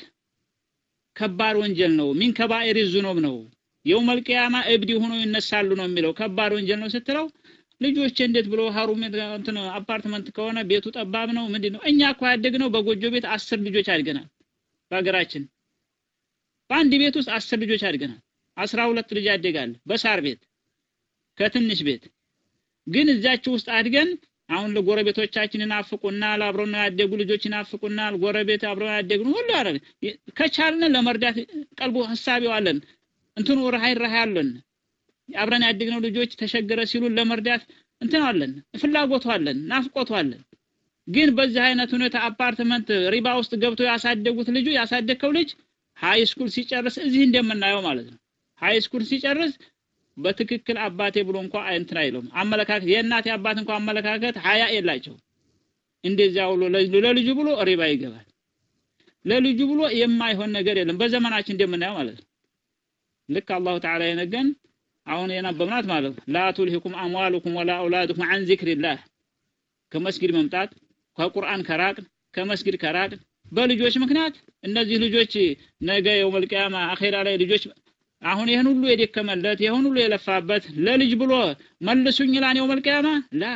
ከባድ ወንጀል ነው። ሚን ከባኢር ዙኑብ ነው። የውመል ቂያማ እብድ ሆኖ ይነሳሉ ነው የሚለው ከባድ ወንጀል ነው ስትለው ልጆች እንዴት ብሎ ሀሩም እንትን አፓርትመንት ከሆነ ቤቱ ጠባብ ነው ምንድነው? እኛ እኮ ያደግነው በጎጆ ቤት አስር ልጆች አድገናል። በሀገራችን በአንድ ቤት ውስጥ አስር ልጆች አድገናል። አስራ ሁለት ልጅ ያደጋል በሳር ቤት ከትንሽ ቤት ግን እዛች ውስጥ አድገን አሁን ለጎረቤቶቻችን እናፍቁናል አብረው ያደጉ ልጆች እናፍቁናል ጎረቤት አብረው ያደጉ ሁሉ አረን ከቻልን ለመርዳት ቀልቡ ሐሳቢው አለን እንትኑ ረሃይ ረሃይ አለን አብረን ያደግነው ልጆች ተሸገረ ሲሉ ለመርዳት እንትን አለን ፍላጎቱ አለን ናፍቆቱ አለን። ግን በዚህ አይነት ሁኔታ አፓርትመንት ሪባ ውስጥ ገብቶ ያሳደጉት ልጅ ያሳደከው ልጅ ሃይ ስኩል ሲጨርስ እዚህ እንደምናየው ማለት ነው ሃይ ስኩል ሲጨርስ በትክክል አባቴ ብሎ እንኳን እንትን አይሉም አመለካከት የእናቴ አባት እንኳን አመለካከት ሀያ የላቸው እንደዚያው ለልጁ ብሎ ሪባ ይገባል። ለልጁ ብሎ የማይሆን ነገር የለም በዘመናችን እንደምናየው ማለት ነው። ልክ አላህ ተዓላ የነገን አሁን የናበብናት ማለት ነው ላ ቱልሂኩም አምዋሉኩም ወላ አውላዱኩም عن ذكر الله ከመስጊድ መምጣት ከቁርአን ከራቅ ከመስጊድ ከራቅ በልጆች ምክንያት እነዚህ ልጆች ነገ የውመል ቂያማ አኺራ ላይ ልጆች አሁን ይሄን ሁሉ የደከመለት ይሄን ሁሉ የለፋበት ለልጅ ብሎ መልሱኝ ይላል የውመል ቂያማ ላ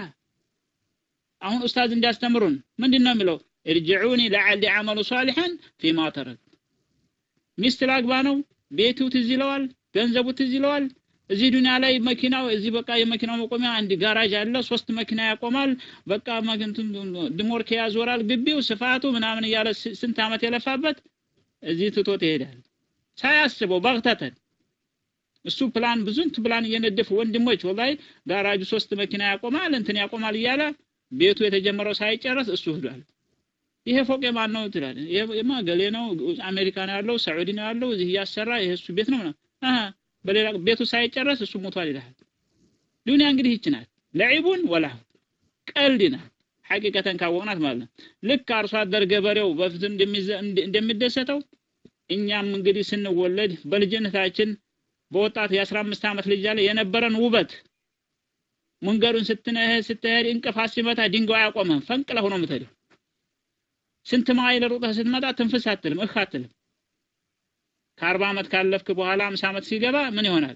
አሁን ኡስታዝ እንዲያስተምሩን ምንድነው የሚለው ارجعوني لعل اعمل صالحا فيما ترك ሚስት ላግባ ነው ቤቱ ትዝ ይለዋል ገንዘቡ ትዝ ይለዋል እዚህ ዱንያ ላይ መኪናው እዚህ በቃ የመኪናው መቆሚያ አንድ ጋራጅ አለ ሶስት መኪና ያቆማል በቃ ማግንቱን ድሞርክ ያዞራል ግቢው ስፋቱ ምናምን ያለ ስንት አመት የለፋበት እዚህ ትቶት ይሄዳል ሳያስበው ባግታተን እሱ ፕላን ብዙን ፕላን እየነደፈ ወንድሞች ወላይ ጋራጁ ሶስት መኪና ያቆማል እንትን ያቆማል እያለ ቤቱ የተጀመረው ሳይጨርስ እሱ ሄዷል። ይሄ ፎቅ የማን ነው ትላል የማ ገሌ ነው አሜሪካ ነው ያለው ሳዑዲ ነው ያለው እዚህ ያሰራ ይሄ እሱ ቤት ነው አሃ በሌላ ቤቱ ሳይጨርስ እሱ ሞቷል ይላል። ዱንያ እንግዲህ ይችናል ለዒቡን ወላ ቀልድና ሐቂቀተን ካወቅናት ማለት ነው። ልክ አርሶ አደር ገበሬው በፊት እንደሚደሰተው እኛም እንግዲህ ስንወለድ በልጅነታችን በወጣት የ15 አመት ልጅ ያለ የነበረን ውበት መንገዱን ስትነህ ስትሄድ እንቅፋት ሲመታ ድንጋይ ያቆመን ፈንቅለ ሆኖ ምትሄደው ስንት ማይል ሩጠህ ስትመጣ ትንፍስ አትልም እህ አትልም። ከአርባ አመት ካለፍክ በኋላ ሃምሳ አመት ሲገባ ምን ይሆናል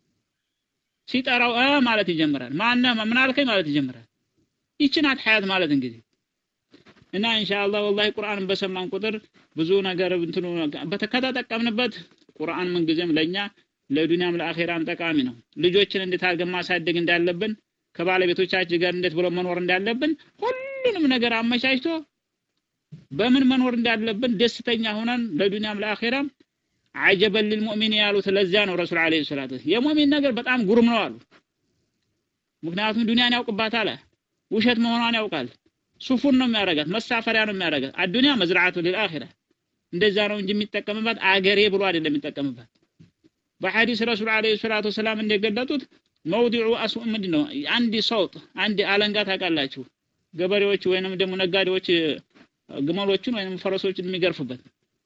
ሲጠራው አ ማለት ይጀምራል ማንነ ምን አልከኝ ማለት ይጀምራል። ይችናት ሐያት ማለት እንግዲህ እና ኢንሻአላህ ወላሂ ቁርአንን በሰማን ቁጥር ብዙ ነገር እንትኑ በተከታተቀምንበት ቁርአን ምን ጊዜም ለኛ ለዱንያም ለአኺራም ጠቃሚ ነው። ልጆችን እንዴት አድርገን ማሳደግ እንዳለብን ከባለቤቶቻችን ጋር እንዴት ብሎ መኖር እንዳለብን ሁሉንም ነገር አመቻችቶ በምን መኖር እንዳለብን ደስተኛ ሆነን ለዱንያም ለአኺራም عجبا للمؤمن ያሉት ለዚያ ነው ረሱል አለይሂ ሰላቱ የሙእሚን ነገር በጣም ጉሩም ነው አሉ። ምክንያቱም ዱንያን ያውቅባታል ውሸት መሆኗን ያውቃል ሱፉን ነው የሚያረጋት መሳፈሪያ ነው የሚያረጋት አዱንያ መዝራዓቱ ለልአኺራ እንደዛ ነው እንጂ የሚጠቀምባት አገሬ ብሎ አይደለም የሚጠቀምባት። በሐዲስ ረሱል አለይሂ ሰላቱ ሰላም እንደገለጡት መውዲዑ አስኡ ምንድነው አንዲ ሶውጥ አንዲ አለንጋ ታውቃላችሁ ገበሬዎች ወይንም ደግሞ ነጋዴዎች ግመሎችን ወይንም ፈረሶችን የሚገርፉበት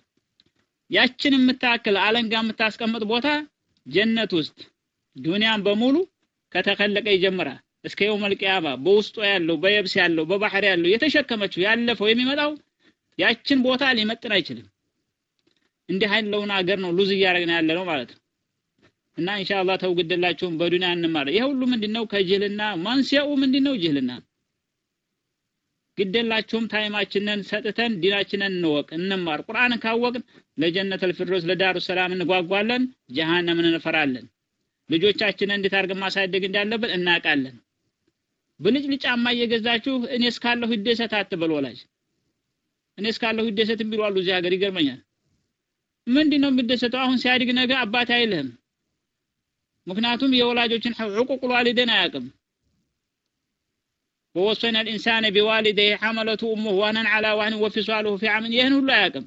ያችን የምታከለ አለንጋ የምታስቀምጥ ቦታ ጀነት ውስጥ ዱንያን በሙሉ ከተከለቀ ይጀምራል እስከ የውመል ቂያማ በውስጡ ያለው በየብስ ያለው በባህር ያለው የተሸከመችው ያለፈው የሚመጣው ያችን ቦታ ሊመጥን አይችልም። እንዲህ አይነውን ሀገር ነው ሉዝ እያረግን ያለ ነው ማለት ነው። እና ኢንሻአላህ ተውግደላችሁም በዱንያ እንማር ይሄ ሁሉ ምንድነው ከጅልና ማንሲያው ምንድነው ጅልና ግደላችሁም ታይማችንን ሰጥተን ዲናችንን እንወቅ እንማር ቁርአን ካወቅን ለጀነተል ፊርደውስ ለዳሩ ሰላም እንጓጓለን ጀሃነምን እንፈራለን ልጆቻችንን እንዴት አድርገን ማሳደግ እንዳለብን እናቃለን ብልጭ ልጫማ እየገዛችሁ እኔ እስካለሁ ይደሰት አትበል ወላጅ እኔ እስካለሁ ይደሰት ቢሉ አሉ እዚህ ሀገር ይገርመኛል ምንድነው የሚደሰተው አሁን ሲያድግ ነገ አባት አይልህም ምክንያቱም የወላጆችን حقوق الوالدين አያውቅም ووصينا الانسان بوالديه حملته امه وانا على وهن وفصاله في عام ይሄን ሁሉ አያውቅም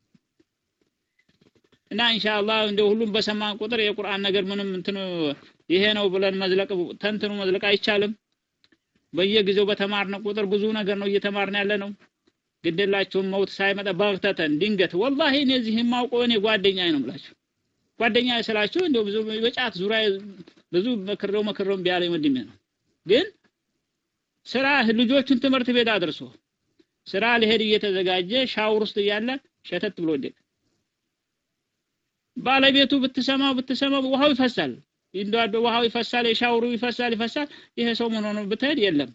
እና ኢንሻአላህ እንደው ሁሉም በሰማን ቁጥር የቁርአን ነገር ምንም እንትን ይሄ ነው ብለን መዝለቅ ተንትኑ መዝለቅ አይቻልም በየጊዜው በተማርነ ቁጥር ብዙ ነገር ነው እየተማርን ያለ ነው ግደላችሁም መውት ሳይመጣ ባግተተን ድንገት ወላሂ እነዚህ ማውቀው እኔ ጓደኛዬ ነው ብላችሁ ጓደኛዬ ስላችሁ እንደው ብዙ በጫት ዙሪያ ብዙ መከረው መከረው ቢያለኝ ወንድሜ ነው ግን ስራ ልጆቹን ትምህርት ቤት አድርሶ ስራ ለሄድ እየተዘጋጀ ሻውር ውስጥ ያለ ሸተት ብሎ ወደቀ ባለቤቱ ብትሰማው ብትሰማው ውሃው ይፈሳል እንደው ውሃው ይፈሳል ሻውሩ ይፈሳል ይፈሳል ይሄ ሰው ምን ሆኖ ብትሄድ የለም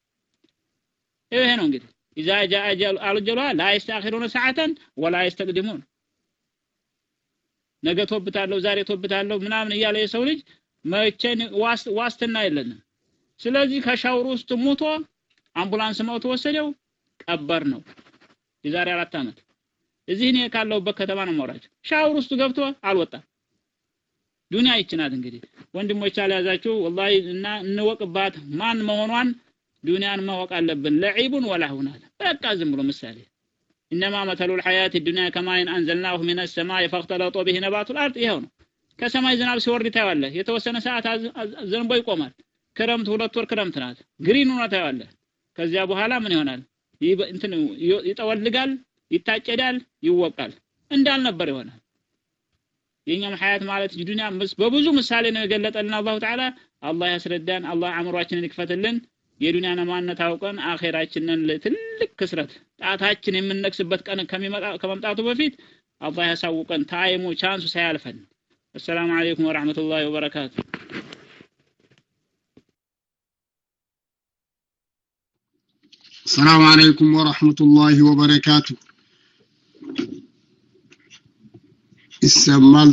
ይሄ ነው እንግዲህ اذا جاء اجل الجلوا لا يستاخرون ساعه ولا يستقدمون ነገ ተወብታለሁ ዛሬ ተወብታለሁ ምናምን ይያለ የሰው ልጅ መቼን ዋስትና የለንም ስለዚህ ከሻውሩ ውስጥ ሞቶ አምቡላንስ መውቶ ወሰደው ቀበር ነው የዛሬ አራት አመት እዚህ ነው ካለውበት ከተማ ነው ማውራጭ ሻውሩ ውስጥ ገብቶ አልወጣም ዱንያ ይችናት እንግዲህ ወንድሞች አልያዛችሁ والله እና እንወቅባት ማን መሆኗን ዱንያን ማወቅ አለብን ለዒቡን ወላሁናት በቃ ዝም ብሎ ምሳሌ انما مثل الحياه الدنيا كما ان انزلناه من السماء فاختلط به نبات الارض ይሄው ነው ከሰማይ ዝናብ ሲወርድ ታያለ የተወሰነ ሰዓት ዘንቦ ይቆማል ክረምት ሁለት ወር ክረምት ናት ግሪን ሆነ ታያለ ከዚያ በኋላ ምን ይሆናል እንትን ይጠወልጋል ይታጨዳል ይወቃል እንዳል ነበር ይሆናል የኛም ሐያት ማለት ዱንያ በብዙ ምሳሌ ነው የገለጠልን አላህ ተዓላ አላህ ያስረዳን አላህ አምሯችንን ይክፈትልን የዱንያና ማንነት አውቀን አኺራችንን ለትልቅ ክስረት ጣታችን የምንነክስበት ቀን ከመጣ ከመምጣቱ በፊት አላህ ያሳውቀን ታይሙ ቻንሱ ሳያልፈን السلام عليكم ورحمة الله وبركاته السلام عليكم ورحمة الله وبركاته السمال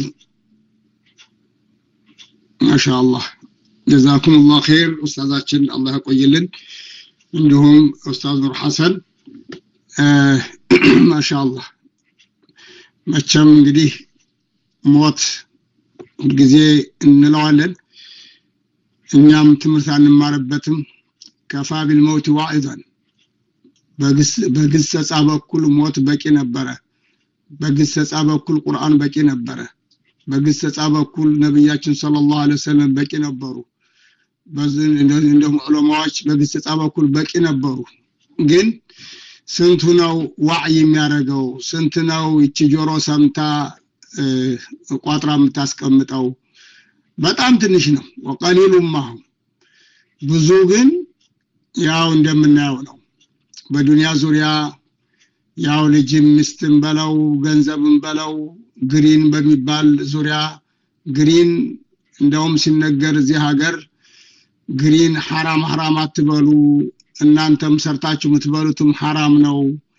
ما شاء الله جزاكم الله خير أستاذاتنا الله يقويلن عندهم أستاذ نور حسن آه ما شاء الله ما تشم قديه موت ጊዜ እንለዋለን እኛም ትምህርት አንማርበትም ከፋቢል ሞት ዋኢዛን በግስ በግስጻ በኩል ሞት በቂ ነበረ በግስጻ በኩል ቁርአን በቂ ነበረ በግስጻ በኩል ነብያችን ሰለላሁ ዐለይሂ ወሰለም በቂ ነበሩ በዚህ እንደም ዑለማዎች በግስጻ በኩል በቂ ነበሩ ግን ስንቱ ነው ዋዕይ የሚያረጋው ስንት ነው እቺ ጆሮ ሰምታ ቋጥራ የምታስቀምጠው በጣም ትንሽ ነው ወቀሊሉማ ብዙ ግን ያው እንደምናየው ነው በዱንያ ዙሪያ ያው ልጅም ምስትም በለው ገንዘብም በለው ግሪን በሚባል ዙሪያ ግሪን እንደውም ሲነገር እዚህ ሀገር ግሪን حرام حرام አትበሉ እናንተም ሰርታችሁ የምትበሉትም حرام ነው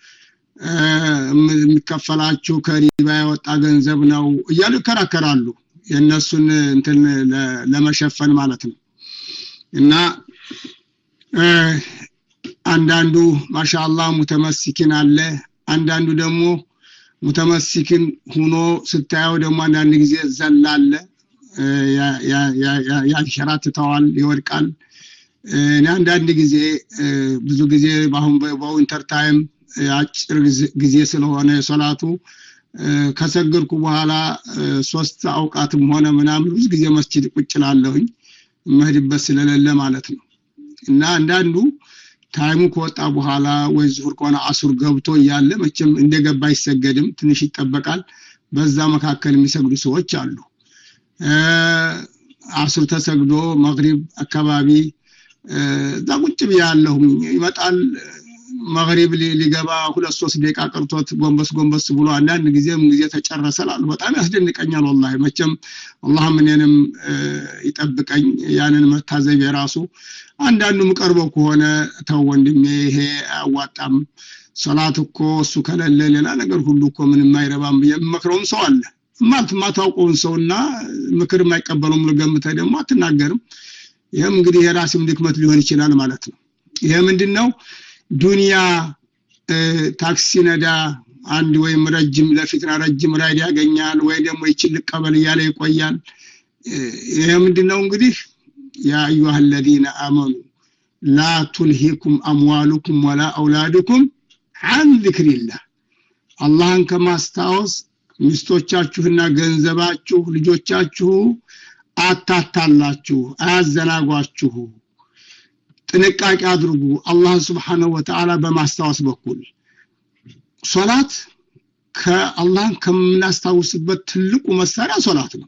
የሚከፈላችሁ ከሪባ ያወጣ ገንዘብ ነው እያሉ ከራከራሉ የነሱን እንትን ለመሸፈን ማለት ነው እና አንዳንዱ ማሻአላህ ሙተመሲኪን አለ አንዳንዱ ደግሞ ሙተመሲኪን ሆኖ ስታየው ደግሞ አንዳንድ ጊዜ ዘላለ ያ ያ ያ ያንሸራትተዋል ይወድቃል እና አንዳንድ ጊዜ ብዙ ጊዜ ባሁን በዊንተር ታይም አጭር ጊዜ ስለሆነ ሶላቱ ከሰገርኩ በኋላ ሶስት አውቃትም ሆነ ምናምን ብዙ ጊዜ መስጂድ ቁጭላለሁኝ መህድበት ስለሌለ ማለት ነው እና አንዳንዱ ታይሙ ከወጣ በኋላ ወይ ዙሁር ከሆነ አሱር ገብቶ ያለ መቼም እንደገባ ይሰገድም ትንሽ ይጠበቃል በዛ መካከል የሚሰግዱ ሰዎች አሉ አሱር ተሰግዶ መግሪብ አካባቢ ዛቁጭ ቢያለሁ ይመጣል መግሪብ ሊገባ ሁለት ሶስት ደቂቃ ቀርቶት ጎንበስ ጎንበስ ብሎ አንዳንድ ጊዜም ጊዜ ተጨረሰላል በጣም ያስደንቀኛል والله መቼም አላህ ምንንም ይጠብቀኝ ያንን መታዘብ የራሱ አንዳንዱ ምቀርበው ከሆነ ተው ወንድሜ ይሄ አዋጣም ሶላት እኮ እሱ ከለለ ሌላ ነገር ሁሉ እኮ ምንም አይረባም የመክረውም ሰው አለ ማለት ማታውቀውን ሰውና ምክር የማይቀበለውም ለገምተ ደግሞ አትናገርም ይሄም እንግዲህ የራስም ድክመት ሊሆን ይችላል ማለት ነው ይሄ ምንድነው ዱንያ ታክሲ ነዳ አንድ ወይም ረጅም ለፊትና ረጅም ራይድ ያገኛል ወይ ደግሞ ይችል ቀበል ያለ ይቆያል ይሄ ምንድነው እንግዲህ ያ አዩሃ الذين آمنوا لا تلهكم أموالكم ولا أولادكم عن ذكر الله አላህን ከማስታወስ ሚስቶቻችሁና ገንዘባችሁ ልጆቻችሁ አታታላችሁ አያዘናጓችሁ ጥንቃቄ አድርጉ አላህ Subhanahu Wa Ta'ala በማስታወስ በኩል ሶላት ከአላህ ከምናስታውስበት ትልቁ መሳሪያ ሶላት ነው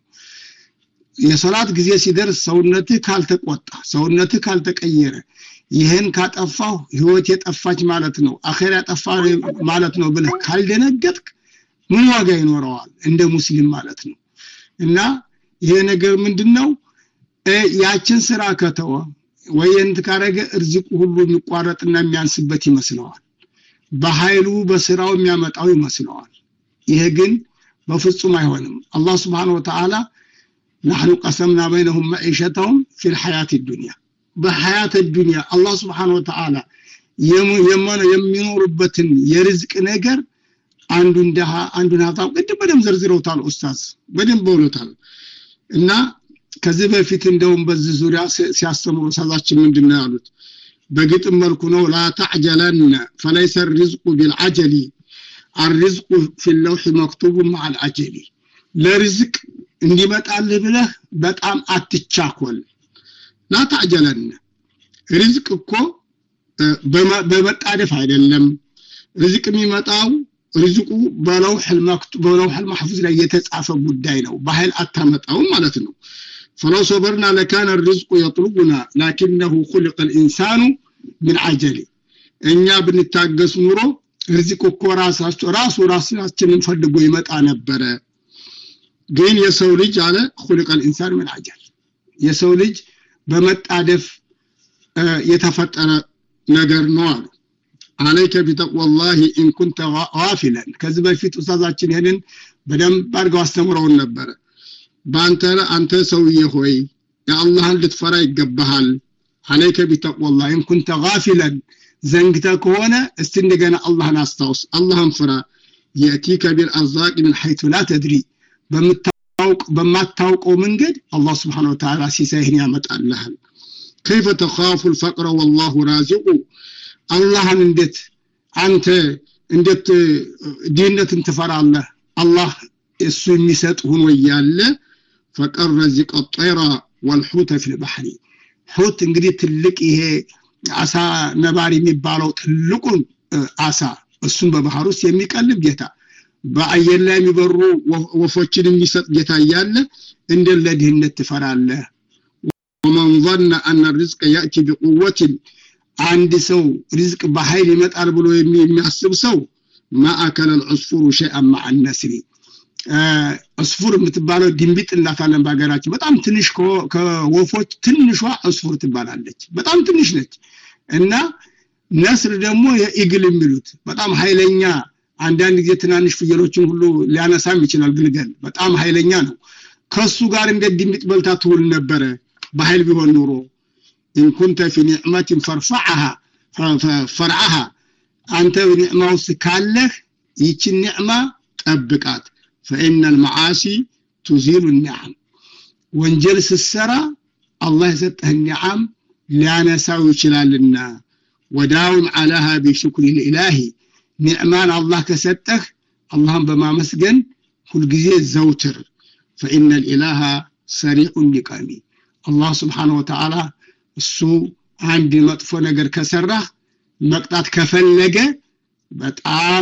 የሶላት ጊዜ ሲደርስ ሰውነትህ ካልተቆጣ ሰውነትህ ካልተቀየረ ይሄን ካጠፋው ህይወት የጠፋች ማለት ነው አኺራ ጠፋ ማለት ነው ብለህ ካልደነገጥክ ምን ዋጋ ይኖረዋል እንደ ሙስሊም ማለት ነው እና ይሄ ነገር ምንድነው ያችን ስራ ከተወ ወይንት ካረገ እርዝቁ ሁሉ የሚቋረጥና የሚያንስበት ይመስለዋል በኃይሉ በስራው የሚያመጣው ይመስለዋል ይሄ ግን በፍጹም አይሆንም አላህ Subhanahu Wa Ta'ala نحن قسمنا بينهم معيشتهم في الحياة الدنيا بحياة الدنيا الله سبحانه وتعالى يمن የሚኖርበትን የርዝቅ ነገር አንዱን ደሃ አንዱን ሀብታም ቅድም በደም ዘርዝረውታል ኡስታዝ በደም በውለታል እና ከዚህ በፊት እንደውም በዚህ ዙሪያ ሲያስተምሩ ኡስታዛችን ምንድነው ያሉት በግጥም መልኩ ነው لا تعجلن فليس الرزق بالعجل الرزق في اللوح مكتوب مع العجل ለርዝቅ እንዲመጣልህ ብለህ በጣም አትቻኮል لا تعجلن ርዝቅ እኮ በመጣደፍ አይደለም ርዝቅ የሚመጣው ርዝቁ በለውህ المكتوب በለውህ المحفوظ ላይ የተጻፈ ጉዳይ ነው በኃይል አታመጣው ማለት ነው فلو صبرنا لكان الرزق يطلبنا لكنه خلق الانسان من عجل እኛ ብንታገስ ኑሮ ርዝቁ እኮ ራሳቸው ራሱ ራሳችንን ፈልጎ ይመጣ ነበር ግን የሰው ልጅ አለ خلق الانسان من عجل የሰው ልጅ በመጣደፍ የተፈጠረ ነገር ነው አሉ عليك بتقوى الله ان كنت غافلا ከዚህ በፊት ኡስታዛችን ይሄንን በደንብ አድርገው አስተምረውን ነበር ባንተ አንተ ሰውዬ ሆይ የአላህን ልትፈራ ይገባሃል عليك بتقوى الله ان كنت غافلا ዘንግተ ከሆነ እስቲ እንደገና አላህን አስታውስ አላህን ፍራ ياتيك بالارزاق من حيث لا تدري በመታውቅ በማታውቀው መንገድ አላህ Subhanahu Wa Ta'ala ሲሳይህን ያመጣልሃል كيف تخاف الفقر والله رازق አላህን እንዴት አንተ እንዴት ዲነትን ትፈራለህ አላህ እሱ የሚሰጥ ሆኖ ያለ فقر رزق الطير والحوت في البحر حوت እንግዲህ ትልቅ ይሄ አሳ ነባሪ የሚባለው ትልቁ አሳ እሱን በባህር ውስጥ የሚቀልብ ጌታ በአየር ላይ የሚበሩ ወፎችን የሚሰጥ ጌታ ያለ እንደ ለድህነት ትፈራለህ ومن ظن ان الرزق ياتي بقوه አንድ ሰው ሪዝቅ በኃይል ይመጣል ብሎ የሚያስብ ሰው ما اكل العصفور شيئا مع النسر አስፉር የምትባለው ድንቢጥ እናታለን ባገራችን በጣም ትንሽ ከወፎች ትንሿ አስፉር ትባላለች በጣም ትንሽ ነች እና ነስር ደግሞ የኢግል የሚሉት በጣም ኃይለኛ አንዳንድ ጊዜ ትናንሽ ፍየሎችን ሁሉ ሊያነሳም ይችላል ግልገል በጣም ኃይለኛ ነው ከሱ ጋር እንደ ድንቢጥ በልታ ትውል ነበር በኃይል ቢሆን ኑሮ ان كنت في نعمه فرفعها فرعها አንተ በኒዕማው ካለህ ይቺ ኒዕማ ጠብቃት فإن المعاصي تزيل النعم ወንጀል ሲሰራ አላህ የሰጠህ ኒዓም ሊያነሳው ይችላልና وداوم عليها بشكر الاله ኒዕማን አላህ ከሰጠህ አላህን በማመስገን ሁሉ ጊዜ ዘውትር فإن الإله سريع النقام الله سبحانه وتعالى እሱ አንድ መጥፎ ነገር ከሰራ መቅጣት ከፈለገ በጣም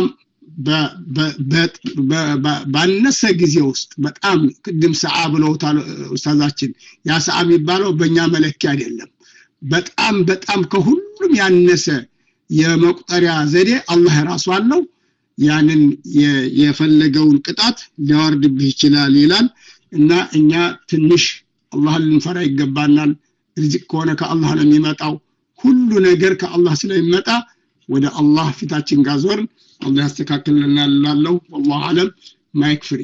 ባነሰ ጊዜ ውስጥ በጣም ቅድም ሰዓ ብለውታል ኡስታዛችን ያ ሰዓ የሚባለው በእኛ መለኪያ አይደለም በጣም በጣም ከሁሉም ያነሰ የመቁጠሪያ ዘዴ አላህ ራሱ አለው ያንን የፈለገውን ቅጣት ሊያወርድብህ ይችላል ይላል እና እኛ ትንሽ አላህን ልንፈራ ይገባናል ርዝቅ ከሆነ ከአላህ ነው የሚመጣው ሁሉ ነገር ከአላህ ስለሚመጣ ወደ አላህ ፊታችን ጋዞር አላህ ያስተካክልልናል ላለው والله አለም ማይክ ፍሪ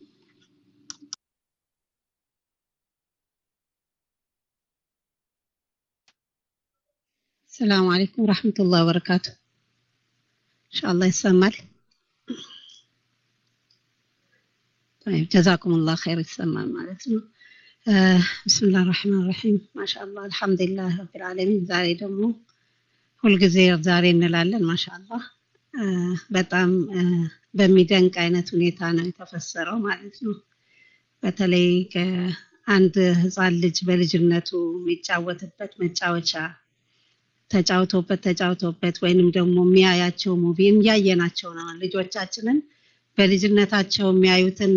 السلام عليكم ورحمة الله وبركاته إن شاء الله يسمع طيب جزاكم الله خير يسمع مالتنا آه بسم الله الرحمن الرحيم ما شاء الله الحمد لله رب العالمين زاري دمو ሁልጊዜ ዛሬ እንላለን ማሻአላህ በጣም በሚደንቅ አይነት ሁኔታ ነው የተፈሰረው ማለት ነው በተለይ ከአንድ ህፃን ልጅ በልጅነቱ የሚጫወትበት መጫወቻ ተጫውቶበት ተጫውቶበት ወይንም ደግሞ የሚያያቸው ሙቪን ያየናቸው ነው ልጆቻችንን በልጅነታቸው የሚያዩትን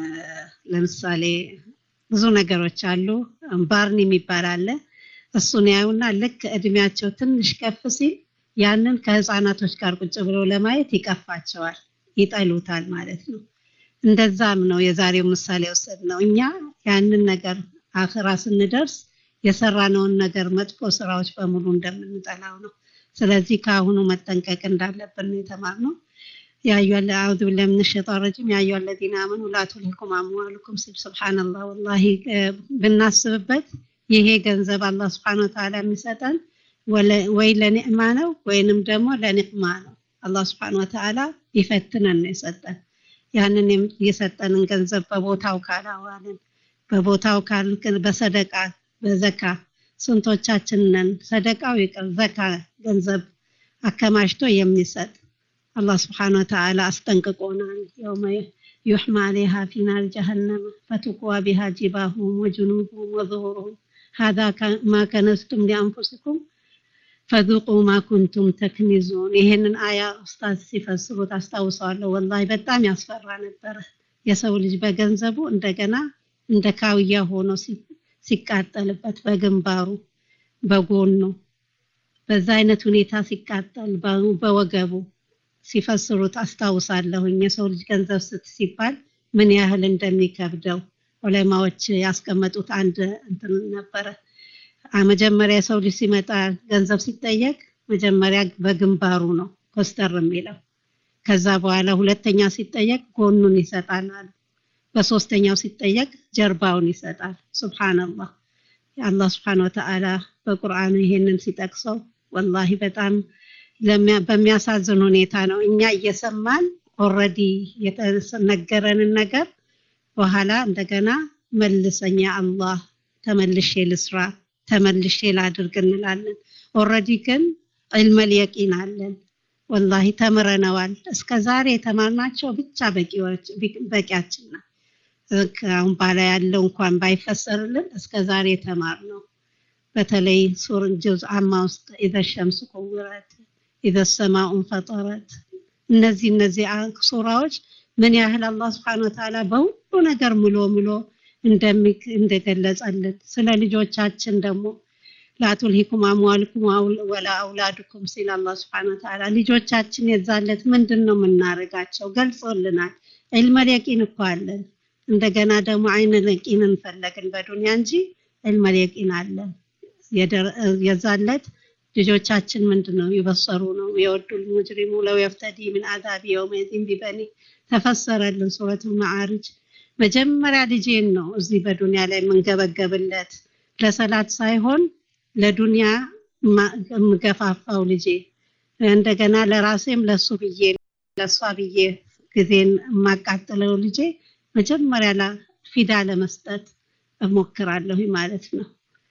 ለምሳሌ ብዙ ነገሮች አሉ ባርኒ የሚባል አለ እሱን ያዩና ልክ እድሜያቸው ትንሽ ከፍ ሲል ያንን ከህፃናቶች ጋር ቁጭ ብለው ለማየት ይቀፋቸዋል ይጠሉታል ማለት ነው እንደዛም ነው የዛሬው ምሳሌ ወሰድነው እኛ ያንን ነገር አኺራ ስንደርስ የሰራነውን ነገር መጥፎ ስራዎች በሙሉ እንደምንጠላው ነው ስለዚህ ካሁኑ መጠንቀቅ እንዳለብን የተማርነው ያ አዩለ አውዱ ቢላሂ ሚነሽ ሸይጣን ረጂም ያ አዩለ الذين آمنوا لا تلهكم أموالكم ሱብሃንአላህ والله ብናስብበት ይሄ ገንዘብ አላህ Subhanahu Wa Ta'ala የሚሰጠን ወይ ለኒዕማ ነው ወይንም ደግሞ ለኒዕማ ነው አላህ Subhanahu Wa Ta'ala ይፈትነን ይሰጠን ያንን የሰጠንን ገንዘብ በቦታው ካላዋልን በቦታው ካልከን በሰደቃ በዘካ ስንቶቻችንን ሰደቃው ይቀር ዘካ ገንዘብ አከማሽቶ የሚሰጥ አላህ Subhanahu Wa Ta'ala አስጠንቅቆናል يوم يحمى عليها في نار جهنم فتقوى بها جباههم وجنوبهم وظهورهم هذا ما كنزتم لأنفسكم فذوقوا ما كنتم تكنزون ይሄንን አያ ኡስታዝ ሲፈስሩት አስተዋውሳለሁ والله በጣም ያስፈራ ነበር የሰው ልጅ በገንዘቡ እንደገና እንደ ካውያ ሆኖ ሲቃጠልበት በግንባሩ በጎኑ በዛ አይነት ሁኔታ ሲቃጠል በወገቡ ሲፈስሩት አስተዋውሳለሁ የሰው ልጅ ገንዘብ ሲባል ምን ያህል እንደሚከብደው ዑለማዎች ያስቀመጡት አንድ እንትን ነበር መጀመሪያ ሰው ልጅ ሲመጣ ገንዘብ ሲጠየቅ መጀመሪያ በግንባሩ ነው ኮስተር የሚለው ከዛ በኋላ ሁለተኛ ሲጠየቅ ጎኑን ይሰጣል በሶስተኛው ሲጠየቅ ጀርባውን ይሰጣል ሱብሃንአላህ አላህ Subhanahu Wa Ta'ala በቁርአኑ ይሄንን ሲጠቅሰው والله በጣም በሚያሳዝን ሁኔታ ነው እኛ እየሰማን ኦሬዲ የተነገረንን ነገር በኋላ እንደገና መልሰኛ አላህ ተመልሼ ልስራ ተመልሼ ላድርግ እንላለን ኦሬዲ ግን ዒልም اليقين አለን والله ተምረናል እስከዛሬ ተማርናቸው ብቻ በቂዎች በቂያችን ነው አሁን ባላ ያለው እንኳን ባይፈሰርልን እስከዛሬ ተማርነው በተለይ ሱር ጁዝ አማ ውስጥ اذا الشمس كورت اذا السماء انفطرت እነዚህ እነዚህ ሱራዎች ምን ያህል አላህ Subhanahu Wa Ta'ala በሁሉ ነገር ሙሉ ሙሉ እንደሚክ እንደገለጸልን ስለ ልጆቻችን ደግሞ ላቱልሂኩም አምዋልኩም ወላ አውላዱኩም ሲል አላህ Subhanahu Wa Ta'ala ልጆቻችን የዛለት ምንድነው ምናረጋቸው ገልጾልናል ዒልም اليقين እኮ አለን እንደገና ደግሞ አይነ ለቂን እንፈልግን በዱንያ እንጂ ዒልም اليقين አለን የዛለት ልጆቻችን ምንድነው ይበሰሩ ነው የወዱል ሙጅሪሙ ለው يفتدي من عذاب يومئذ ببني ተፈሰረልን ሱረቱል ማዓሪጅ መጀመሪያ ልጄን ነው እዚህ በዱንያ ላይ መንገበገብለት ለሰላት ሳይሆን ለዱንያ ምገፋፋው ልጄ እንደገና ለራሴም ለሱ ብዬ ለሷ ብዬ ግዜን ማቃጠለው ልጄ መጀመሪያ ላ ፊዳ ለመስጠት እሞክራለሁ ማለት ነው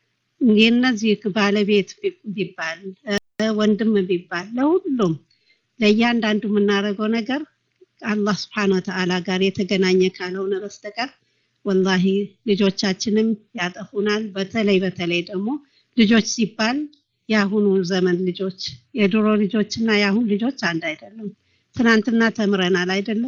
የነዚህ ባለቤት ቢባል ወንድም ቢባል ለሁሉም ለእያንዳንዱ ምናረገው ነገር አላህ Subhanahu Wa Ta'ala ጋር የተገናኘ ካልሆነ በስተቀር والله ልጆቻችንም ያጠፉናል በተለይ በተለይ ደግሞ ልጆች ሲባል ያሁኑ ዘመን ልጆች የድሮ ልጆችና ያሁን ልጆች አንድ አይደሉም ትናንትና ተምረናል አይደለ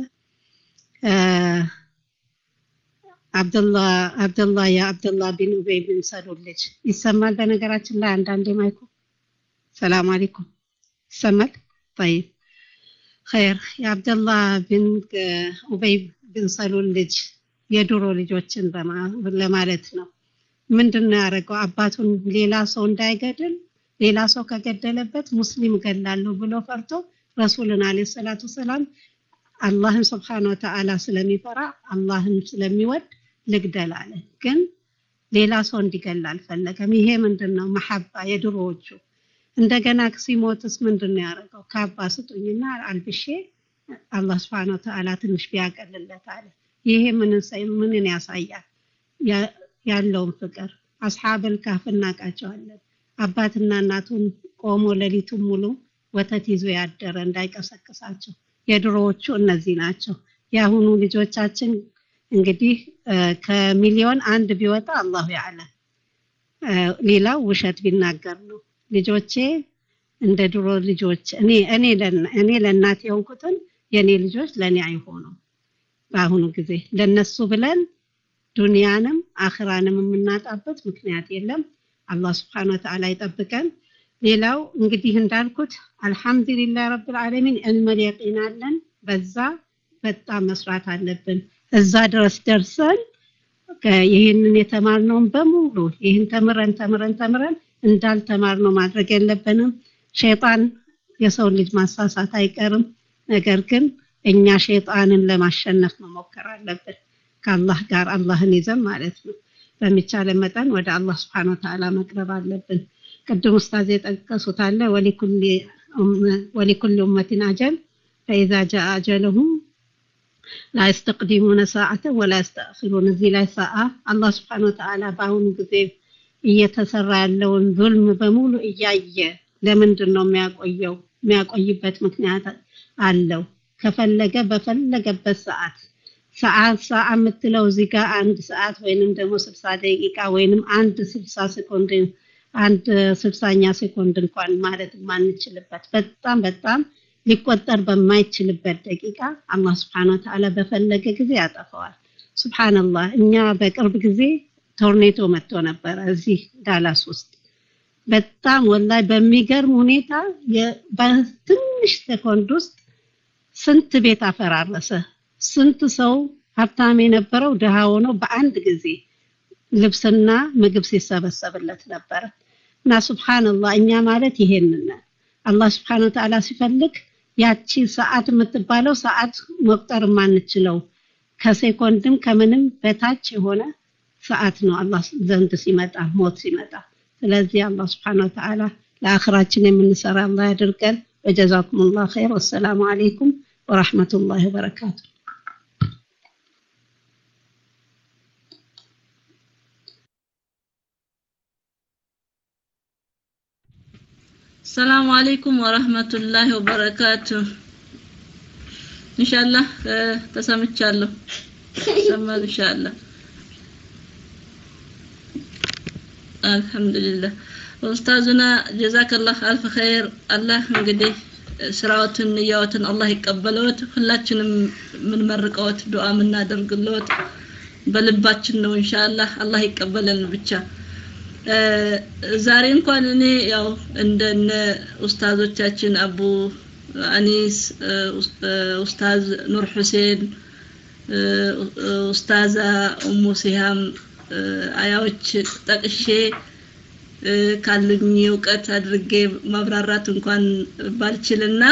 አብዱላህ አብዱላህ ያ አብዱላህ ቢን ኡበይ ቢን ሰሉል ልጅ ይሰማል በነገራችን ላይ አንድ አንዴ ማይኩ ሰላም አለይኩም سمك طيب خير يا عبد الله بن ابي بن سلول ልጅ የድሮ ልጆችን ለማለት ነው ምንድነው ያረጋው አባቱን ሌላ ሰው እንዳይገድል ሌላ ሰው ከገደለበት ሙስሊም ገላለሁ ብሎ ፈርቶ ረሱልን አለይሂ ሰላቱ ሰላም አላህን Subhanahu Wa Ta'ala ስለሚፈራ አላህን ስለሚወድ ልግደል አለ ግን ሌላ ሰው እንዲገል አልፈለገም ይሄ ምንድነው መሐባ የድሮዎቹ እንደገና ሲሞትስ ምንድነው ያረጋው ካባ ስጡኝና አልብሼ አላህ Subhanahu Wa Ta'ala ትንሽ ቢያቀልለት አለ ይሄ ምን ሳይ ምንን ያሳያል ያለውን ፍቅር አስሐበል ካፍና ቃጫዋለን አባትና እናቱን ቆሞ ለሊቱን ሙሉ ወተት ይዞ ያደረ እንዳይቀሰቅሳቸው የድሮዎቹ እነዚህ ናቸው ያሁኑ ልጆቻችን እንግዲህ ከሚሊዮን አንድ ቢወጣ አላሁ ያዕለም ሌላው ውሸት ቢናገር ነው ልጆቼ እንደ ድሮ ልጆች እኔ እኔ እኔ ለእናቴ ሆንኩትን የኔ ልጆች ለኔ አይሆኑ ባሁኑ ጊዜ ለነሱ ብለን ዱንያንም አኺራንም የምናጣበት ምክንያት የለም አላህ Subhanahu Wa Ta'ala ይጠብቀን ሌላው እንግዲህ እንዳልኩት አልহামዱሊላህ ረብል ዓለሚን እንመለቂናለን በዛ በጣም መስራት አለብን እዛ ድረስ ደርሰን ይሄንን የተማርነውን በሙሉ ይሄን ተምረን ተምረን ተምረን እንዳልተማርነው ማድረግ የለብንም ሸይጣን የሰው ልጅ ማሳሳት አይቀርም ነገር ግን እኛ ሸይጣንን ለማሸነፍ መሞከር አለብን ከአላህ ጋር አላህን ይዘን ማለት ነው በሚቻለ መጠን ወደ አላህ Subhanahu Wa Ta'ala መቅረብ አለብን ቅድም ኡስታዝ የጠቀሱት አለ ወሊኩል ወሊኩል ኡመቲን አጀል فاذا جاء اجلهم لا يستقدمون ساعه ولا يستأخرون ذي لا ساعه الله Subhanahu Wa Ta'ala ባሁን ጊዜ እየተሰራ ያለውን ዙልም በሙሉ እያየ ለምንድነው የሚያቆየው የሚያቆይበት ምክንያት አለው ከፈለገ በፈለገበት ሰዓት ሰዓት ሰዓት የምትለው እዚህ ጋር አንድ ሰዓት ወይንም ደግሞ ስልሳ ደቂቃ ወይንም አንድ ስልሳ ሰኮንድ አንድ ስልሳኛ ሰኮንድ እንኳን ማለት ማንችልበት በጣም በጣም ሊቆጠር በማይችልበት ደቂቃ አላህ Subhanahu Wa Ta'ala በፈለገ ጊዜ ያጠፋዋል ሱብሃንአላህ እኛ በቅርብ ጊዜ ቶርኔዶ መጥቶ ነበር እዚህ ዳላስ ውስጥ በጣም ወላሂ በሚገርም ሁኔታ በትንሽ ሰኮንድ ውስጥ ስንት ቤት አፈራረሰ ስንት ሰው ሀብታም የነበረው ደሃ ሆኖ በአንድ ጊዜ ልብስና ምግብ ሲሰበሰብለት ነበር እና ሱብሃንአላህ እኛ ማለት ይሄንን አላህ Subhanahu Wa Ta'ala ሲፈልግ ያቺ ሰዓት የምትባለው ሰዓት መቁጠር ማንችለው ከሴኮንድም ከምንም በታች የሆነ ሰዓት ነው አላህ ዘንድ ሲመጣ ሞት ሲመጣ ስለዚህ አላህ Subhanahu Wa Ta'ala ለአኺራችን የምንሰራ አላህ ያድርገን ወጀዛኩሙላህ ኸይር ወሰላሙ አለይኩም ወራህመቱላሂ ወበረካቱ السلام عليكم ورحمة الله وبركاته إن شاء الله تسمع إن شاء الله تسمع إن شاء الله الحمد لله أستاذنا جزاك الله ألف خير الله نقدي سراوة النيات الله يقبلوت كلاتنا من مرقوت دعاء من نادر قلوت بلباتنا وإن شاء الله الله يقبلنا بتشا ዛሬ እንኳን እኔ ያው እንደነ ኡስታዞቻችን አቡ አኒስ ኡስታዝ ኑር ሁሴን ኡስታዛ ኡሙ ሲሃም አያዎች ጠቅሼ ካሉኝ ዕውቀት አድርጌ ማብራራት እንኳን ባልችልና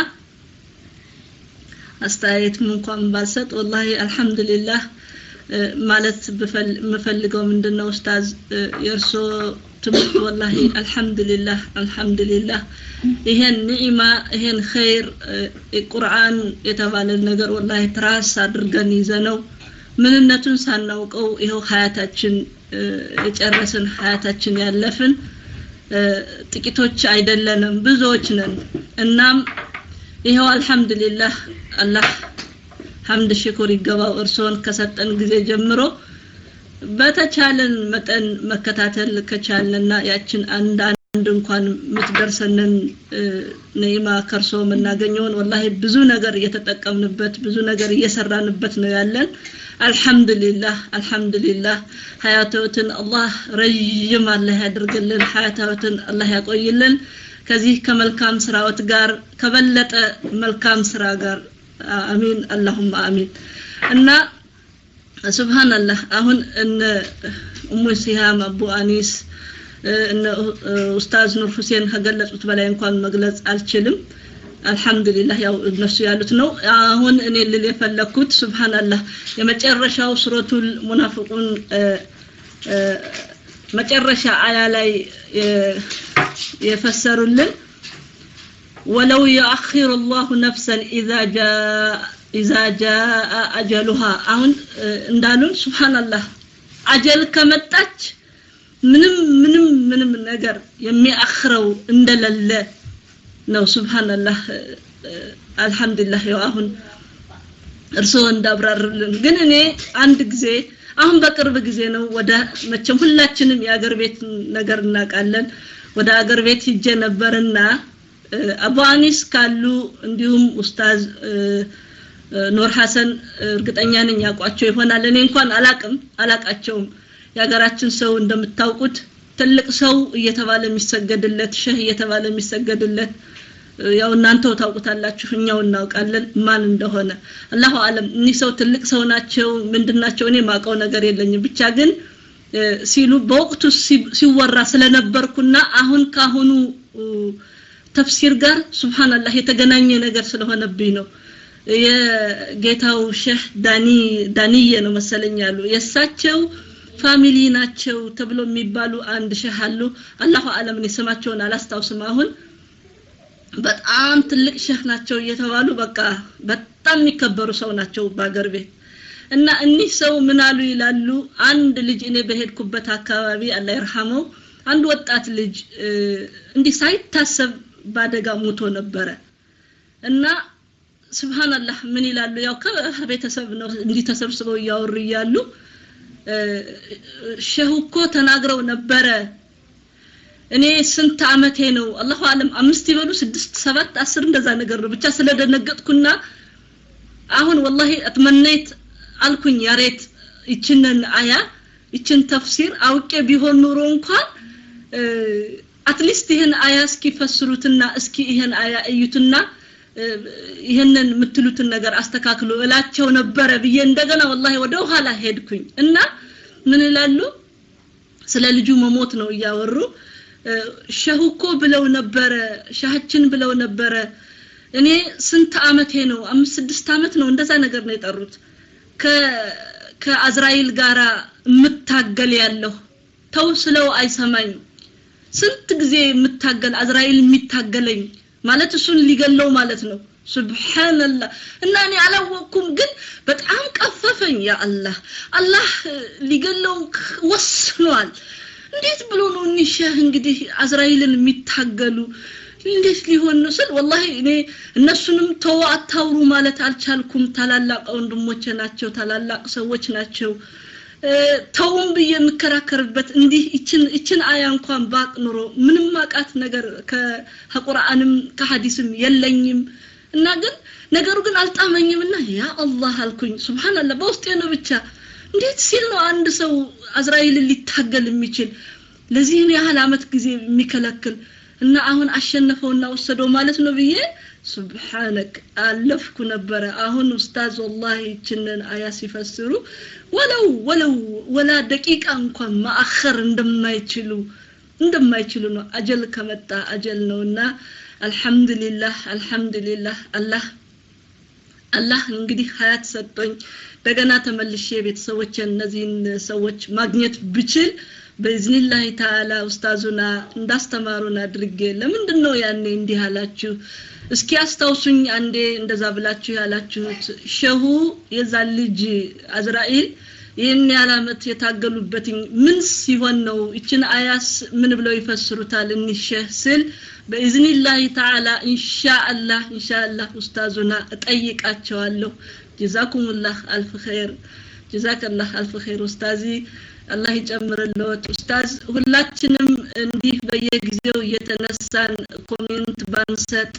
አስተያየትም እንኳን ባልሰጥ والله አልহামዱሊላህ ማለት በፈልገው ምንድነው ኡስታዝ የርሶ ትምህርት والله አልহামዱሊላህ አልহামዱሊላህ ይሄን ኒዕማ ይሄን ኸይር ቁርአን የተባለ ነገር والله ትራስ አድርገን ይዘነው ምንነቱን ሳናውቀው ይሄው ሀያታችን የጨረስን ሀያታችን ያለፍን ጥቂቶች አይደለንም ብዙዎች ነን እናም ይሄው አልহামዱሊላህ አላህ حمد شكر ይገባው እርሶን ከሰጠን ጊዜ ጀምሮ በተቻለን መጠን መከታተል ከቻለና ያችን አንድ አንድ እንኳን ምትደርሰንን ነይማ ከርሶ መናገኘውን والله ብዙ ነገር እየተጠቀምንበት ብዙ ነገር እየሰራንበት ነው ያለን አልহামዱሊላህ አልহামዱሊላህ ሀያቶትን አላህ ረጅም አላህ ያድርግልን ሀያቶትን አላህ ያቆይልን ከዚህ ከመልካም ስራዎት ጋር ከበለጠ መልካም ስራ ጋር አሚን اللهم አሚን እና ሱብሃንአላህ አሁን እነ ኡሙ ሲሃም አቡ አኒስ እነ ኡስታዝ ኑር ሁሴን ከገለጹት በላይ እንኳን መግለጽ አልችልም አልহামዱሊላህ ያው እነሱ ያሉት ነው አሁን እኔ ልል የፈለኩት ሱብሃንአላህ የመጨረሻው ሱረቱል ሙናፊቁን መጨረሻ አያ ላይ የፈሰሩልን ولو يؤخر الله نفسا اذا جاء اذا جاء اجلها አሁን እንዳሉን ሱብሃንአላህ አጀል ከመጣች ምንም ምንም ምንም ነገር የሚያخረው እንደሌለ ነው ሱብሃንአላህ አልহামዱሊላህ ያው አሁን እርሶ እንዳብራሩልን ግን እኔ አንድ ጊዜ አሁን በቅርብ ጊዜ ነው ወደ መቼም ሁላችንም የአገር ቤት ነገር እናቃለን ወደ አገር ቤት ሂጄ ነበርና አቡ አኒስ ካሉ እንዲሁም ኡስታዝ ኑር ሐሰን እርግጠኛ ነኝ ያቋቸው ይሆናል እኔ እንኳን አላቅም አላቃቸውም ያገራችን ሰው እንደምታውቁት ትልቅ ሰው እየተባለ የሚሰገድለት ሸህ እየተባለ የሚሰገድለት ያው እናንተው ታውቁታላችሁ እኛው እናውቃለን ማን እንደሆነ አላሁ አለም እኒ ሰው ትልቅ ሰው ናቸው ምንድናቸው እኔ ማቀው ነገር የለኝም ብቻ ግን ሲሉ በወቅቱ ሲወራ ስለነበርኩና አሁን ካሁኑ ተፍሲር ጋር ሱብሃንአላህ የተገናኘ ነገር ስለሆነብኝ ነው የጌታው ሸህ ዳኒ ዳኒየ ነው መሰለኛሉ የሳቸው ፋሚሊ ናቸው ተብሎ የሚባሉ አንድ ሸህ አሉ አላሁ አለም እኔ ስማቸውን አላስታውስም አሁን በጣም ትልቅ ሸህ ናቸው እየተባሉ በቃ በጣም የሚከበሩ ሰው ናቸው ባገር ቤት እና እኒ ሰው ምን አሉ ይላሉ አንድ ልጅ እኔ በሄድኩበት አካባቢ አላህ ይርሐመው አንድ ወጣት ልጅ እንዲህ ሳይታሰብ ባደጋ ሞቶ ነበረ እና ሱብሃንአላህ ምን ይላሉ ያው ከቤተሰብ ነው እንዲህ ተሰብስበው ያወሩ ይያሉ ሸሁኮ ተናግረው ነበረ እኔ ስንት አመቴ ነው አላሁ አለም አምስት ይበሉ ስድስት ሰባት አስር እንደዛ ነገር ነው ብቻ ስለደነገጥኩና አሁን ወላሂ አትመነይት አልኩኝ ያሬት ይችንን አያ ይችን ተፍሲር አውቄ ቢሆን ኑሮ እንኳን አትሊስት ይሄን አያ እስኪ ፈስሩትና እስኪ ይሄን አያ እዩትና ይሄንን ምትሉትን ነገር አስተካክሉ እላቸው ነበረ ብዬ እንደገና ወላሂ ወደ ኋላ ሄድኩኝ እና ምን ይላሉ ስለ ልጁ መሞት ነው ያወሩ ሸሁኮ ብለው ነበረ ሻህችን ብለው ነበረ እኔ ስንት አመቴ ነው አምስት ስድስት አመት ነው እንደዛ ነገር ነው የጠሩት ከ ከአዝራኤል ጋራ ምታገል ያለው ተውስለው አይሰማኝ ስንት ጊዜ ምታገል አዝራኤል የሚታገለኝ ማለት እሱን ሊገለው ማለት ነው ሱብሃንአላህ እና እኔ አላወኩም ግን በጣም ቀፈፈኝ ያ አላህ አላህ ሊገለው ወስኗል እንዴት ብሎ ነው ንሽህ እንግዲህ አዝራኤልን የሚታገሉ እንዴት ሊሆን ነው ስል والله እኔ እነሱንም ተው አታውሩ ማለት አልቻልኩም ታላላቅ ወንድሞቼ ናቸው ታላላቅ ሰዎች ናቸው ተውም በየምከራከርበት እንዲህ እችን እችን አያ እንኳን ባቅ ኑሮ ምንም ማቃት ነገር ከቁርአንም ከሐዲስም የለኝም እና ግን ነገሩ ግን አልጣመኝምና ያ አላህ አልኩኝ ሱብሃንአላህ በውስጤ ነው ብቻ እንዴት ሲል ነው አንድ ሰው አዝራኤልን ሊታገል የሚችል ለዚህን ያህል አመት ጊዜ የሚከለክል እና አሁን አሸነፈውና ወሰደው ማለት ነው ብዬ ሱብሃንክ አለፍኩ ነበር አሁን ኡስታዝ والله እችንን አያ ሲፈስሩ ወለው ወለው ወላ ደቂቃ እንኳን ማአخر እንደማይችሉ እንደማይችሉ ነው አጀል ከመጣ አጀል ነውና አልহামዱሊላህ አልহামዱሊላህ አላህ አላህ እንግዲህ ሀያት ሰጥቶኝ ደገና ተመልሼ ቤተሰቦቼ እነዚህን ሰዎች ማግኘት ብችል በእዝኒላህ ተዓላ ኡስታዙና እንዳስተማሩና አድርጌ ለምንድነው ያኔ እንዲህ አላችሁ እስኪ አስተውሱኝ አንዴ እንደዛ ብላችሁ ያላችሁት ሸሁ የዛን ልጅ አዝራኤል ይሄን ያላመት የታገሉበት ምን ሲሆን ነው እችን አያስ ምን ብለው ይፈስሩታል እንሽህ ስል በእዝኒላህ ተዓላ ኢንሻአላህ ኢንሻአላህ ኡስታዙና እጠይቃቸዋለሁ ጀዛኩሙላህ አልፍ ኸይር ጀዛከላህ አልፍ ኸይር ኡስታዚ አላህ ይጨምርልዎት ኡስታዝ ሁላችንም እንዲህ በየጊዜው እየተነሳን ኮሜንት ባንሰጥ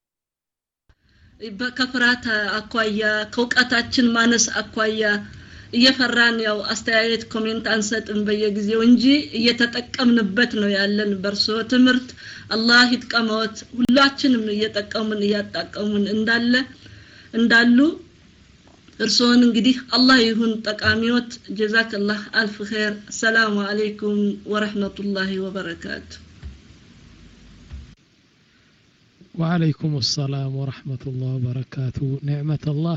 በከፍራት አኳያ ከውቀታችን ማነስ አኳያ እየፈራን ያው አስተያየት ኮሜንት አንሰጥም በየጊዜው እንጂ እየተጠቀምንበት ነው ያለን በርሶ ትምርት አላህ ይጥቀመውት ሁላችንም እየተጠቀሙን እያጣቀሙን እንዳለ እንዳሉ እርሶን እንግዲህ አላህ ይሁን ጠቃሚዎት ጀዛከላህ አልፍ ኸይር ሰላም አለይኩም ወራህመቱላሂ ወበረካቱ وعليكم السلام ورحمة الله وبركاته نعمة الله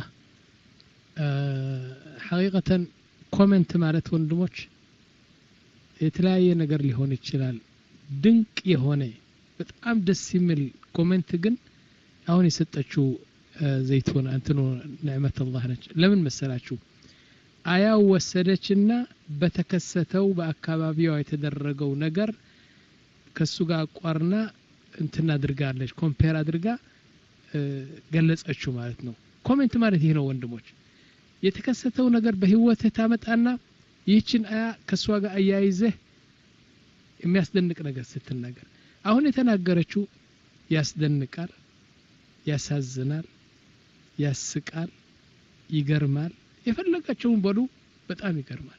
حقيقة كومنت ማለት ወንድሞች የተለያየ ነገር ሊሆን ይችላል ድንቅ የሆነ በጣም ደስ የሚል ኮሜንት ግን አሁን የሰጠችው ዘይቱን አንተኑ نعمة الله ነች ለምን መሰላችሁ አያው ወሰደችና በተከሰተው በአካባቢው የተደረገው ነገር ከሱ ጋር አቋርና እንትና አድርጋለች ኮምፔር አድርጋ ገለጸችው ማለት ነው ኮሜንት ማለት ይሄ ነው ወንድሞች የተከሰተው ነገር በህይወት ታመጣና ይህችን አያ ከሷ ጋር አያይዘህ የሚያስደንቅ ነገር ስትናገር አሁን የተናገረችው ያስደንቃል ያሳዝናል ያስቃል ይገርማል የፈለጋቸውን በሉ በጣም ይገርማል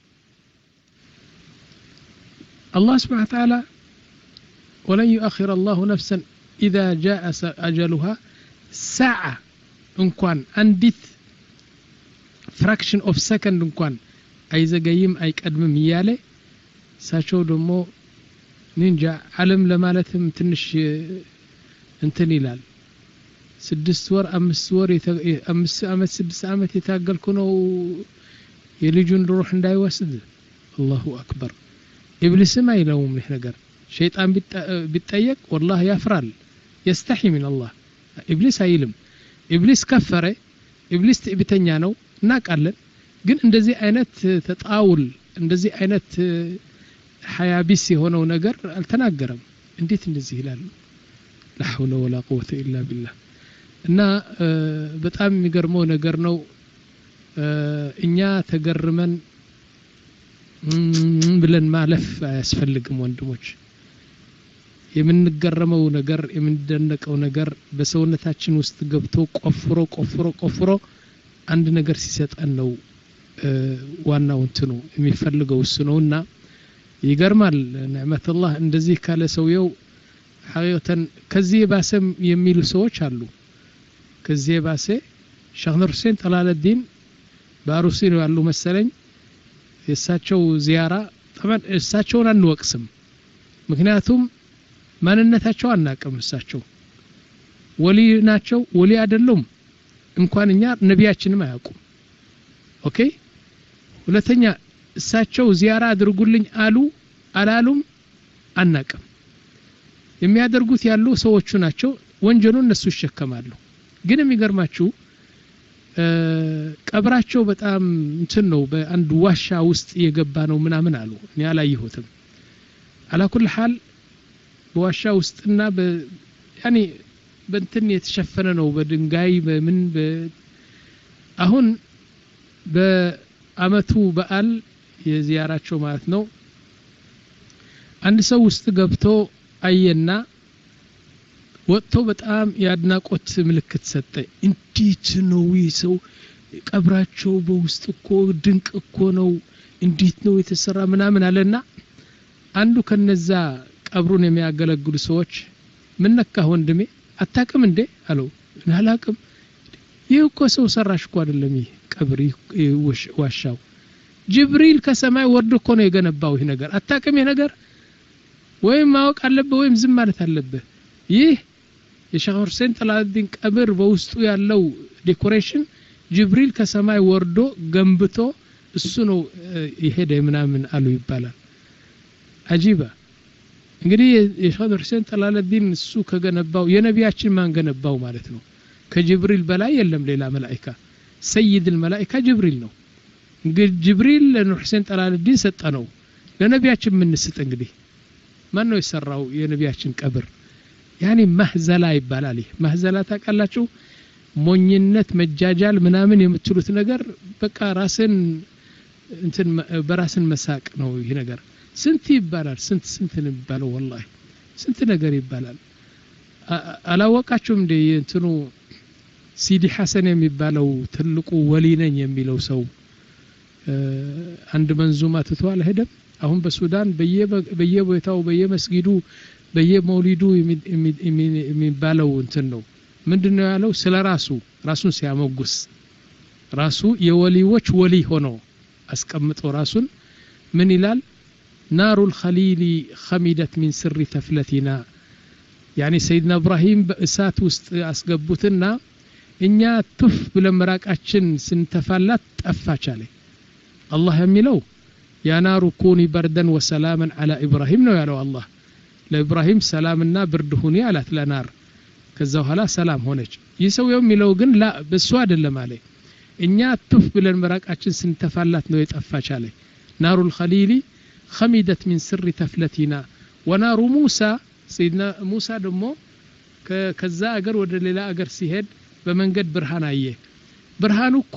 الله سبحانه وتعالى ولن يؤخر الله نفسا إذا جاء أجلها ساعة እንኳን አንዲት fraction of second እንኳን አይዘገይም አይቀድምም ይያለ ሳቸው ደሞ ንንጃ ዓለም ለማለትም ትንሽ እንትን ይላል ስድስት ወር አምስት ወር አምስት አመት ስድስት አመት የታገልኩ ነው የልጁን ሩህ እንዳይወስድ አላሁ አክበር ኢብሊስም አይለውም ይሄ ነገር ሸይጣን ቢጠየቅ والله ያፍራል يستحي من الله ኢብሊስ አይልም ኢብሊስ ከፈረ ኢብሊስ ትዕቢተኛ ነው እናቃለን ግን እንደዚህ አይነት ተጣውል እንደዚህ አይነት ሐያቢስ የሆነው ነገር አልተናገረም እንዴት እንደዚህ ይላል لا حول ولا قوة إلا بالله እና በጣም የሚገርመው ነገር ነው እኛ ተገርመን ብለን ማለፍ አያስፈልግም ወንድሞች የምንገረመው ነገር የምንደነቀው ነገር በሰውነታችን ውስጥ ገብቶ ቆፍሮ ቆፍሮ ቆፍሮ አንድ ነገር ሲሰጠን ነው ዋናው እንትኑ የሚፈልገው እሱ ነውና ይገርማል نعمة الله እንደዚህ ካለ ሰውየው ሐቂቀተን ከዚህ ባሰም የሚሉ ሰዎች አሉ ከዚህ ባሰ ሼኽ ኑር ሁሴን ጠላለዲን ባሩሲ ነው ያሉ መሰለኝ የሳቸው ዚያራ طبعا እሳቸውን አንወቅስም ምክንያቱም ማንነታቸው አናቀም እሳቸው ወሊ ናቸው ወሊ አይደሉም እንኳንኛ ነቢያችንም አያውቁም ኦኬ ሁለተኛ እሳቸው ዚያራ አድርጉልኝ አሉ አላሉም አናቀም የሚያደርጉት ያሉ ሰዎቹ ናቸው ወንጀሉን እነሱ ይሸከማሉ ግን የሚገርማችሁ ቀብራቸው በጣም እንትን ነው በአንድ ዋሻ ውስጥ የገባ ነው ምናምን አሉ እኔ አላየሁትም على كل حال በዋሻ ውስጥና በ ያኒ በእንትን የተሸፈነ ነው በድንጋይ በምን አሁን በአመቱ በዓል የዚያራቸው ማለት ነው አንድ ሰው ውስጥ ገብቶ አየና ወጥቶ በጣም ያድናቆት ምልክት ሰጠ እንዴት ነው ይሰው ቀብራቸው በውስጥ እኮ ድንቅ እኮ ነው እንዴት ነው የተሰራ ምናምን አለና አንዱ ከነዛ ቀብሩን የሚያገለግሉ ሰዎች ምን ነካ ወንድሜ አታቅም እንዴ አለው አላቅም ይሄ እኮ ሰው ሰራሽ እኮ አይደለም ይሄ ቀብር ዋሻው ጅብሪል ከሰማይ ወርዶ እኮ ነው የገነባው ይሄ ነገር አታቅም ይሄ ነገር ወይም ማወቅ አለበት ወይም ዝም ማለት አለበት ይህ የሼኽ ሁሴን ጠላለዲን ቀብር በውስጡ ያለው ዴኮሬሽን ጅብሪል ከሰማይ ወርዶ ገንብቶ እሱ ነው ይሄደ ምናምን አሉ ይባላል አጂባ እንግዲህ የሼኽ ሁሴን ጠላለዲን እሱ ከገነባው የነቢያችን ማን ገነባው ማለት ነው ከጅብሪል በላይ የለም ሌላ መላእክት ሰይድ الملائكه ጅብሪል ነው እንግዲህ ጅብሪል ለሁሴን ጠላለዲን ሰጠነው ለነቢያችን ምን ስጥ እንግዲህ ማን ነው የሰራው የነቢያችን ቀብር ያኒ ማህዘላ ይባላል ማህዘላ ታቃላችሁ ሞኝነት መጃጃል ምናምን የምትሉት ነገር በቃ ራስን እንትን በራስን መሳቅ ነው ይሄ ነገር ስንት ይባላል ስንት ስንት ነው ይባላል والله ስንት ነገር ይባላል አላወቃችሁም እንደ እንትኑ ሲዲ ሐሰን የሚባለው ትልቁ ወሊ ነኝ የሚለው ሰው አንድ መንዙማ ትቶ አልሄደም አሁን በሱዳን በየቦታው በየመስጊዱ በየመውሊዱ የሚባለው እንትን ነው ምንድነው ያለው ስለራሱ ራሱን ሲያመጉስ ራሱ የወሊዎች ወሊ ሆኖ አስቀምጦ ራሱን ምን ይላል نار الخليل خمدت من سر تفلتنا يعني سيدنا ابراهيم በእሳት ውስጥ አስገቡትና እኛ ትፍ ብለምራቃችን ስንተፋላት ጠፋች አለ አላህ የሚለው ያ ናሩ ኩኒ በርደን ወሰላመን አላ ኢብራሂም ነው ያለው አላህ ለኢብራሂም ሰላምና ብርድ ሁኒ አላት ለናር ከዛ በኋላ ሰላም ሆነች ይሰው የሚለው ግን ላ በሱ አይደለም አለ እኛ ትፍ ብለን መራቃችን ስንተፋላት ነው የጠፋች አለ ናሩል ኸሊሊ خمدت من سر تفلتنا ونار موسى سيدنا موسى دمو ከዛ አገር ወደ ሌላ አገር ሲሄድ በመንገድ ብርሃን አየ ብርሃኑ እኮ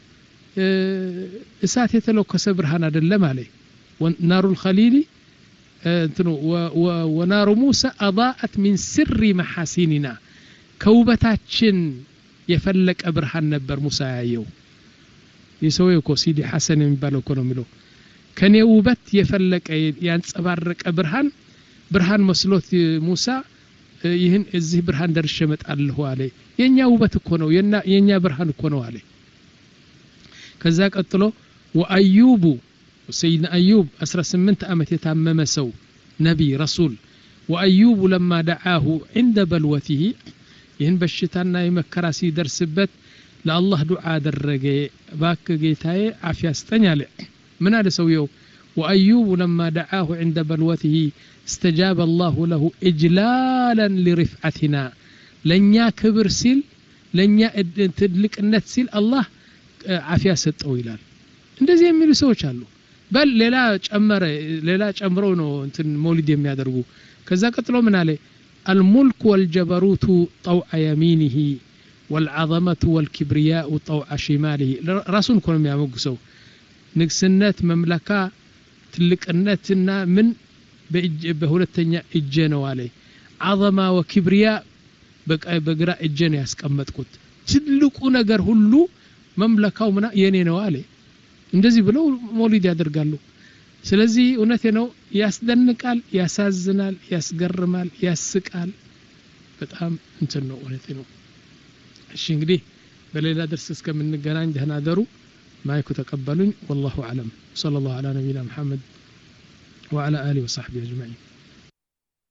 እሳት የተለኮሰ ብርሃን አይደለም አለ ናሩል ኸሊሊ እንትኑ ወናሩ ሙሳ አضاءت من سر محاسننا ከውበታችን የፈለቀ ብርሃን ነበር ሙሳ ያየው የሰውየው እኮ ሲዲ ሐሰን የሚባለው እኮ ነው የሚለው ከኔ ውበት የፈለቀ ያንጸባረቀ ብርሃን ብርሃን መስሎት ሙሳ ይህን እዚህ ብርሃን ደርሼ መጣለሁ አለ የኛ ውበት እኮ ነው የኛ ብርሃን እኮ ነው አለ ከዛ ቀጥሎ ወአዩብ ሰይድና አዩብ አስራ ስምንት አመት የታመመ ሰው ነብይ ረሱል ወአዩብ لما دعاه عند بلوته ይህን በሽታና የመከራ ሲደርስበት ለአላህ ዱዓ አደረገ ባክ ጌታዬ አፊያ ስጠኝ አለ من هذا سويه وأيوب لما دعاه عند بلوته استجاب الله له إجلالا لرفعتنا لنيا كبر سيل لنيا تدلك النت سيل الله عافية ستو ይላል እንደዚህ የሚሉ ሰዎች አሉ በል ሌላ ጨመረ ሌላ ጨምረው ነው እንትን መውሊድ የሚያደርጉ ከዛ ቀጥሎ ምን አለ الملك والجبروت طوع يمينه والعظمة والكبرياء طوع شماله رسول كون የሚያመጉሰው ንግስነት መምለካ ትልቅነትና ምን በሁለተኛ እጄ ነው አለ አዘማ ወክብሪያ በግራ እጄ ነው ያስቀመጥኩት ትልቁ ነገር ሁሉ መምለካው ምና የኔ ነው አለ እንደዚህ ብለው መውሊድ ያደርጋሉ ስለዚህ እውነቴ ነው ያስደንቃል ያሳዝናል ያስገርማል ያስቃል በጣም እንትን ነው እውነቴ ነው እሺ እንግዲህ በሌላ درس እስከምንገናኝ ደህና ደሩ معك تقبلون والله أعلم صلى الله على نبينا محمد وعلى آله وصحبه أجمعين